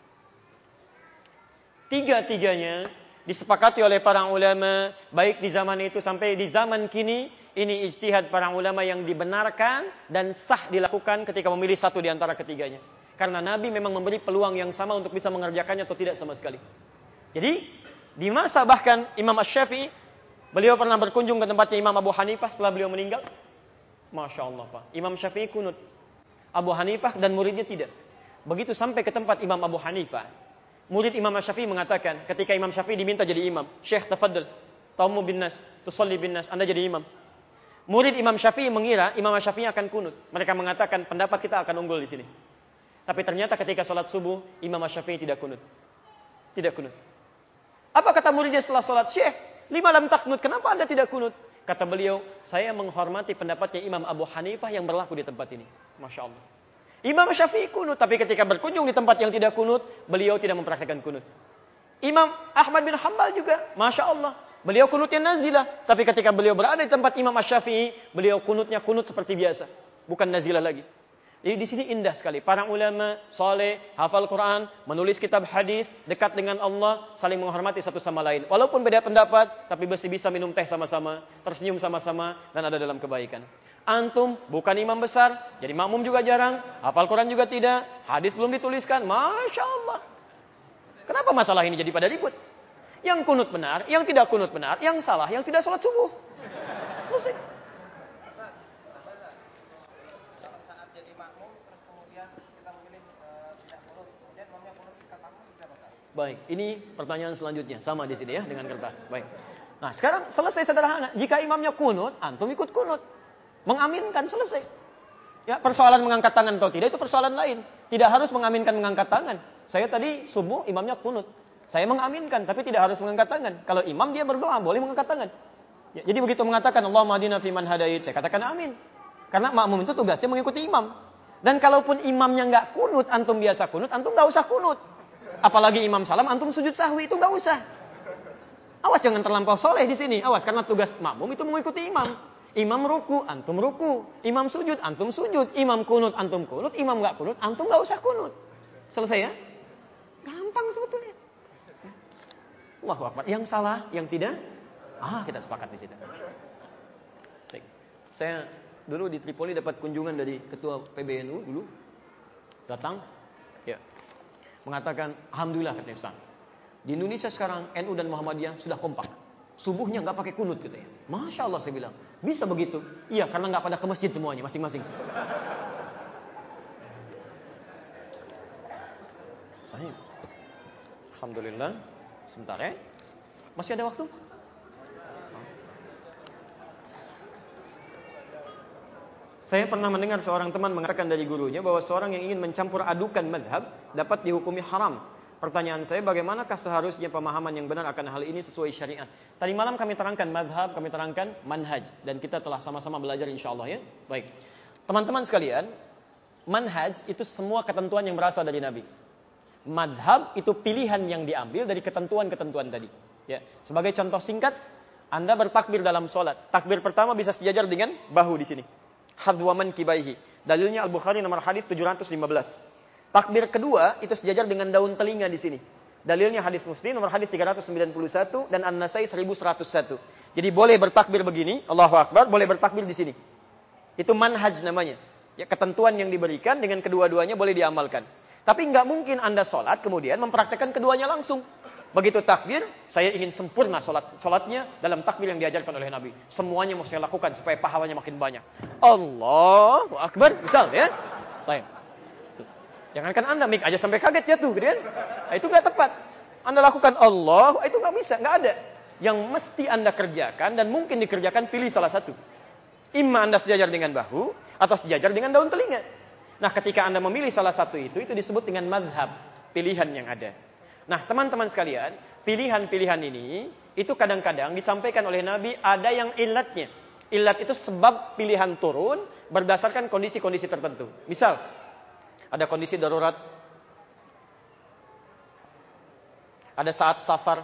Tiga-tiganya disepakati oleh para ulama, baik di zaman itu sampai di zaman kini, ini ijtihad para ulama yang dibenarkan dan sah dilakukan ketika memilih satu di antara ketiganya. Karena Nabi memang memberi peluang yang sama untuk bisa mengerjakannya atau tidak sama sekali. Jadi, di masa bahkan Imam Asy-Syafi'i, beliau pernah berkunjung ke tempatnya Imam Abu Hanifah setelah beliau meninggal. Masya Allah Pak, Imam Syafi'i kunut, Abu Hanifah dan muridnya tidak. Begitu sampai ke tempat Imam Abu Hanifah, murid Imam Syafi'i mengatakan, ketika Imam Syafi'i diminta jadi imam, Syekh tafadhal, taumu bin nas, tusalli bin nas, Anda jadi imam. Murid Imam Syafi'i mengira Imam Syafi'i akan kunut. Mereka mengatakan pendapat kita akan unggul di sini. Tapi ternyata ketika sholat subuh, Imam Syafi'i tidak kunut. Tidak kunut. Apa kata muridnya setelah sholat? Syekh, lima lam taknut, kenapa Anda tidak kunut? Kata beliau, saya menghormati pendapatnya Imam Abu Hanifah yang berlaku di tempat ini. Masya Allah. Imam Syafi'i kunut, tapi ketika berkunjung di tempat yang tidak kunut, beliau tidak mempraktikkan kunut. Imam Ahmad bin Hanbal juga, Masya Allah. Beliau kunutnya nazilah. Tapi ketika beliau berada di tempat Imam Asy-Syafi'i, beliau kunutnya kunut seperti biasa. Bukan nazilah lagi. Jadi di sini indah sekali. Para ulama saleh, hafal Quran, menulis kitab hadis, dekat dengan Allah, saling menghormati satu sama lain. Walaupun beda pendapat, tapi masih bisa minum teh sama-sama, tersenyum sama-sama, dan ada dalam kebaikan. Antum bukan imam besar, jadi makmum juga jarang, hafal Quran juga tidak, hadis belum dituliskan. Masya Allah. Kenapa masalah ini jadi pada ribut? Yang kunut benar, yang tidak kunut benar, yang salah, yang tidak sholat subuh. Selesai. Saat jadi makmum, terus kemudian kita memilih uh, tidak kunut, kemudian imamnya kunut kita takut tidak apa? Baik, ini pertanyaan selanjutnya, sama di sini ya dengan kertas. Baik. Nah, sekarang selesai sederhana. Jika imamnya kunut, antum ikut kunut. Mengaminkan, selesai. Ya, persoalan mengangkat tangan atau tidak itu persoalan lain. Tidak harus mengaminkan mengangkat tangan. Saya tadi subuh imamnya kunut. Saya mengaminkan, tapi tidak harus mengangkat tangan. Kalau imam dia berdoa, boleh mengangkat tangan. Ya, jadi begitu mengatakan Allahumma hadina fiman hadait, saya katakan amin. Karena makmum itu tugasnya mengikuti imam. Dan kalaupun imamnya nggak kunut, antum biasa kunut, antum nggak usah kunut. Apalagi imam salam, antum sujud sahwi, itu nggak usah. Awas jangan terlampau soleh di sini. Awas, karena tugas makmum itu mengikuti imam. Imam ruku, antum ruku. Imam sujud, antum sujud. Imam kunut, antum kunut. Imam nggak kunut, antum nggak usah kunut. Selesai ya? Gampang sebetulnya. Allahu Akbar. Yang salah, yang tidak, ah kita sepakat di situ. Baik. Saya dulu di Tripoli dapat kunjungan dari ketua P B N U dulu. Datang, ya. Mengatakan, alhamdulillah katanya Ustaz. Di Indonesia sekarang N U dan Muhammadiyah sudah kompak. Subuhnya nggak pakai kunut gitu ya. Masya Allah saya bilang. Bisa begitu? Iya, karena nggak pada ke masjid semuanya masing-masing. Baik. Alhamdulillah. Sebentar ya. Masih ada waktu? Saya pernah mendengar seorang teman mengatakan dari gurunya bahwa seorang yang ingin mencampur adukan madhab dapat dihukumi haram. Pertanyaan saya, bagaimanakah seharusnya pemahaman yang benar akan hal ini sesuai syariat? Tadi malam kami terangkan madhab, kami terangkan manhaj. Dan kita telah sama-sama belajar insyaAllah ya. Baik. Teman-teman sekalian, manhaj itu semua ketentuan yang berasal dari Nabi. Madhab itu pilihan yang diambil dari ketentuan-ketentuan tadi. Ya. Sebagai contoh singkat, Anda bertakbir dalam sholat. Takbir pertama bisa sejajar dengan bahu di sini. Hadwaman kibaihi. Dalilnya Al-Bukhari nomor hadis tujuh ratus lima belas. Takbir kedua itu sejajar dengan daun telinga di sini. Dalilnya hadis Muslim nomor hadis tiga ratus sembilan puluh satu dan An-Nasai seribu seratus satu. Jadi boleh bertakbir begini, Allahu Akbar, boleh bertakbir di sini. Itu manhaj namanya. Ya, ketentuan yang diberikan dengan kedua-duanya boleh diamalkan. Tapi nggak mungkin Anda sholat kemudian mempraktekkan keduanya langsung. Begitu takbir, saya ingin sempurna sholat, sholatnya dalam takbir yang diajarkan oleh Nabi. Semuanya mau saya lakukan supaya pahalanya makin banyak. Allahu Akbar, misal ya. Baik. Jangankan Anda mik aja sampai kaget jatuh, gitu kan? Nah, itu nggak tepat. Anda lakukan Allah, itu nggak bisa, nggak ada. Yang mesti Anda kerjakan dan mungkin dikerjakan, pilih salah satu. Imma Anda sejajar dengan bahu atau sejajar dengan daun telinga. Nah, ketika Anda memilih salah satu itu, itu disebut dengan madhab, pilihan yang ada. Nah, teman-teman sekalian, pilihan-pilihan ini, itu kadang-kadang disampaikan oleh Nabi, ada yang ilatnya. Ilat itu sebab pilihan turun berdasarkan kondisi-kondisi tertentu. Misal, ada kondisi darurat, ada saat safar.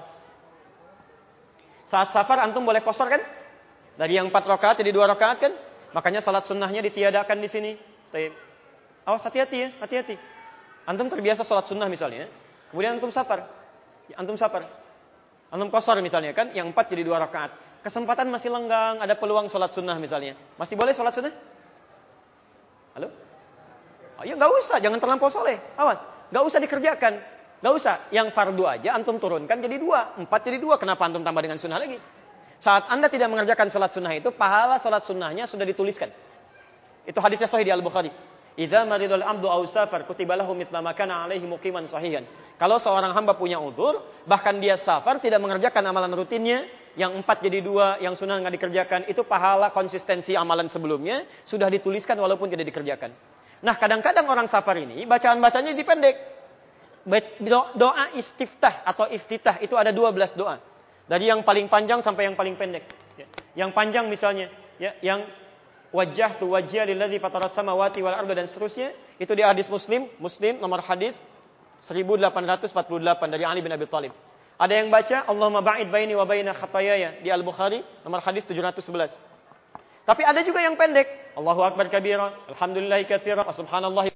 Saat safar, antum boleh kosor kan? Dari yang empat rakaat jadi dua rakaat kan? Makanya salat sunnahnya ditiadakan di sini. Awas, hati-hati ya, hati-hati. Antum terbiasa salat sunnah misalnya, kemudian antum safar. Antum safar. Antum kosor misalnya kan, yang empat jadi dua rakaat. Kesempatan masih lenggang, ada peluang salat sunnah misalnya. Masih boleh salat sunnah? Halo? Oh, ya nggak usah, jangan terlampau soleh. Awas, nggak usah dikerjakan. Nggak usah, yang fardu aja antum turunkan jadi dua. Empat jadi dua, kenapa antum tambah dengan sunnah lagi? Saat Anda tidak mengerjakan salat sunnah itu, pahala salat sunnahnya sudah dituliskan. Itu hadisnya sahih di Al-Bukhari. Idza maridul abdu aw safar kutiba lahu mithla ma kana alaihi muqiman sahihan. Kalau seorang hamba punya uzur, bahkan dia safar tidak mengerjakan amalan rutinnya, yang empat jadi dua, yang sunnah enggak dikerjakan, itu pahala konsistensi amalan sebelumnya sudah dituliskan walaupun tidak dikerjakan. Nah, kadang-kadang orang safar ini bacaan-bacanya dipendek. Doa istiftah atau iftitah itu ada dua belas doa. Dari yang paling panjang sampai yang paling pendek. Yang panjang misalnya, ya, yang wajjah tu wajhiya lilladzi fatara samawati wal arda dan seterusnya, itu di hadis Muslim, Muslim nomor hadis seribu delapan ratus empat puluh delapan dari Ali bin Abi Thalib. Ada yang baca Allahumma ba'id baini wa baina khatayaya di Al-Bukhari nomor hadis tujuh ratus sebelas. Tapi ada juga yang pendek. Allahu akbar kabira, alhamdulillahi katsira, wa subhanallahi.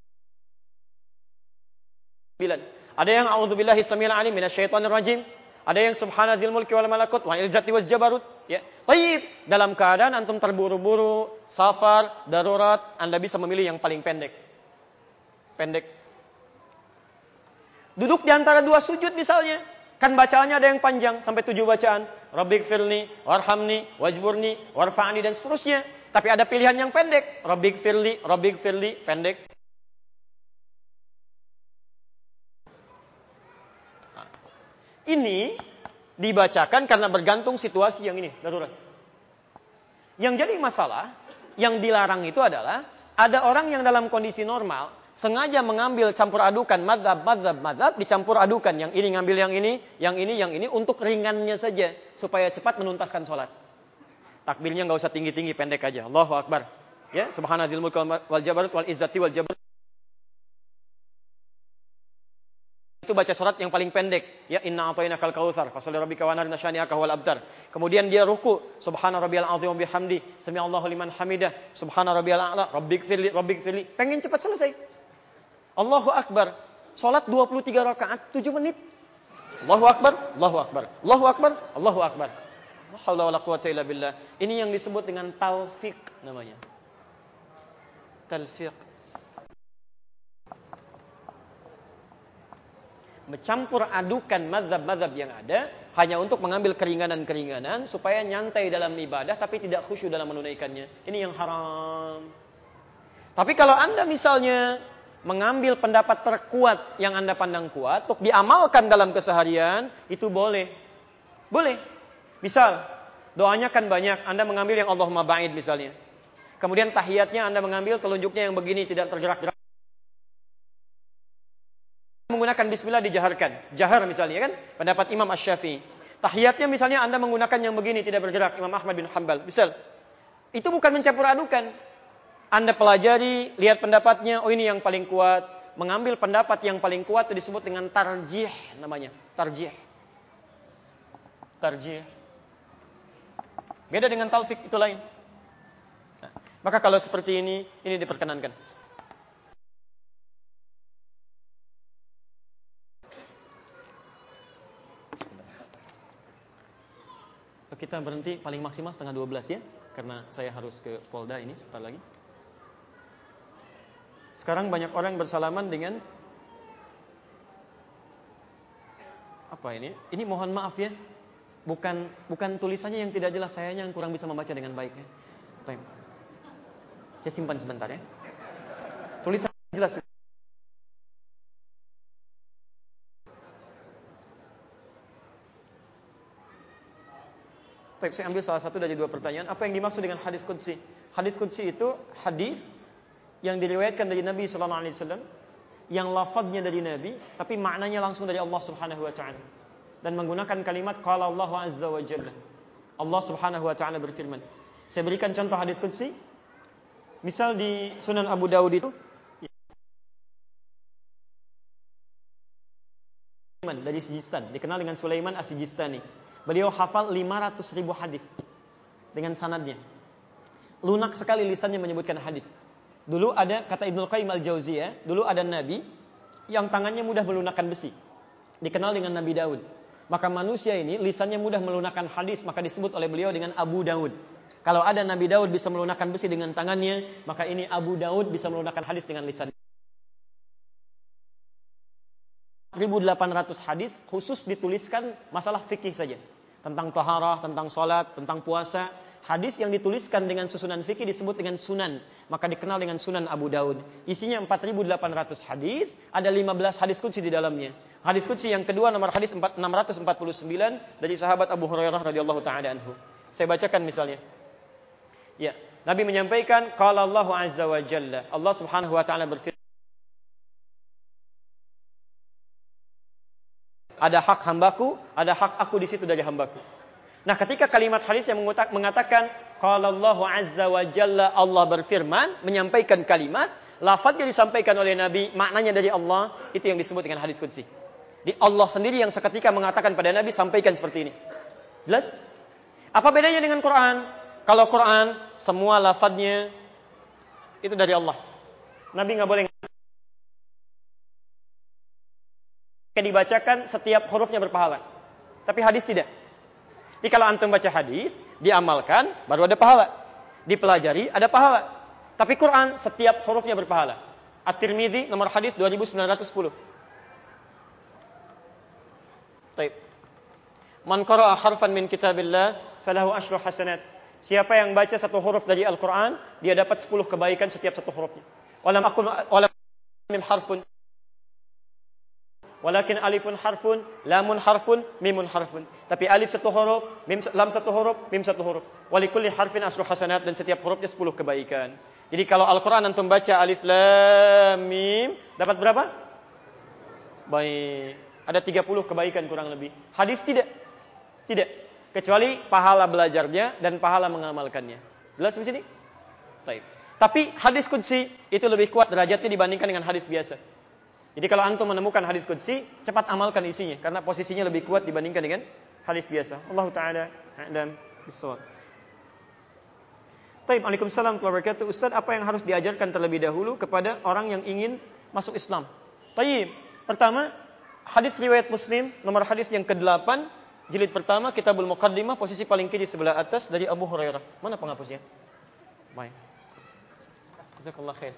Ada yang a'udzubillahi samil alim minasyaitonir rajim. Ada yang subhanadzil mulki wal malakut wa izzati waz jabarut. Ya. Baik, dalam keadaan antum terburu-buru, safar, darurat, Anda bisa memilih yang paling pendek. Pendek. Duduk di antara dua sujud misalnya, kan bacaannya ada yang panjang sampai tujuh bacaan. Rabbighfirli warhamni wajburni warfa'ni dan seterusnya. Tapi ada pilihan yang pendek. Rabbighfirli, Rabbighfirli, pendek. Ini dibacakan karena bergantung situasi yang ini, darurat. Yang jadi masalah, yang dilarang itu adalah ada orang yang dalam kondisi normal sengaja mengambil campur adukan mazhab, mazhab, mazhab, dicampur adukan. Yang ini ngambil yang ini, yang ini, yang ini untuk ringannya saja supaya cepat menuntaskan sholat. Takbirnya nggak usah tinggi-tinggi, pendek aja. Allahu Akbar. Ya, subhanadzil mulki wal jabarut wal izzati wal jabarut. Itu baca surat yang paling pendek, ya inna a'tainakal kautsar fasholli rabbika wanhar nasyani'aka wal abtar. Kemudian dia ruku, subhana rabbiyal azim wa bihamdi, sami'allahu liman hamidah, subhana rabbiyal a'la, rabbighfirli, rabbighfirli. Pengen cepat selesai. Allahu akbar. Salat dua puluh tiga rakaat tujuh menit. Allahu akbar, Allahu akbar, Allahu akbar, Allahu akbar. La haula wala quwwata illa billah. Ini yang disebut dengan talfiq namanya. Talfiq. Mencampur adukan mazhab-mazhab yang ada hanya untuk mengambil keringanan-keringanan supaya nyantai dalam ibadah tapi tidak khusyuk dalam menunaikannya. Ini yang haram. Tapi kalau Anda misalnya mengambil pendapat terkuat yang Anda pandang kuat untuk diamalkan dalam keseharian, itu boleh. Boleh. Misal, doanya kan banyak, Anda mengambil yang Allahumma ba'id misalnya. Kemudian tahiyatnya Anda mengambil telunjuknya yang begini tidak tergerak-gerak. Menggunakan bismillah dijaharkan. Jahar misalnya kan, pendapat Imam Asy-Syafi'i. Tahiyatnya misalnya Anda menggunakan yang begini tidak bergerak, Imam Ahmad bin Hanbal. Misal, itu bukan mencampur adukan. Anda pelajari, lihat pendapatnya, oh ini yang paling kuat. Mengambil pendapat yang paling kuat itu disebut dengan tarjih namanya. Tarjih. Tarjih. Beda dengan talfik, itu lain. Nah, maka kalau seperti ini, ini diperkenankan. Kita berhenti paling maksimal setengah dua belas ya, karena saya harus ke Polda ini sebentar lagi. Sekarang banyak orang bersalaman dengan apa ini? Ini mohon maaf ya, bukan bukan tulisannya yang tidak jelas, sayanya yang kurang bisa membaca dengan baik ya. Baik. Saya simpan sebentar ya. Tulisan jelas. Baik, saya ambil salah satu dari dua pertanyaan. Apa yang dimaksud dengan hadis qudsi? Hadis qudsi itu hadis yang diriwayatkan dari Nabi sallallahu alaihi wasallam, yang lafadznya dari Nabi, tapi maknanya langsung dari Allah Subhanahu wa taala. Dan menggunakan kalimat qala Allahu azza wa jalla. Allah Subhanahu wa taala berfirman. Saya berikan contoh hadis qudsi. Misal di Sunan Abu Daud itu dari Sijistan, dikenal dengan Sulaiman As-Sijistani. Beliau hafal lima ratus ribu hadis dengan sanadnya. Lunak sekali lisannya menyebutkan hadis. Dulu ada, kata Ibnu Qayyim Al-Jauziyah, dulu ada nabi yang tangannya mudah melunakkan besi. Dikenal dengan Nabi Daud. Maka manusia ini lisannya mudah melunakkan hadis, maka disebut oleh beliau dengan Abu Daud. Kalau ada Nabi Daud bisa melunakkan besi dengan tangannya, maka ini Abu Daud bisa melunakkan hadis dengan lisannya. seribu delapan ratus hadis khusus dituliskan masalah fikih saja. Tentang taharah, tentang salat, tentang puasa. Hadis yang dituliskan dengan susunan fikih disebut dengan sunan. Maka dikenal dengan Sunan Abu Daud. Isinya empat ribu delapan ratus hadis. Ada lima belas hadis qudsi di dalamnya. Hadis qudsi yang kedua nomor hadis enam ratus empat puluh sembilan dari sahabat Abu Hurairah radhiyallahu taala anhu. Saya bacakan misalnya. Ya, Nabi menyampaikan qala Allahu azza wa jalla. Allah Subhanahu wa taala berfirman, ada hak hambaku, ada hak aku di situ dari hambaku. Nah, ketika kalimat hadis yang mengatakan qala Allahu azza wa jalla, Allah berfirman, menyampaikan kalimat, lafaznya disampaikan oleh Nabi, maknanya dari Allah, itu yang disebut dengan hadis qudsi. Di Allah sendiri yang seketika mengatakan pada Nabi, sampaikan seperti ini. Jelas? Apa bedanya dengan Quran? Kalau Quran, semua lafadznya itu dari Allah. Nabi nggak boleh dibacakan, setiap hurufnya berpahala. Tapi hadis tidak. Jadi kalau antum baca hadis, diamalkan, baru ada pahala. Dipelajari, ada pahala. Tapi Quran, setiap hurufnya berpahala. At-Tirmidzi, nomor hadis dua ribu sembilan ratus sepuluh. Baik. Man qara'a harfan min kitabillah falahu asyru hasanat. Siapa yang baca satu huruf dari Al-Qur'an, dia dapat sepuluh kebaikan setiap satu hurufnya. Walam aqul walam mim harfun. Walakin alifun harfun, lamun harfun, mimun harfun. Tapi alif satu huruf, mim lam satu huruf, mim satu huruf. Walikulli harfin asyru hasanat, dan setiap hurufnya sepuluh kebaikan. Jadi kalau Al-Qur'an antum baca alif lam mim, dapat berapa? Baik. Ada tiga puluh kebaikan kurang lebih. Hadis tidak. Tidak. Kecuali pahala belajarnya dan pahala mengamalkannya. Jelas di sini? Baik. Tapi hadis qudsi itu lebih kuat derajatnya dibandingkan dengan hadis biasa. Jadi kalau antum menemukan hadis qudsi, cepat amalkan isinya karena posisinya lebih kuat dibandingkan dengan hadis biasa. Allah taala a'lam bissawab. Baik, Waalaikumsalam warahmatullahi wabarakatuh. Ustaz, apa yang harus diajarkan terlebih dahulu kepada orang yang ingin masuk Islam? Baik. Pertama, hadis riwayat Muslim, nomor hadis yang kedelapan, jilid pertama, Kitabul Muqaddimah, posisi paling kiri sebelah atas dari Abu Hurairah. Mana penghapusnya? Baik. Jazakallah khair.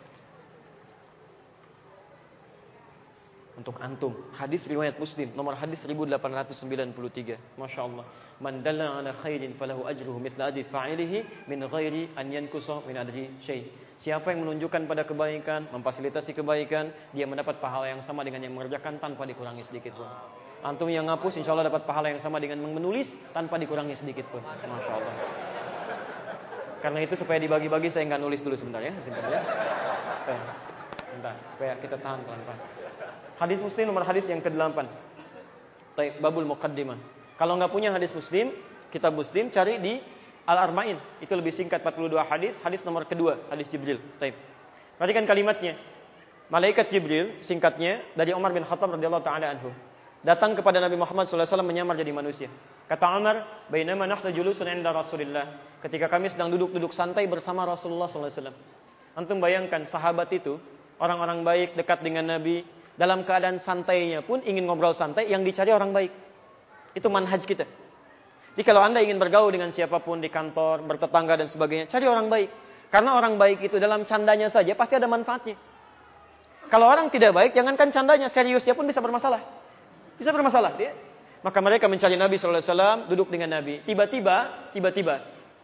Untuk antum, hadis riwayat Muslim, nomor hadis seribu delapan ratus sembilan puluh tiga. Masya Allah. Man dalla ala khairin falahu ajruhu mithla ajri fa'ilihi min ghairi an yankusa min adri syai'. Siapa yang menunjukkan pada kebaikan, memfasilitasi kebaikan, dia mendapat pahala yang sama dengan yang mengerjakan tanpa dikurangi sedikit pun. Antum yang ngapus, insya Allah dapat pahala yang sama dengan menulis tanpa dikurangi sedikit pun. Masya Allah. Karena itu supaya dibagi-bagi, saya nggak nulis dulu sebentar ya. Sebentar ya. Sebentar, supaya kita tahan pelan-pelan. Hadis Muslim nomor hadis yang kedelapan. Taib babul muqaddimah. Kalau nggak punya hadis Muslim, kitab Muslim cari di Al-Arba'in. Itu lebih singkat, empat puluh dua hadis. Hadis nomor kedua, hadis Jibril. Taib. Perhatikan kalimatnya. Malaikat Jibril, singkatnya, dari Umar bin Khattab radhiyallahu taala anhu. Datang kepada Nabi Muhammad sallallahu alaihi wasallam menyamar jadi manusia. Kata Umar, "Bainama nahnu julusun 'inda Rasulillah." Ketika kami sedang duduk-duduk santai bersama Rasulullah sallallahu alaihi wasallam. Antum bayangkan sahabat itu, orang-orang baik dekat dengan Nabi, dalam keadaan santainya pun ingin ngobrol santai, yang dicari orang baik. Itu manhaj kita. Jadi kalau Anda ingin bergaul dengan siapapun di kantor, bertetangga dan sebagainya, cari orang baik. Karena orang baik itu dalam candanya saja pasti ada manfaatnya. Kalau orang tidak baik, jangankan candanya, seriusnya pun bisa bermasalah. Bisa bermasalah dia. Maka mereka mencari Nabi sallallahu alaihi wasallam, duduk dengan Nabi. Tiba-tiba, tiba-tiba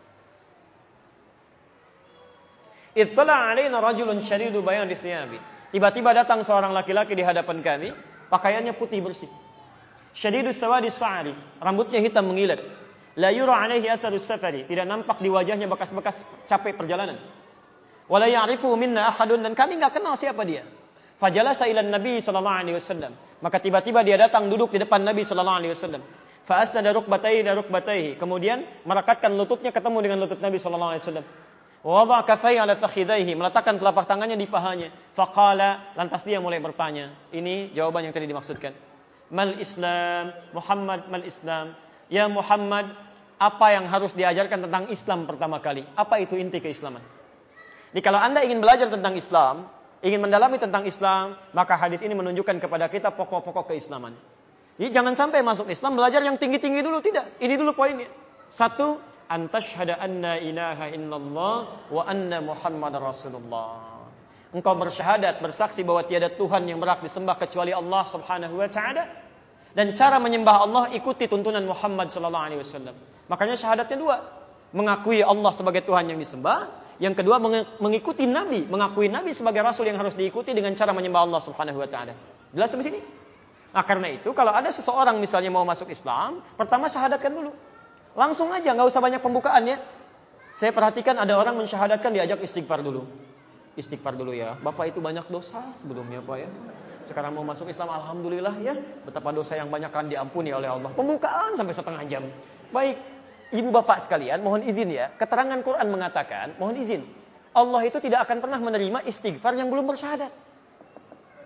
Ittala alaina rajulun syadidu bayan di thiyabi. Tiba-tiba datang seorang laki-laki di hadapan kami, pakaiannya putih bersih. Syadidus sawadi sa'ari, rambutnya hitam mengilat. La yura alaihi atharus safari, tidak nampak di wajahnya bekas-bekas capek perjalanan. Wala ya'rifu minna ahadun, dan kami enggak kenal siapa dia. Fajalasa ila Nabi sallallahu alaihi wasallam. Maka tiba-tiba dia datang duduk di depan Nabi sallallahu alaihi wasallam. Fa asnada rukbatayhi ila rukbatayhi, kemudian merekatkan lututnya ketemu dengan lutut Nabi sallallahu alaihi wasallam. Wa wada'a kaffayhi ala fakhidhayhi, meletakkan telapak tangannya di pahanya. Faqala, lantas dia mulai bertanya. Ini jawaban yang tadi dimaksudkan. Mal Islam, Muhammad mal Islam. Ya Muhammad, apa yang harus diajarkan tentang Islam pertama kali? Apa itu inti keislaman? Jadi kalau Anda ingin belajar tentang Islam, ingin mendalami tentang Islam, maka hadis ini menunjukkan kepada kita pokok-pokok keislaman. Jadi jangan sampai masuk Islam belajar yang tinggi-tinggi dulu, tidak. Ini dulu poinnya. Satu, antashhada anna ilaha illallah wa anna Muhammadar Rasulullah. Engkau bersyahadat, bersaksi bahwa tiada Tuhan yang berhak disembah kecuali Allah Subhanahu wa taala, dan cara menyembah Allah ikuti tuntunan Muhammad sallallahu alaihi wasallam. Makanya syahadatnya dua. Mengakui Allah sebagai Tuhan yang disembah, yang kedua mengikuti Nabi, mengakui Nabi sebagai rasul yang harus diikuti dengan cara menyembah Allah Subhanahu wa taala. Jelas sampai sini? Nah, karena itu kalau ada seseorang misalnya mau masuk Islam, pertama syahadatkan dulu. Langsung aja, nggak usah banyak pembukaan ya. Saya perhatikan ada orang mensyahadatkan diajak istighfar dulu. Istighfar dulu ya. Bapak itu banyak dosa sebelumnya Pak ya. Sekarang mau masuk Islam, alhamdulillah ya. Betapa dosa yang banyak kan diampuni oleh Allah. Pembukaan sampai setengah jam. Baik, ibu bapak sekalian, mohon izin ya. Keterangan Quran mengatakan, mohon izin, Allah itu tidak akan pernah menerima istighfar yang belum bersyahadat.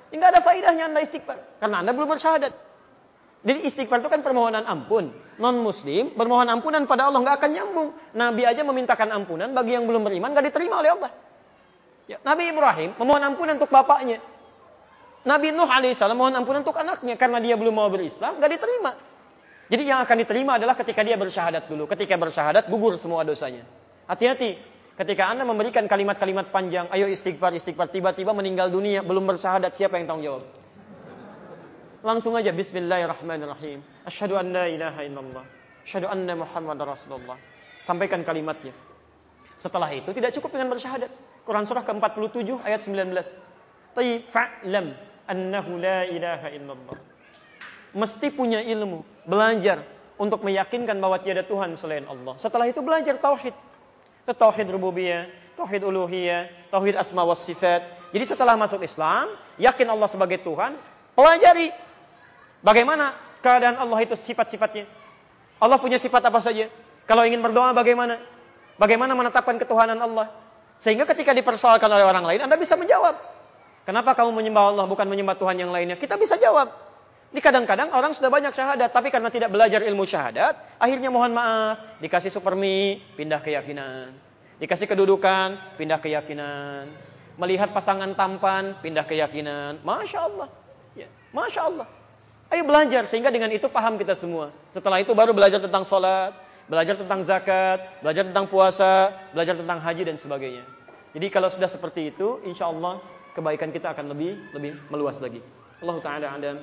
Enggak ada faedahnya Anda istighfar karena Anda belum bersyahadat. Jadi istighfar itu kan permohonan ampun. Non-muslim bermohon ampunan pada Allah enggak akan nyambung. Nabi aja memintakan ampunan bagi yang belum beriman enggak diterima oleh Allah. Ya, Nabi Ibrahim memohon ampunan untuk bapaknya. Nabi Nuh alaihissalam mohon ampunan untuk anaknya karena dia belum mau berislam, enggak diterima. Jadi yang akan diterima adalah ketika dia bersyahadat dulu. Ketika bersyahadat gugur semua dosanya. Hati-hati. Ketika Anda memberikan kalimat-kalimat panjang, ayo istighfar, istighfar, tiba-tiba meninggal dunia, belum bersyahadat, siapa yang tanggung jawab? Langsung aja bismillahirrahmanirrahim. Asyhadu an la ilaha illallah. Asyhadu anna Muhammadar Rasulullah. Sampaikan kalimatnya. Setelah itu tidak cukup dengan bersyahadat. Quran surah ke empat puluh tujuh ayat sembilan belas. Tayyib fa'lam annahu la ilaha illallah. Mesti punya ilmu, belajar untuk meyakinkan bahwa tiada Tuhan selain Allah. Setelah itu belajar tauhid. Tauhid rububiyah, tauhid uluhiyah, tauhid asma was sifat. Jadi setelah masuk Islam, yakin Allah sebagai Tuhan, pelajari bagaimana keadaan Allah itu sifat-sifatnya. Allah punya sifat apa saja? Kalau ingin berdoa bagaimana? Bagaimana menetapkan ketuhanan Allah? Sehingga ketika dipersoalkan oleh orang lain, Anda bisa menjawab. Kenapa kamu menyembah Allah bukan menyembah Tuhan yang lainnya? Kita bisa jawab. Ini kadang-kadang orang sudah banyak syahadat, tapi karena tidak belajar ilmu syahadat, akhirnya mohon maaf, dikasih supermi, pindah keyakinan. Dikasih kedudukan, pindah keyakinan. Melihat pasangan tampan, pindah keyakinan. Masya Allah. Ya, Masya Allah. Ayo belajar, sehingga dengan itu paham kita semua. Setelah itu baru belajar tentang sholat, belajar tentang zakat, belajar tentang puasa, belajar tentang haji dan sebagainya. Jadi kalau sudah seperti itu, insya Allah kebaikan kita akan lebih lebih meluas lagi. Allah Ta'ala a'lam.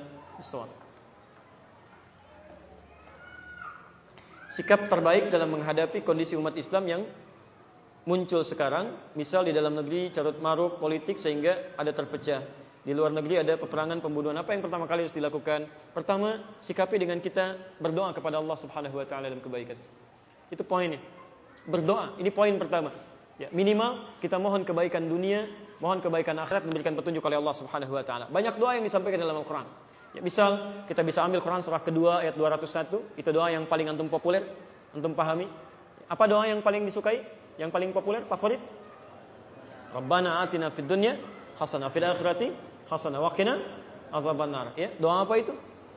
Sikap terbaik dalam menghadapi kondisi umat Islam yang muncul sekarang, misal di dalam negeri carut marut politik sehingga ada terpecah. Di luar negeri ada peperangan, pembunuhan. Apa yang pertama kali harus dilakukan? Pertama, sikapi dengan kita berdoa kepada Allah Subhanahu wa taala dalam kebaikan. Itu poinnya. Berdoa, ini poin pertama. Ya, minimal kita mohon kebaikan dunia, mohon kebaikan akhirat, memberikan petunjuk oleh Allah Subhanahu wa taala. Banyak doa yang disampaikan dalam Al-Qur'an. Ya, misal kita bisa ambil Quran surah kedua ayat dua ratus satu, itu doa yang paling antum populer, antum pahami. Apa doa yang paling disukai? Yang paling populer, favorit? Rabbana atina fid dunya hasanah fil akhirati hasanah wa qina adzabannar. Ya, doa apa itu?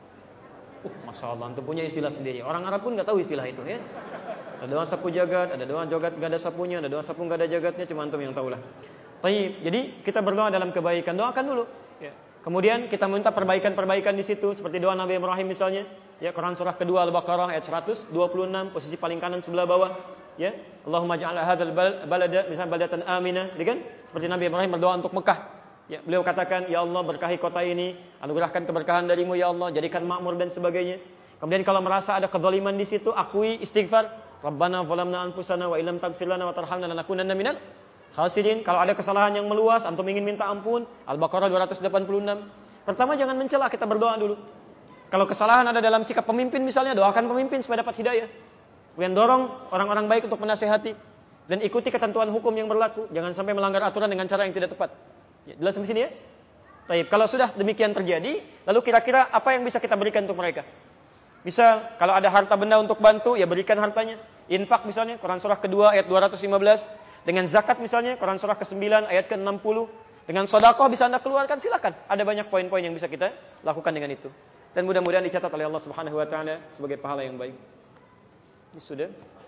Uh, Masya Allah, antum punya istilah sendiri. Orang Arab pun enggak tahu istilah itu, ya. Ada doa sapu jagat, ada doa jagat enggak ada sapunya, ada doa sapu enggak ada jagatnya, cuma antum yang tahulah. Baik, jadi kita berdoa dalam kebaikan, doakan dulu, ya. Kemudian kita minta perbaikan-perbaikan di situ, seperti doa Nabi Ibrahim misalnya, ya, Quran surah kedua Al-Baqarah ayat seratus dua puluh enam, posisi paling kanan sebelah bawah, ya. Allahumma ja'al hadzal balada misalnya baldatan aminah, gitu kan? Seperti Nabi Ibrahim berdoa untuk Mekah. Ya, beliau katakan, ya Allah berkahi kota ini, anugerahkan keberkahan darimu ya Allah, jadikan makmur dan sebagainya. Kemudian kalau merasa ada kezaliman di situ, akui istighfar, Rabbana zalamna anfusana wa illam taghfir lana wa tarhamna lanakunanna minal khasirin. Kalau ada kesalahan yang meluas, antum ingin minta ampun, Al-Baqarah dua ratus delapan puluh enam. Pertama jangan mencela, kita berdoa dulu. Kalau kesalahan ada dalam sikap pemimpin misalnya, doakan pemimpin supaya dapat hidayah. Kemudian dorong orang-orang baik untuk menasihati dan ikuti ketentuan hukum yang berlaku, jangan sampai melanggar aturan dengan cara yang tidak tepat. Ya, jelas sampai sini ya? Baik, kalau sudah demikian terjadi, lalu kira-kira apa yang bisa kita berikan untuk mereka? Misal, kalau ada harta benda untuk bantu, ya berikan hartanya. Infak misalnya, Quran surah kedua ayat dua ratus lima belas. Dengan zakat misalnya, Quran surah ke sembilan ayat ke enam puluh. Dengan sedekah bisa Anda keluarkan, silakan. Ada banyak poin-poin yang bisa kita lakukan dengan itu. Dan mudah-mudahan dicatat oleh Allah Subhanahu wa taala sebagai pahala yang baik. Ini sudah?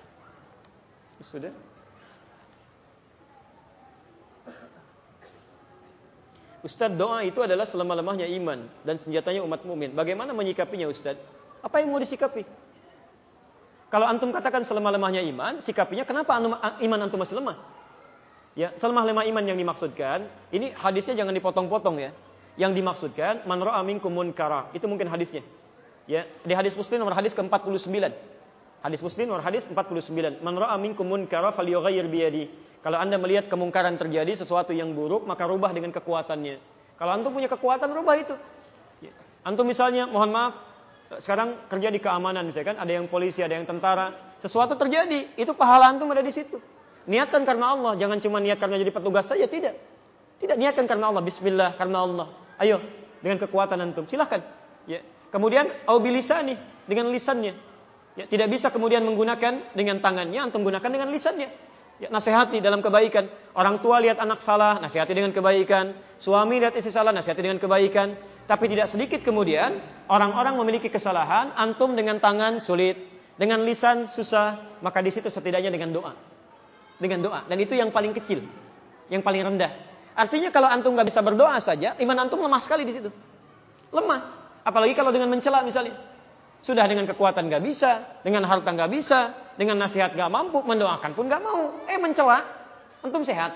Ini sudah? Ustaz, doa itu adalah selemah-lemahnya iman dan senjatanya umat mukmin. Bagaimana menyikapinya, Ustaz? Apa yang mau disikapi? Kalau antum katakan selemah-lemahnya iman, sikapinya kenapa iman antum masih lemah? Ya, selemah-lemah iman yang dimaksudkan, ini hadisnya jangan dipotong-potong ya. Yang dimaksudkan, man ra'a minkum munkara. Itu mungkin hadisnya. Ya, di hadis Muslim nomor hadis ke empat puluh sembilan. Hadis Muslim nomor hadis empat puluh sembilan. Man ra'a minkum munkara falyughayyir bi yadihi. Kalau Anda melihat kemungkaran terjadi, sesuatu yang buruk, maka rubah dengan kekuatannya. Kalau antum punya kekuatan, rubah itu. Ya. Antum misalnya, mohon maaf, sekarang kerja di keamanan misalkan, ada yang polisi, ada yang tentara, sesuatu terjadi, itu pahala antum ada di situ. Niatkan karena Allah, jangan cuma niat karena jadi petugas saja, tidak. Tidak, niatkan karena Allah, bismillah, karena Allah. Ayo, dengan kekuatan antum, silahkan. Ya. Kemudian, au bilisani, dengan lisannya. Ya, tidak bisa kemudian menggunakan dengan tangannya, antum gunakan dengan lisannya. Ya, nasihati dalam kebaikan. Orang tua lihat anak salah, nasihati dengan kebaikan. Suami lihat istri salah, nasihati dengan kebaikan. Tapi tidak sedikit kemudian orang-orang memiliki kesalahan, antum dengan tangan sulit, dengan lisan susah, maka di situ setidaknya dengan doa. Dengan doa. Dan itu yang paling kecil, yang paling rendah. Artinya kalau antum nggak bisa berdoa saja, iman antum lemah sekali di situ. Lemah. Apalagi kalau dengan mencela misalnya. Sudah dengan kekuatan nggak bisa, dengan harta nggak bisa, dengan nasihat nggak mampu, mendoakan pun nggak mau. Eh mencela, antum sehat.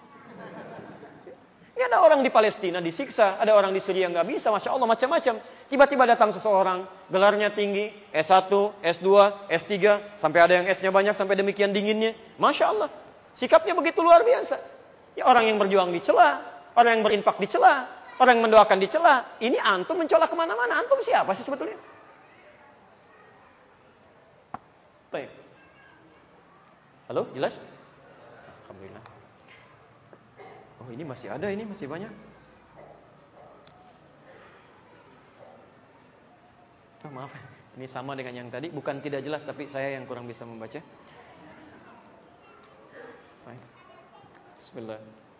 Ini ada orang di Palestina disiksa, ada orang di Syria nggak bisa, masya Allah macam-macam. Tiba-tiba datang seseorang, gelarnya tinggi, S satu, S dua, S tiga, sampai ada yang S-nya banyak, sampai demikian dinginnya. Masya Allah, sikapnya begitu luar biasa. Ya orang yang berjuang dicela, orang yang berinfak dicela, orang yang mendoakan dicela. Ini antum mencela kemana-mana, antum siapa sih sebetulnya? Baik. Halo, jelas? Alhamdulillah. Oh ini masih ada, ini masih banyak. Oh, maaf, ini sama dengan yang tadi. Bukan tidak jelas, tapi saya yang kurang bisa membaca. Baik. Bismillah.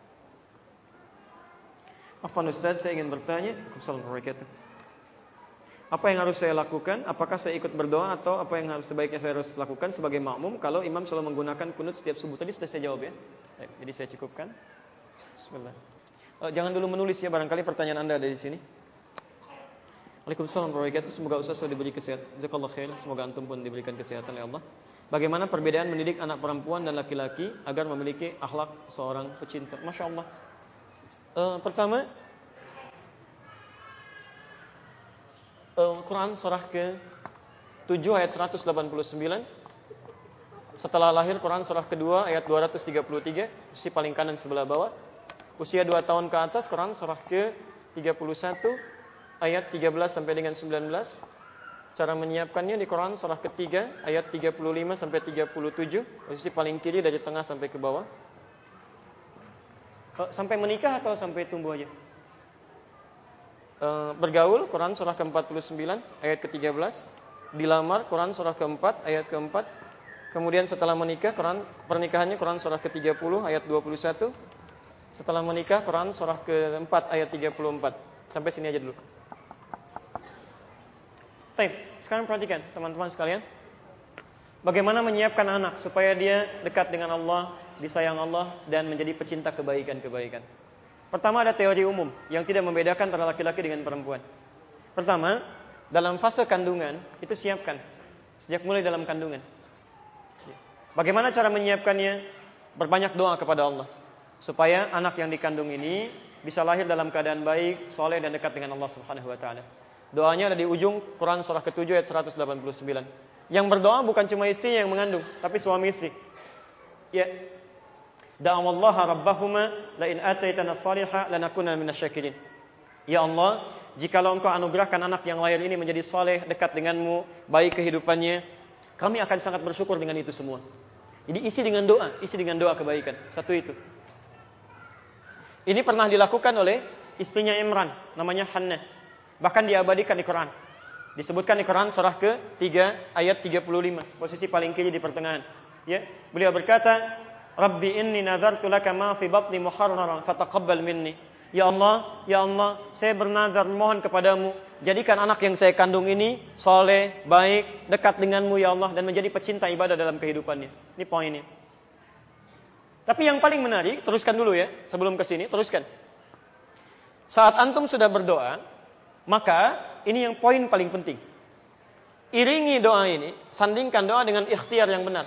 Afwan Ustaz, saya ingin bertanya. Assalamualaikum warahmatullahi wabarakatuh. Apa yang harus saya lakukan? Apakah saya ikut berdoa atau apa yang harus sebaiknya saya harus lakukan sebagai makmum kalau imam selalu menggunakan kunut setiap subuh? Tadi sudah saya jawab ya. Baik, jadi saya cukupkan. Bismillah. Uh, jangan dulu menulis ya, barangkali pertanyaan Anda ada di sini. Waalaikumsalam warahmatullahi wabarakatuh. Semoga Ustaz selalu diberi kesehatan. Jazakallahu khair. Semoga antum pun diberikan kesehatan oleh Allah. Bagaimana perbedaan mendidik anak perempuan dan laki-laki agar memiliki akhlak seorang pecinta? Masya Allah. Uh, pertama, uh, Quran surah ke tujuh ayat seratus delapan puluh sembilan. Setelah lahir, Quran surah kedua ayat dua ratus tiga puluh tiga, sisi paling kanan sebelah bawah. Usia dua tahun ke atas, Quran surah ke tiga puluh satu ayat tiga belas sampai dengan sembilan belas. Cara menyiapkannya di Quran surah ketiga ayat tiga puluh lima sampai tiga puluh tujuh, posisi paling kiri dari tengah sampai ke bawah. Sampai menikah atau sampai tumbuh aja? E, bergaul, Quran surah ke empat puluh sembilan ayat ke tiga belas. Dilamar, Quran surah keempat ayat keempat. Kemudian setelah menikah, Quran pernikahannya Quran surah ke tiga puluh ayat dua puluh satu. Setelah menikah, Quran surah keempat ayat tiga puluh empat. Sampai sini aja dulu. Baik, sekarang perhatikan teman-teman sekalian. Bagaimana menyiapkan anak supaya dia dekat dengan Allah, disayang Allah, dan menjadi pecinta kebaikan-kebaikan. Pertama, ada teori umum yang tidak membedakan antara laki-laki dengan perempuan. Pertama, dalam fase kandungan, itu siapkan. Sejak mulai dalam kandungan. Bagaimana cara menyiapkannya? Berbanyak doa kepada Allah. Supaya anak yang dikandung ini bisa lahir dalam keadaan baik, soleh dan dekat dengan Allah Subhanahu wa taala. Doanya ada di ujung Quran surah ketujuh ayat seratus delapan puluh sembilan. Yang berdoa bukan cuma istri yang mengandung, tapi suami istri. Ya. Da'awallaha rabbahuma la in ataitana shaliha lanakunanna minasyakirin. Ya Allah, jikalau Engkau anugerahkan anak yang lahir ini menjadi soleh, dekat denganmu, baik kehidupannya, kami akan sangat bersyukur dengan itu semua. Jadi isi dengan doa, isi dengan doa kebaikan. Satu itu. Ini pernah dilakukan oleh istrinya Imran, namanya Hannah. Bahkan diabadikan di Quran. Disebutkan di Quran surah ke tiga ayat tiga puluh lima, posisi paling kiri di pertengahan. Ya, beliau berkata, "Rabbi inni nadartu laka ma fi batni muharraran fataqabbal minni." Ya Allah, ya Allah, saya bernazar mohon kepadamu, jadikan anak yang saya kandung ini soleh, baik, dekat denganmu ya Allah, dan menjadi pecinta ibadah dalam kehidupannya. Ini poinnya. Tapi yang paling menarik, teruskan dulu ya, sebelum ke sini, teruskan. Saat antum sudah berdoa, maka ini yang poin paling penting. Iringi doa ini, sandingkan doa dengan ikhtiar yang benar.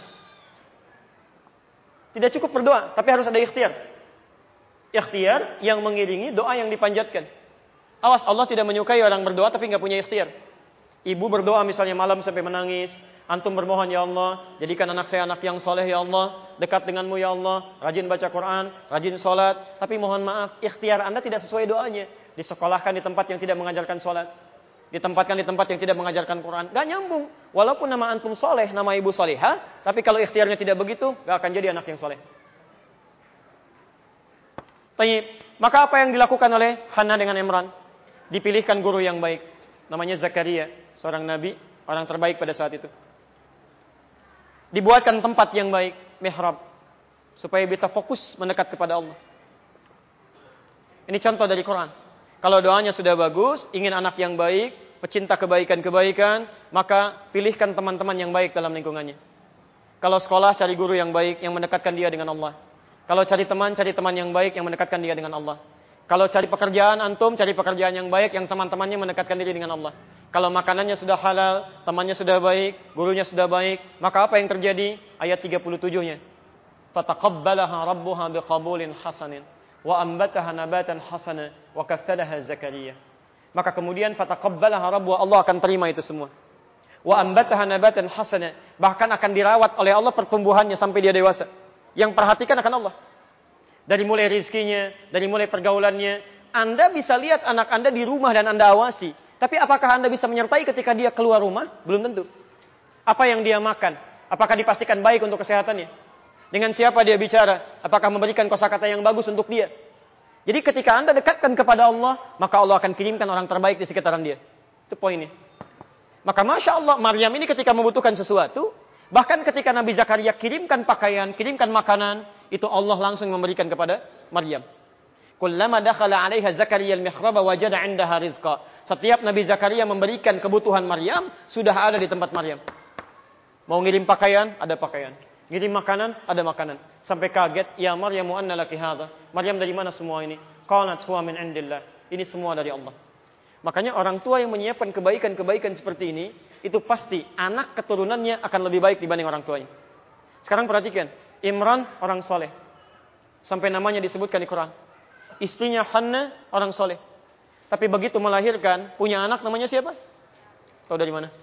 Tidak cukup berdoa, tapi harus ada ikhtiar. Ikhtiar yang mengiringi doa yang dipanjatkan. Awas, Allah tidak menyukai orang berdoa tapi nggak punya ikhtiar. Ibu berdoa misalnya malam sampai menangis. Antum bermohon, ya Allah, jadikan anak saya anak yang soleh ya Allah, dekat denganmu ya Allah, rajin baca Quran, rajin sholat. Tapi mohon maaf, ikhtiar Anda tidak sesuai doanya. Disekolahkan di tempat yang tidak mengajarkan sholat, ditempatkan di tempat yang tidak mengajarkan Quran. Gak nyambung. Walaupun nama antum soleh, nama ibu solehah, tapi kalau ikhtiarnya tidak begitu, gak akan jadi anak yang soleh. Tayyib. Maka apa yang dilakukan oleh Hannah dengan Imran? Dipilihkan guru yang baik, namanya Zakaria, seorang nabi, orang terbaik pada saat itu. Dibuatkan tempat yang baik, mihrab. supaya kita fokus mendekat kepada Allah. Ini contoh dari Quran. Kalau doanya sudah bagus, ingin anak yang baik, pecinta kebaikan-kebaikan, maka pilihkan teman-teman yang baik dalam lingkungannya. Kalau sekolah, cari guru yang baik, yang mendekatkan dia dengan Allah. Kalau cari teman, cari teman yang baik, yang mendekatkan dia dengan Allah. Kalau cari pekerjaan, antum cari pekerjaan yang baik, yang teman-temannya mendekatkan diri dengan Allah. Kalau makanannya sudah halal, temannya sudah baik, gurunya sudah baik, maka apa yang terjadi? Ayat tiga puluh tujuh-nya. Fataqabbalaha rabbuha biqabulin hasanin wa ambataha nabatan hasana wa kaffalaha Zakaria. Maka kemudian fataqabbalaha rabbuha, Allah akan terima itu semua. Wa ambataha nabatan hasana, bahkan akan dirawat oleh Allah pertumbuhannya sampai dia dewasa. Yang perhatikan akan Allah. Dari mulai rizkinya, dari mulai pergaulannya. Anda bisa lihat anak Anda di rumah dan Anda awasi. Tapi apakah Anda bisa menyertai ketika dia keluar rumah? Belum tentu. Apa yang dia makan? Apakah dipastikan baik untuk kesehatannya? Dengan siapa dia bicara? Apakah memberikan kosakata yang bagus untuk dia? Jadi ketika Anda dekatkan kepada Allah, maka Allah akan kirimkan orang terbaik di sekitaran dia. Itu poinnya. Maka Masya Allah, Maryam ini ketika membutuhkan sesuatu, bahkan ketika Nabi Zakaria kirimkan pakaian, kirimkan makanan, itu Allah langsung memberikan kepada Maryam. Kullama dakhala 'alaiha Zakaria al-mihraba wajada 'indaha rizqa. Setiap Nabi Zakaria memberikan kebutuhan Maryam, sudah ada di tempat Maryam. Mau ngirim pakaian, ada pakaian. Ngirim makanan, ada makanan. Sampai kaget, ya Maryam anna laki hadha? Maryam, dari mana semua ini? Qalat huwa min 'indillah. Ini semua dari Allah. Makanya orang tua yang menyiapkan kebaikan-kebaikan seperti ini, itu pasti anak keturunannya akan lebih baik dibanding orang tuanya. Sekarang perhatikan, Imran orang soleh. Sampai namanya disebutkan di Quran. Istrinya Hannah orang soleh. Tapi begitu melahirkan, punya anak namanya siapa? Tahu dari mana?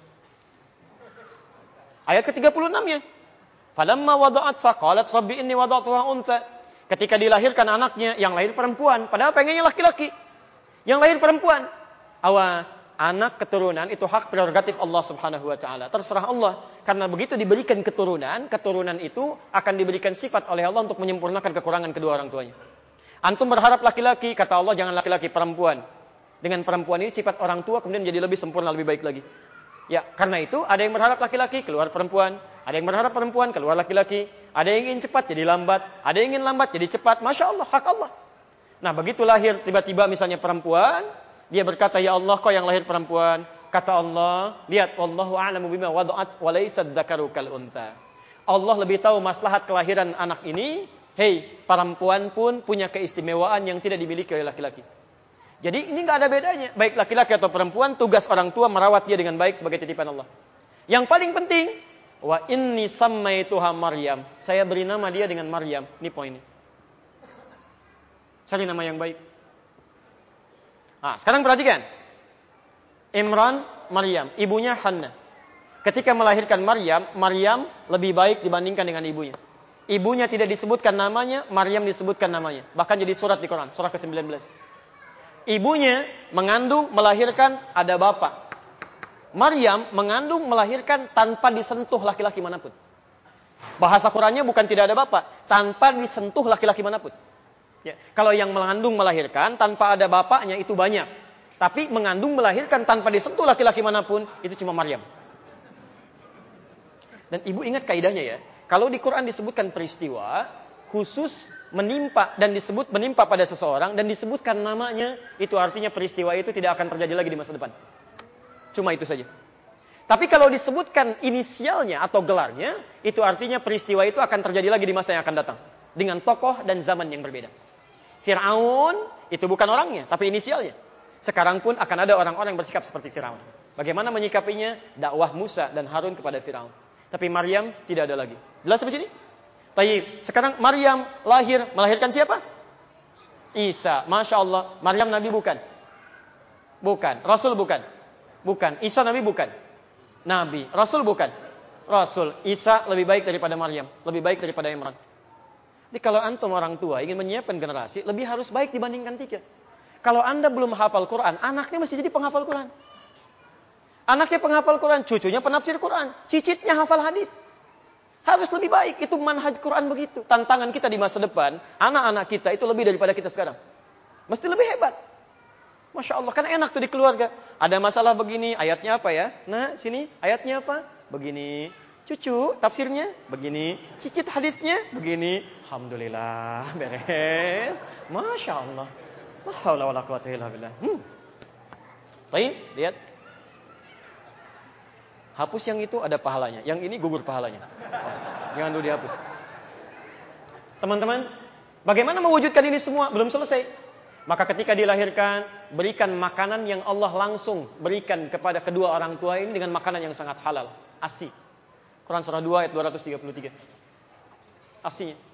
Ayat ke tiga puluh enam-nya. Falamma wada'at saqalat rabbi inni wada'tuha untha. Ketika dilahirkan anaknya, yang lahir perempuan. Padahal pengennya laki-laki. Yang lahir perempuan. Awas, anak keturunan itu hak prerogatif Allah Subhanahu wa taala. Terserah Allah. Karena begitu diberikan keturunan, keturunan itu akan diberikan sifat oleh Allah untuk menyempurnakan kekurangan kedua orang tuanya. Antum berharap laki-laki, kata Allah jangan laki-laki, perempuan. Dengan perempuan ini sifat orang tua kemudian menjadi lebih sempurna, lebih baik lagi. Ya, karena itu ada yang berharap laki-laki, keluar perempuan. Ada yang berharap perempuan, keluar laki-laki. Ada yang ingin cepat, jadi lambat. Ada yang ingin lambat, jadi cepat. Masya Allah, hak Allah. Nah, begitu lahir tiba-tiba misalnya perempuan, dia berkata, ya Allah, kau yang lahir perempuan. Kata Allah, lihat, wallahu a'lamu bima wada'at wa laysa dzakaru kal unta. Allah lebih tahu maslahat kelahiran anak ini. Hei, perempuan pun punya keistimewaan yang tidak dimiliki oleh laki-laki. Jadi ini nggak ada bedanya. Baik laki-laki atau perempuan, tugas orang tua merawat dia dengan baik sebagai titipan Allah. Yang paling penting, wa inni sammaituha Maryam. Saya beri nama dia dengan Maryam. Ini poinnya. Cari nama yang baik. Nah, sekarang perhatikan. Imran, Maryam, ibunya Hannah. Ketika melahirkan Maryam, Maryam lebih baik dibandingkan dengan ibunya. Ibunya tidak disebutkan namanya, Maryam disebutkan namanya. Bahkan jadi surat di Quran, surah ke sembilan belas. Ibunya mengandung, melahirkan, ada bapak. Maryam mengandung, melahirkan tanpa disentuh laki-laki manapun. Bahasa Qurannya bukan tidak ada bapak, tanpa disentuh laki-laki manapun. Ya, kalau yang mengandung, melahirkan tanpa ada bapaknya itu banyak. Tapi mengandung, melahirkan tanpa disentuh laki-laki manapun, itu cuma Maryam. Dan ibu ingat kaidahnya ya. Kalau di Quran disebutkan peristiwa khusus menimpa dan disebut menimpa pada seseorang dan disebutkan namanya, itu artinya peristiwa itu tidak akan terjadi lagi di masa depan. Cuma itu saja. Tapi kalau disebutkan inisialnya atau gelarnya, itu artinya peristiwa itu akan terjadi lagi di masa yang akan datang dengan tokoh dan zaman yang berbeda. Fir'aun itu bukan orangnya, tapi inisialnya. Sekarang pun akan ada orang-orang yang bersikap seperti Fir'aun. Bagaimana menyikapinya? Dakwah Musa dan Harun kepada Fir'aun. Tapi Maryam tidak ada lagi. Jelas sampai sini? Baik, sekarang Maryam lahir, melahirkan siapa? Isa. Masya Allah. Maryam Nabi bukan? Bukan. Rasul bukan? Bukan. Isa Nabi bukan? Nabi. Rasul bukan? Rasul. Isa lebih baik daripada Maryam. Lebih baik daripada Imran. Jadi kalau antum orang tua ingin menyiapkan generasi, lebih harus baik dibandingkan tiga. Kalau anda belum hafal Quran, anaknya mesti jadi penghafal Quran. Anaknya penghafal Quran, cucunya penafsir Quran, cicitnya hafal hadis. Harus lebih baik, itu manhaj Quran begitu. Tantangan kita di masa depan, anak-anak kita itu lebih daripada kita sekarang. Mesti lebih hebat. Masya Allah, kan enak tuh di keluarga. Ada masalah begini, ayatnya apa ya? Nah, sini, ayatnya apa? Begini. Cucu tafsirnya begini, cicit hadisnya begini. Alhamdulillah, beres. Masya Allah. La haula wala quwata illa billah. Hmm. Baik, lihat. Hapus yang itu ada pahalanya, yang ini gugur pahalanya. Oh, jangan dulu dihapus. Teman-teman, bagaimana mewujudkan ini semua? Belum selesai. Maka ketika dilahirkan, berikan makanan yang Allah langsung berikan kepada kedua orang tua ini dengan makanan yang sangat halal, A S I. Quran surah dua ayat dua ratus tiga puluh tiga. A S I-nya.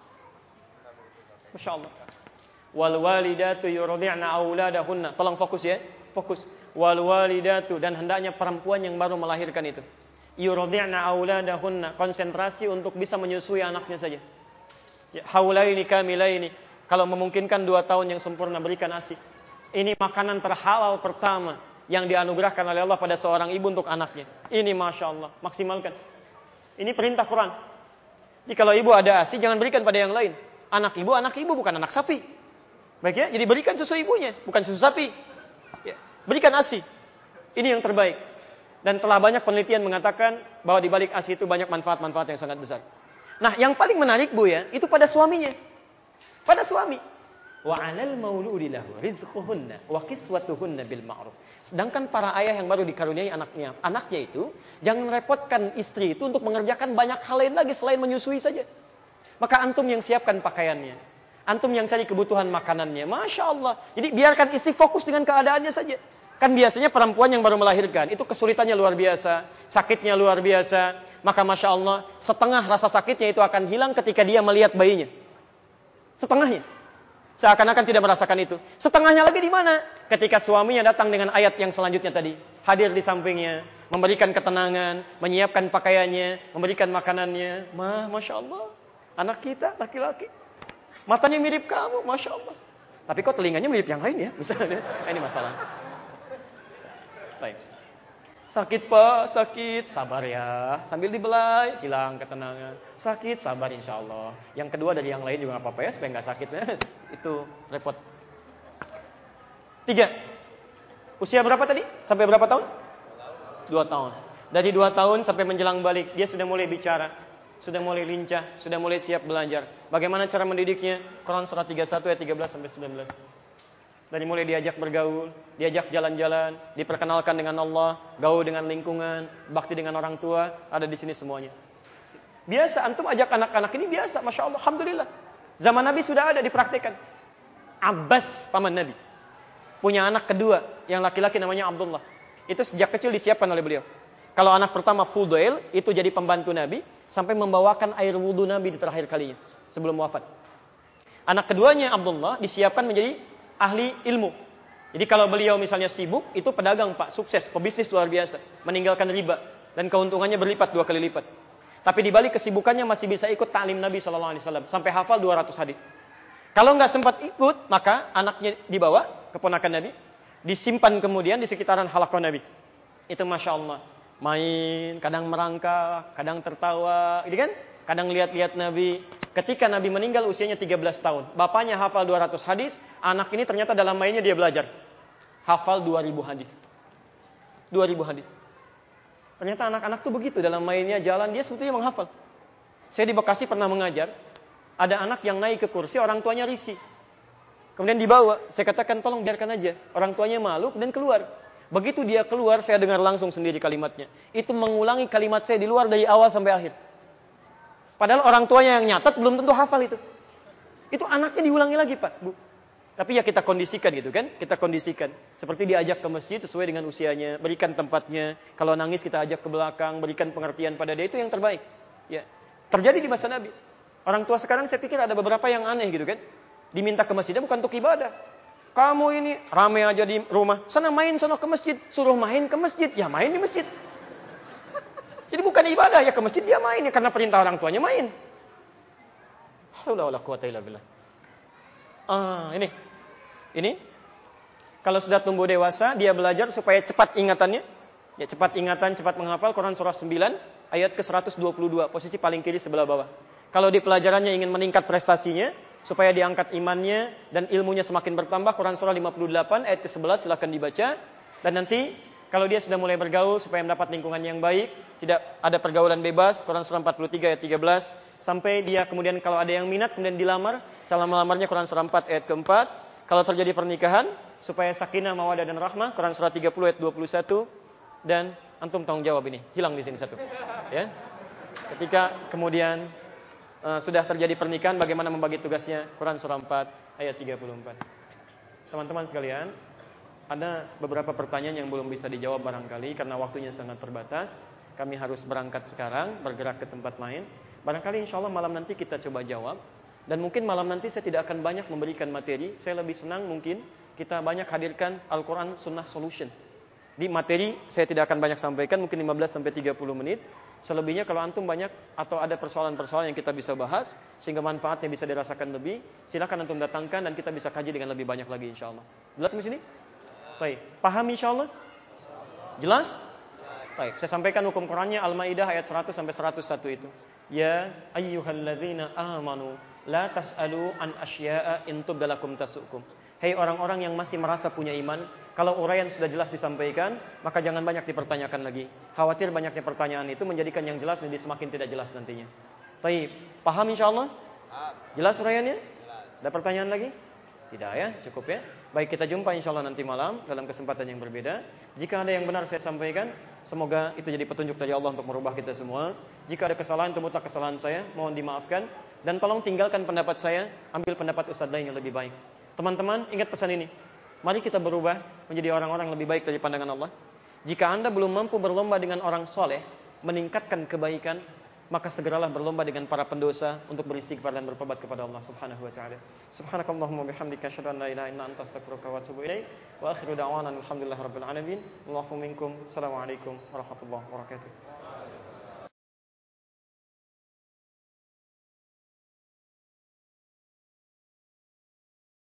Masya Allah. Wal walidatu yurdi'na auladahunna. Tolong fokus ya, fokus. Wal walidatu, dan hendaknya perempuan yang baru melahirkan itu yurdi'na auladahunna, konsentrasi untuk bisa menyusui anaknya saja. Ya, haulaini kamilaini, kalau memungkinkan dua tahun yang sempurna berikan A S I. Ini makanan terhalal pertama yang dianugerahkan oleh Allah pada seorang ibu untuk anaknya. Ini Masya Allah, maksimalkan. Ini perintah Quran. Jadi kalau ibu ada A S I, jangan berikan pada yang lain. Anak ibu, anak ibu bukan anak sapi. Baik ya, jadi berikan susu ibunya, bukan susu sapi. Ya, berikan A S I. Ini yang terbaik. Dan telah banyak penelitian mengatakan bahwa di balik A S I itu banyak manfaat-manfaat yang sangat besar. Nah, yang paling menarik Bu ya, itu pada suaminya. Pada suami. Wa 'alal mauludi lahu rizquhunna wa kiswatuhunna bil ma'ruf. Sedangkan para ayah yang baru dikaruniai anaknya, anaknya itu jangan repotkan istri itu untuk mengerjakan banyak hal lain lagi selain menyusui saja. Maka antum yang siapkan pakaiannya, antum yang cari kebutuhan makanannya. Masya Allah. Jadi biarkan istri fokus dengan keadaannya saja. Kan biasanya perempuan yang baru melahirkan itu kesulitannya luar biasa, sakitnya luar biasa. Maka Masya Allah, setengah rasa sakitnya itu akan hilang ketika dia melihat bayinya. Setengahnya. Seakan-akan tidak merasakan itu. Setengahnya lagi di mana? Ketika suaminya datang dengan ayat yang selanjutnya tadi. Hadir di sampingnya, memberikan ketenangan, menyiapkan pakaiannya, memberikan makanannya. Ma, Masya Allah. Anak kita, laki-laki. Matanya mirip kamu, Masya Allah. Tapi kok telinganya mirip yang lain ya? Misalnya, ini masalah. Baik. Sakit Pak, sakit, sabar ya. Sambil dibelai, hilang ketenangan. Sakit, sabar insya Allah. Yang kedua dari yang lain juga gak apa-apa ya, supaya gak sakit. Itu repot. Tiga. Usia berapa tadi? Sampai berapa tahun? Dua tahun. Dari dua tahun sampai menjelang balik, dia sudah mulai bicara. Sudah mulai lincah, sudah mulai siap belajar. Bagaimana cara mendidiknya? Quran surah tiga puluh satu ayat tiga belas sampai sembilan belas. Dari mulai diajak bergaul, diajak jalan-jalan, diperkenalkan dengan Allah, gaul dengan lingkungan, bakti dengan orang tua, ada di sini semuanya. Biasa, antum ajak anak-anak ini biasa, Masya Allah, Alhamdulillah. Zaman Nabi sudah ada dipraktikkan. Abbas, paman Nabi, punya anak kedua, yang laki-laki namanya Abdullah. Itu sejak kecil disiapkan oleh beliau. Kalau anak pertama Fudail, itu jadi pembantu Nabi, sampai membawakan air wudhu Nabi di terakhir kalinya, sebelum wafat. Anak keduanya Abdullah disiapkan menjadi ahli ilmu. Jadi kalau beliau misalnya sibuk, itu pedagang Pak, sukses, pebisnis luar biasa, meninggalkan riba, dan keuntungannya berlipat dua kali lipat. Tapi di balik kesibukannya masih bisa ikut ta'lim Nabi shallallahu alaihi wasallam, sampai hafal dua ratus hadis. Kalau nggak sempat ikut, maka anaknya dibawa, keponakan Nabi, disimpan kemudian di sekitaran halaqah Nabi. Itu Masya Allah. Main, kadang merangkak, kadang tertawa, gitu kan? Kadang lihat-lihat Nabi. Ketika Nabi meninggal usianya tiga belas tahun. Bapaknya hafal dua ratus hadis, anak ini ternyata dalam mainnya dia belajar. Hafal dua ribu hadis. dua ribu hadis. Ternyata anak-anak tuh begitu, dalam mainnya jalan dia sebetulnya menghafal. Saya di Bekasi pernah mengajar, ada anak yang naik ke kursi, orang tuanya risih. Kemudian dibawa, saya katakan tolong biarkan aja. Orang tuanya malu dan keluar. Begitu dia keluar, saya dengar langsung sendiri kalimatnya. Itu mengulangi kalimat saya di luar dari awal sampai akhir. Padahal orang tuanya yang nyatat belum tentu hafal itu. Itu anaknya diulangi lagi Pak, Bu. Tapi ya kita kondisikan gitu kan. Kita kondisikan. Seperti diajak ke masjid sesuai dengan usianya. Berikan tempatnya. Kalau nangis kita ajak ke belakang. Berikan pengertian pada dia. Itu yang terbaik. Ya. Terjadi di masa Nabi. Orang tua sekarang saya pikir ada beberapa yang aneh gitu kan. Diminta ke masjidnya bukan untuk ibadah. Kamu ini rame aja di rumah. Sana main, sana ke masjid. Suruh main ke masjid. Ya main di masjid. Jadi bukan ibadah. Ya ke masjid dia main. Ya karena perintah orang tuanya main. Haula wala quwata illa billah. Ah, ini. Ini. Kalau sudah tumbuh dewasa, dia belajar supaya cepat ingatannya. Ya cepat ingatan, cepat menghafal. Quran surah sembilan ayat ke seratus dua puluh dua, posisi paling kiri sebelah bawah. Kalau di pelajarannya ingin meningkat prestasinya, supaya diangkat imannya dan ilmunya semakin bertambah, Quran surah lima puluh delapan ayat ke sebelas silakan dibaca. Dan nanti Kalau dia sudah mulai bergaul supaya mendapat lingkungan yang baik, tidak ada pergaulan bebas, Quran surah empat puluh tiga ayat tiga belas, sampai dia kemudian kalau ada yang minat kemudian dilamar, cara melamarnya Quran surah empat ayat keempat. Kalau terjadi pernikahan, supaya sakinah, mawaddah dan rahmah, Quran surah tiga puluh ayat dua puluh satu. Dan antum tanggung jawab ini, hilang di sini satu. Ya. Ketika kemudian uh, sudah terjadi pernikahan, bagaimana membagi tugasnya? Quran surah empat ayat tiga puluh empat. Teman-teman sekalian, ada beberapa pertanyaan yang belum bisa dijawab barangkali karena waktunya sangat terbatas. Kami harus berangkat sekarang, bergerak ke tempat lain. Barangkali insya Allah malam nanti kita coba jawab. Dan mungkin malam nanti saya tidak akan banyak memberikan materi. Saya lebih senang mungkin kita banyak hadirkan Al-Quran Sunnah Solution. Di materi saya tidak akan banyak sampaikan, mungkin lima belas sampai tiga puluh menit. Selebihnya kalau antum banyak atau ada persoalan-persoalan yang kita bisa bahas sehingga manfaatnya bisa dirasakan lebih, silakan antum datangkan dan kita bisa kaji dengan lebih banyak lagi insya Allah. Jelas di sini? Baik, paham insyaallah? Jelas? Baik, saya sampaikan hukum Qur'annya Al-Maidah ayat seratus sampai seratus satu itu. Ya ayyuhalladzina amanu la tas'alu an asya'a in tubdalakum tasukum. Hei orang-orang yang masih merasa punya iman, kalau uraian sudah jelas disampaikan, maka jangan banyak dipertanyakan lagi. Khawatir banyaknya pertanyaan itu menjadikan yang jelas menjadi semakin tidak jelas nantinya. Baik, paham insyaallah? Jelas uraiannya? Ada pertanyaan lagi? Tidak ya, cukup ya. Baik, kita jumpa insyaallah nanti malam dalam kesempatan yang berbeda. Jika ada yang benar saya sampaikan, semoga itu jadi petunjuk dari Allah untuk merubah kita semua. Jika ada kesalahan, itu mutlak kesalahan saya, mohon dimaafkan. Dan tolong tinggalkan pendapat saya, ambil pendapat ustadz lain yang lebih baik. Teman-teman, ingat pesan ini. Mari kita berubah menjadi orang-orang lebih baik dari pandangan Allah. Jika Anda belum mampu berlomba dengan orang soleh, meningkatkan kebaikan, maka segeralah berlomba dengan para pendosa untuk beristighfar dan bertobat kepada Allah Subhanahu wa taala. Subhanakallahumma bihamdika asyhadu an la ilaha illa anta astaghfiruka wa atubu ilaik. Wa akhiru da'wana alhamdulillahirabbil alamin. Wallahu minkum. Assalamualaikum warahmatullahi wabarakatuh.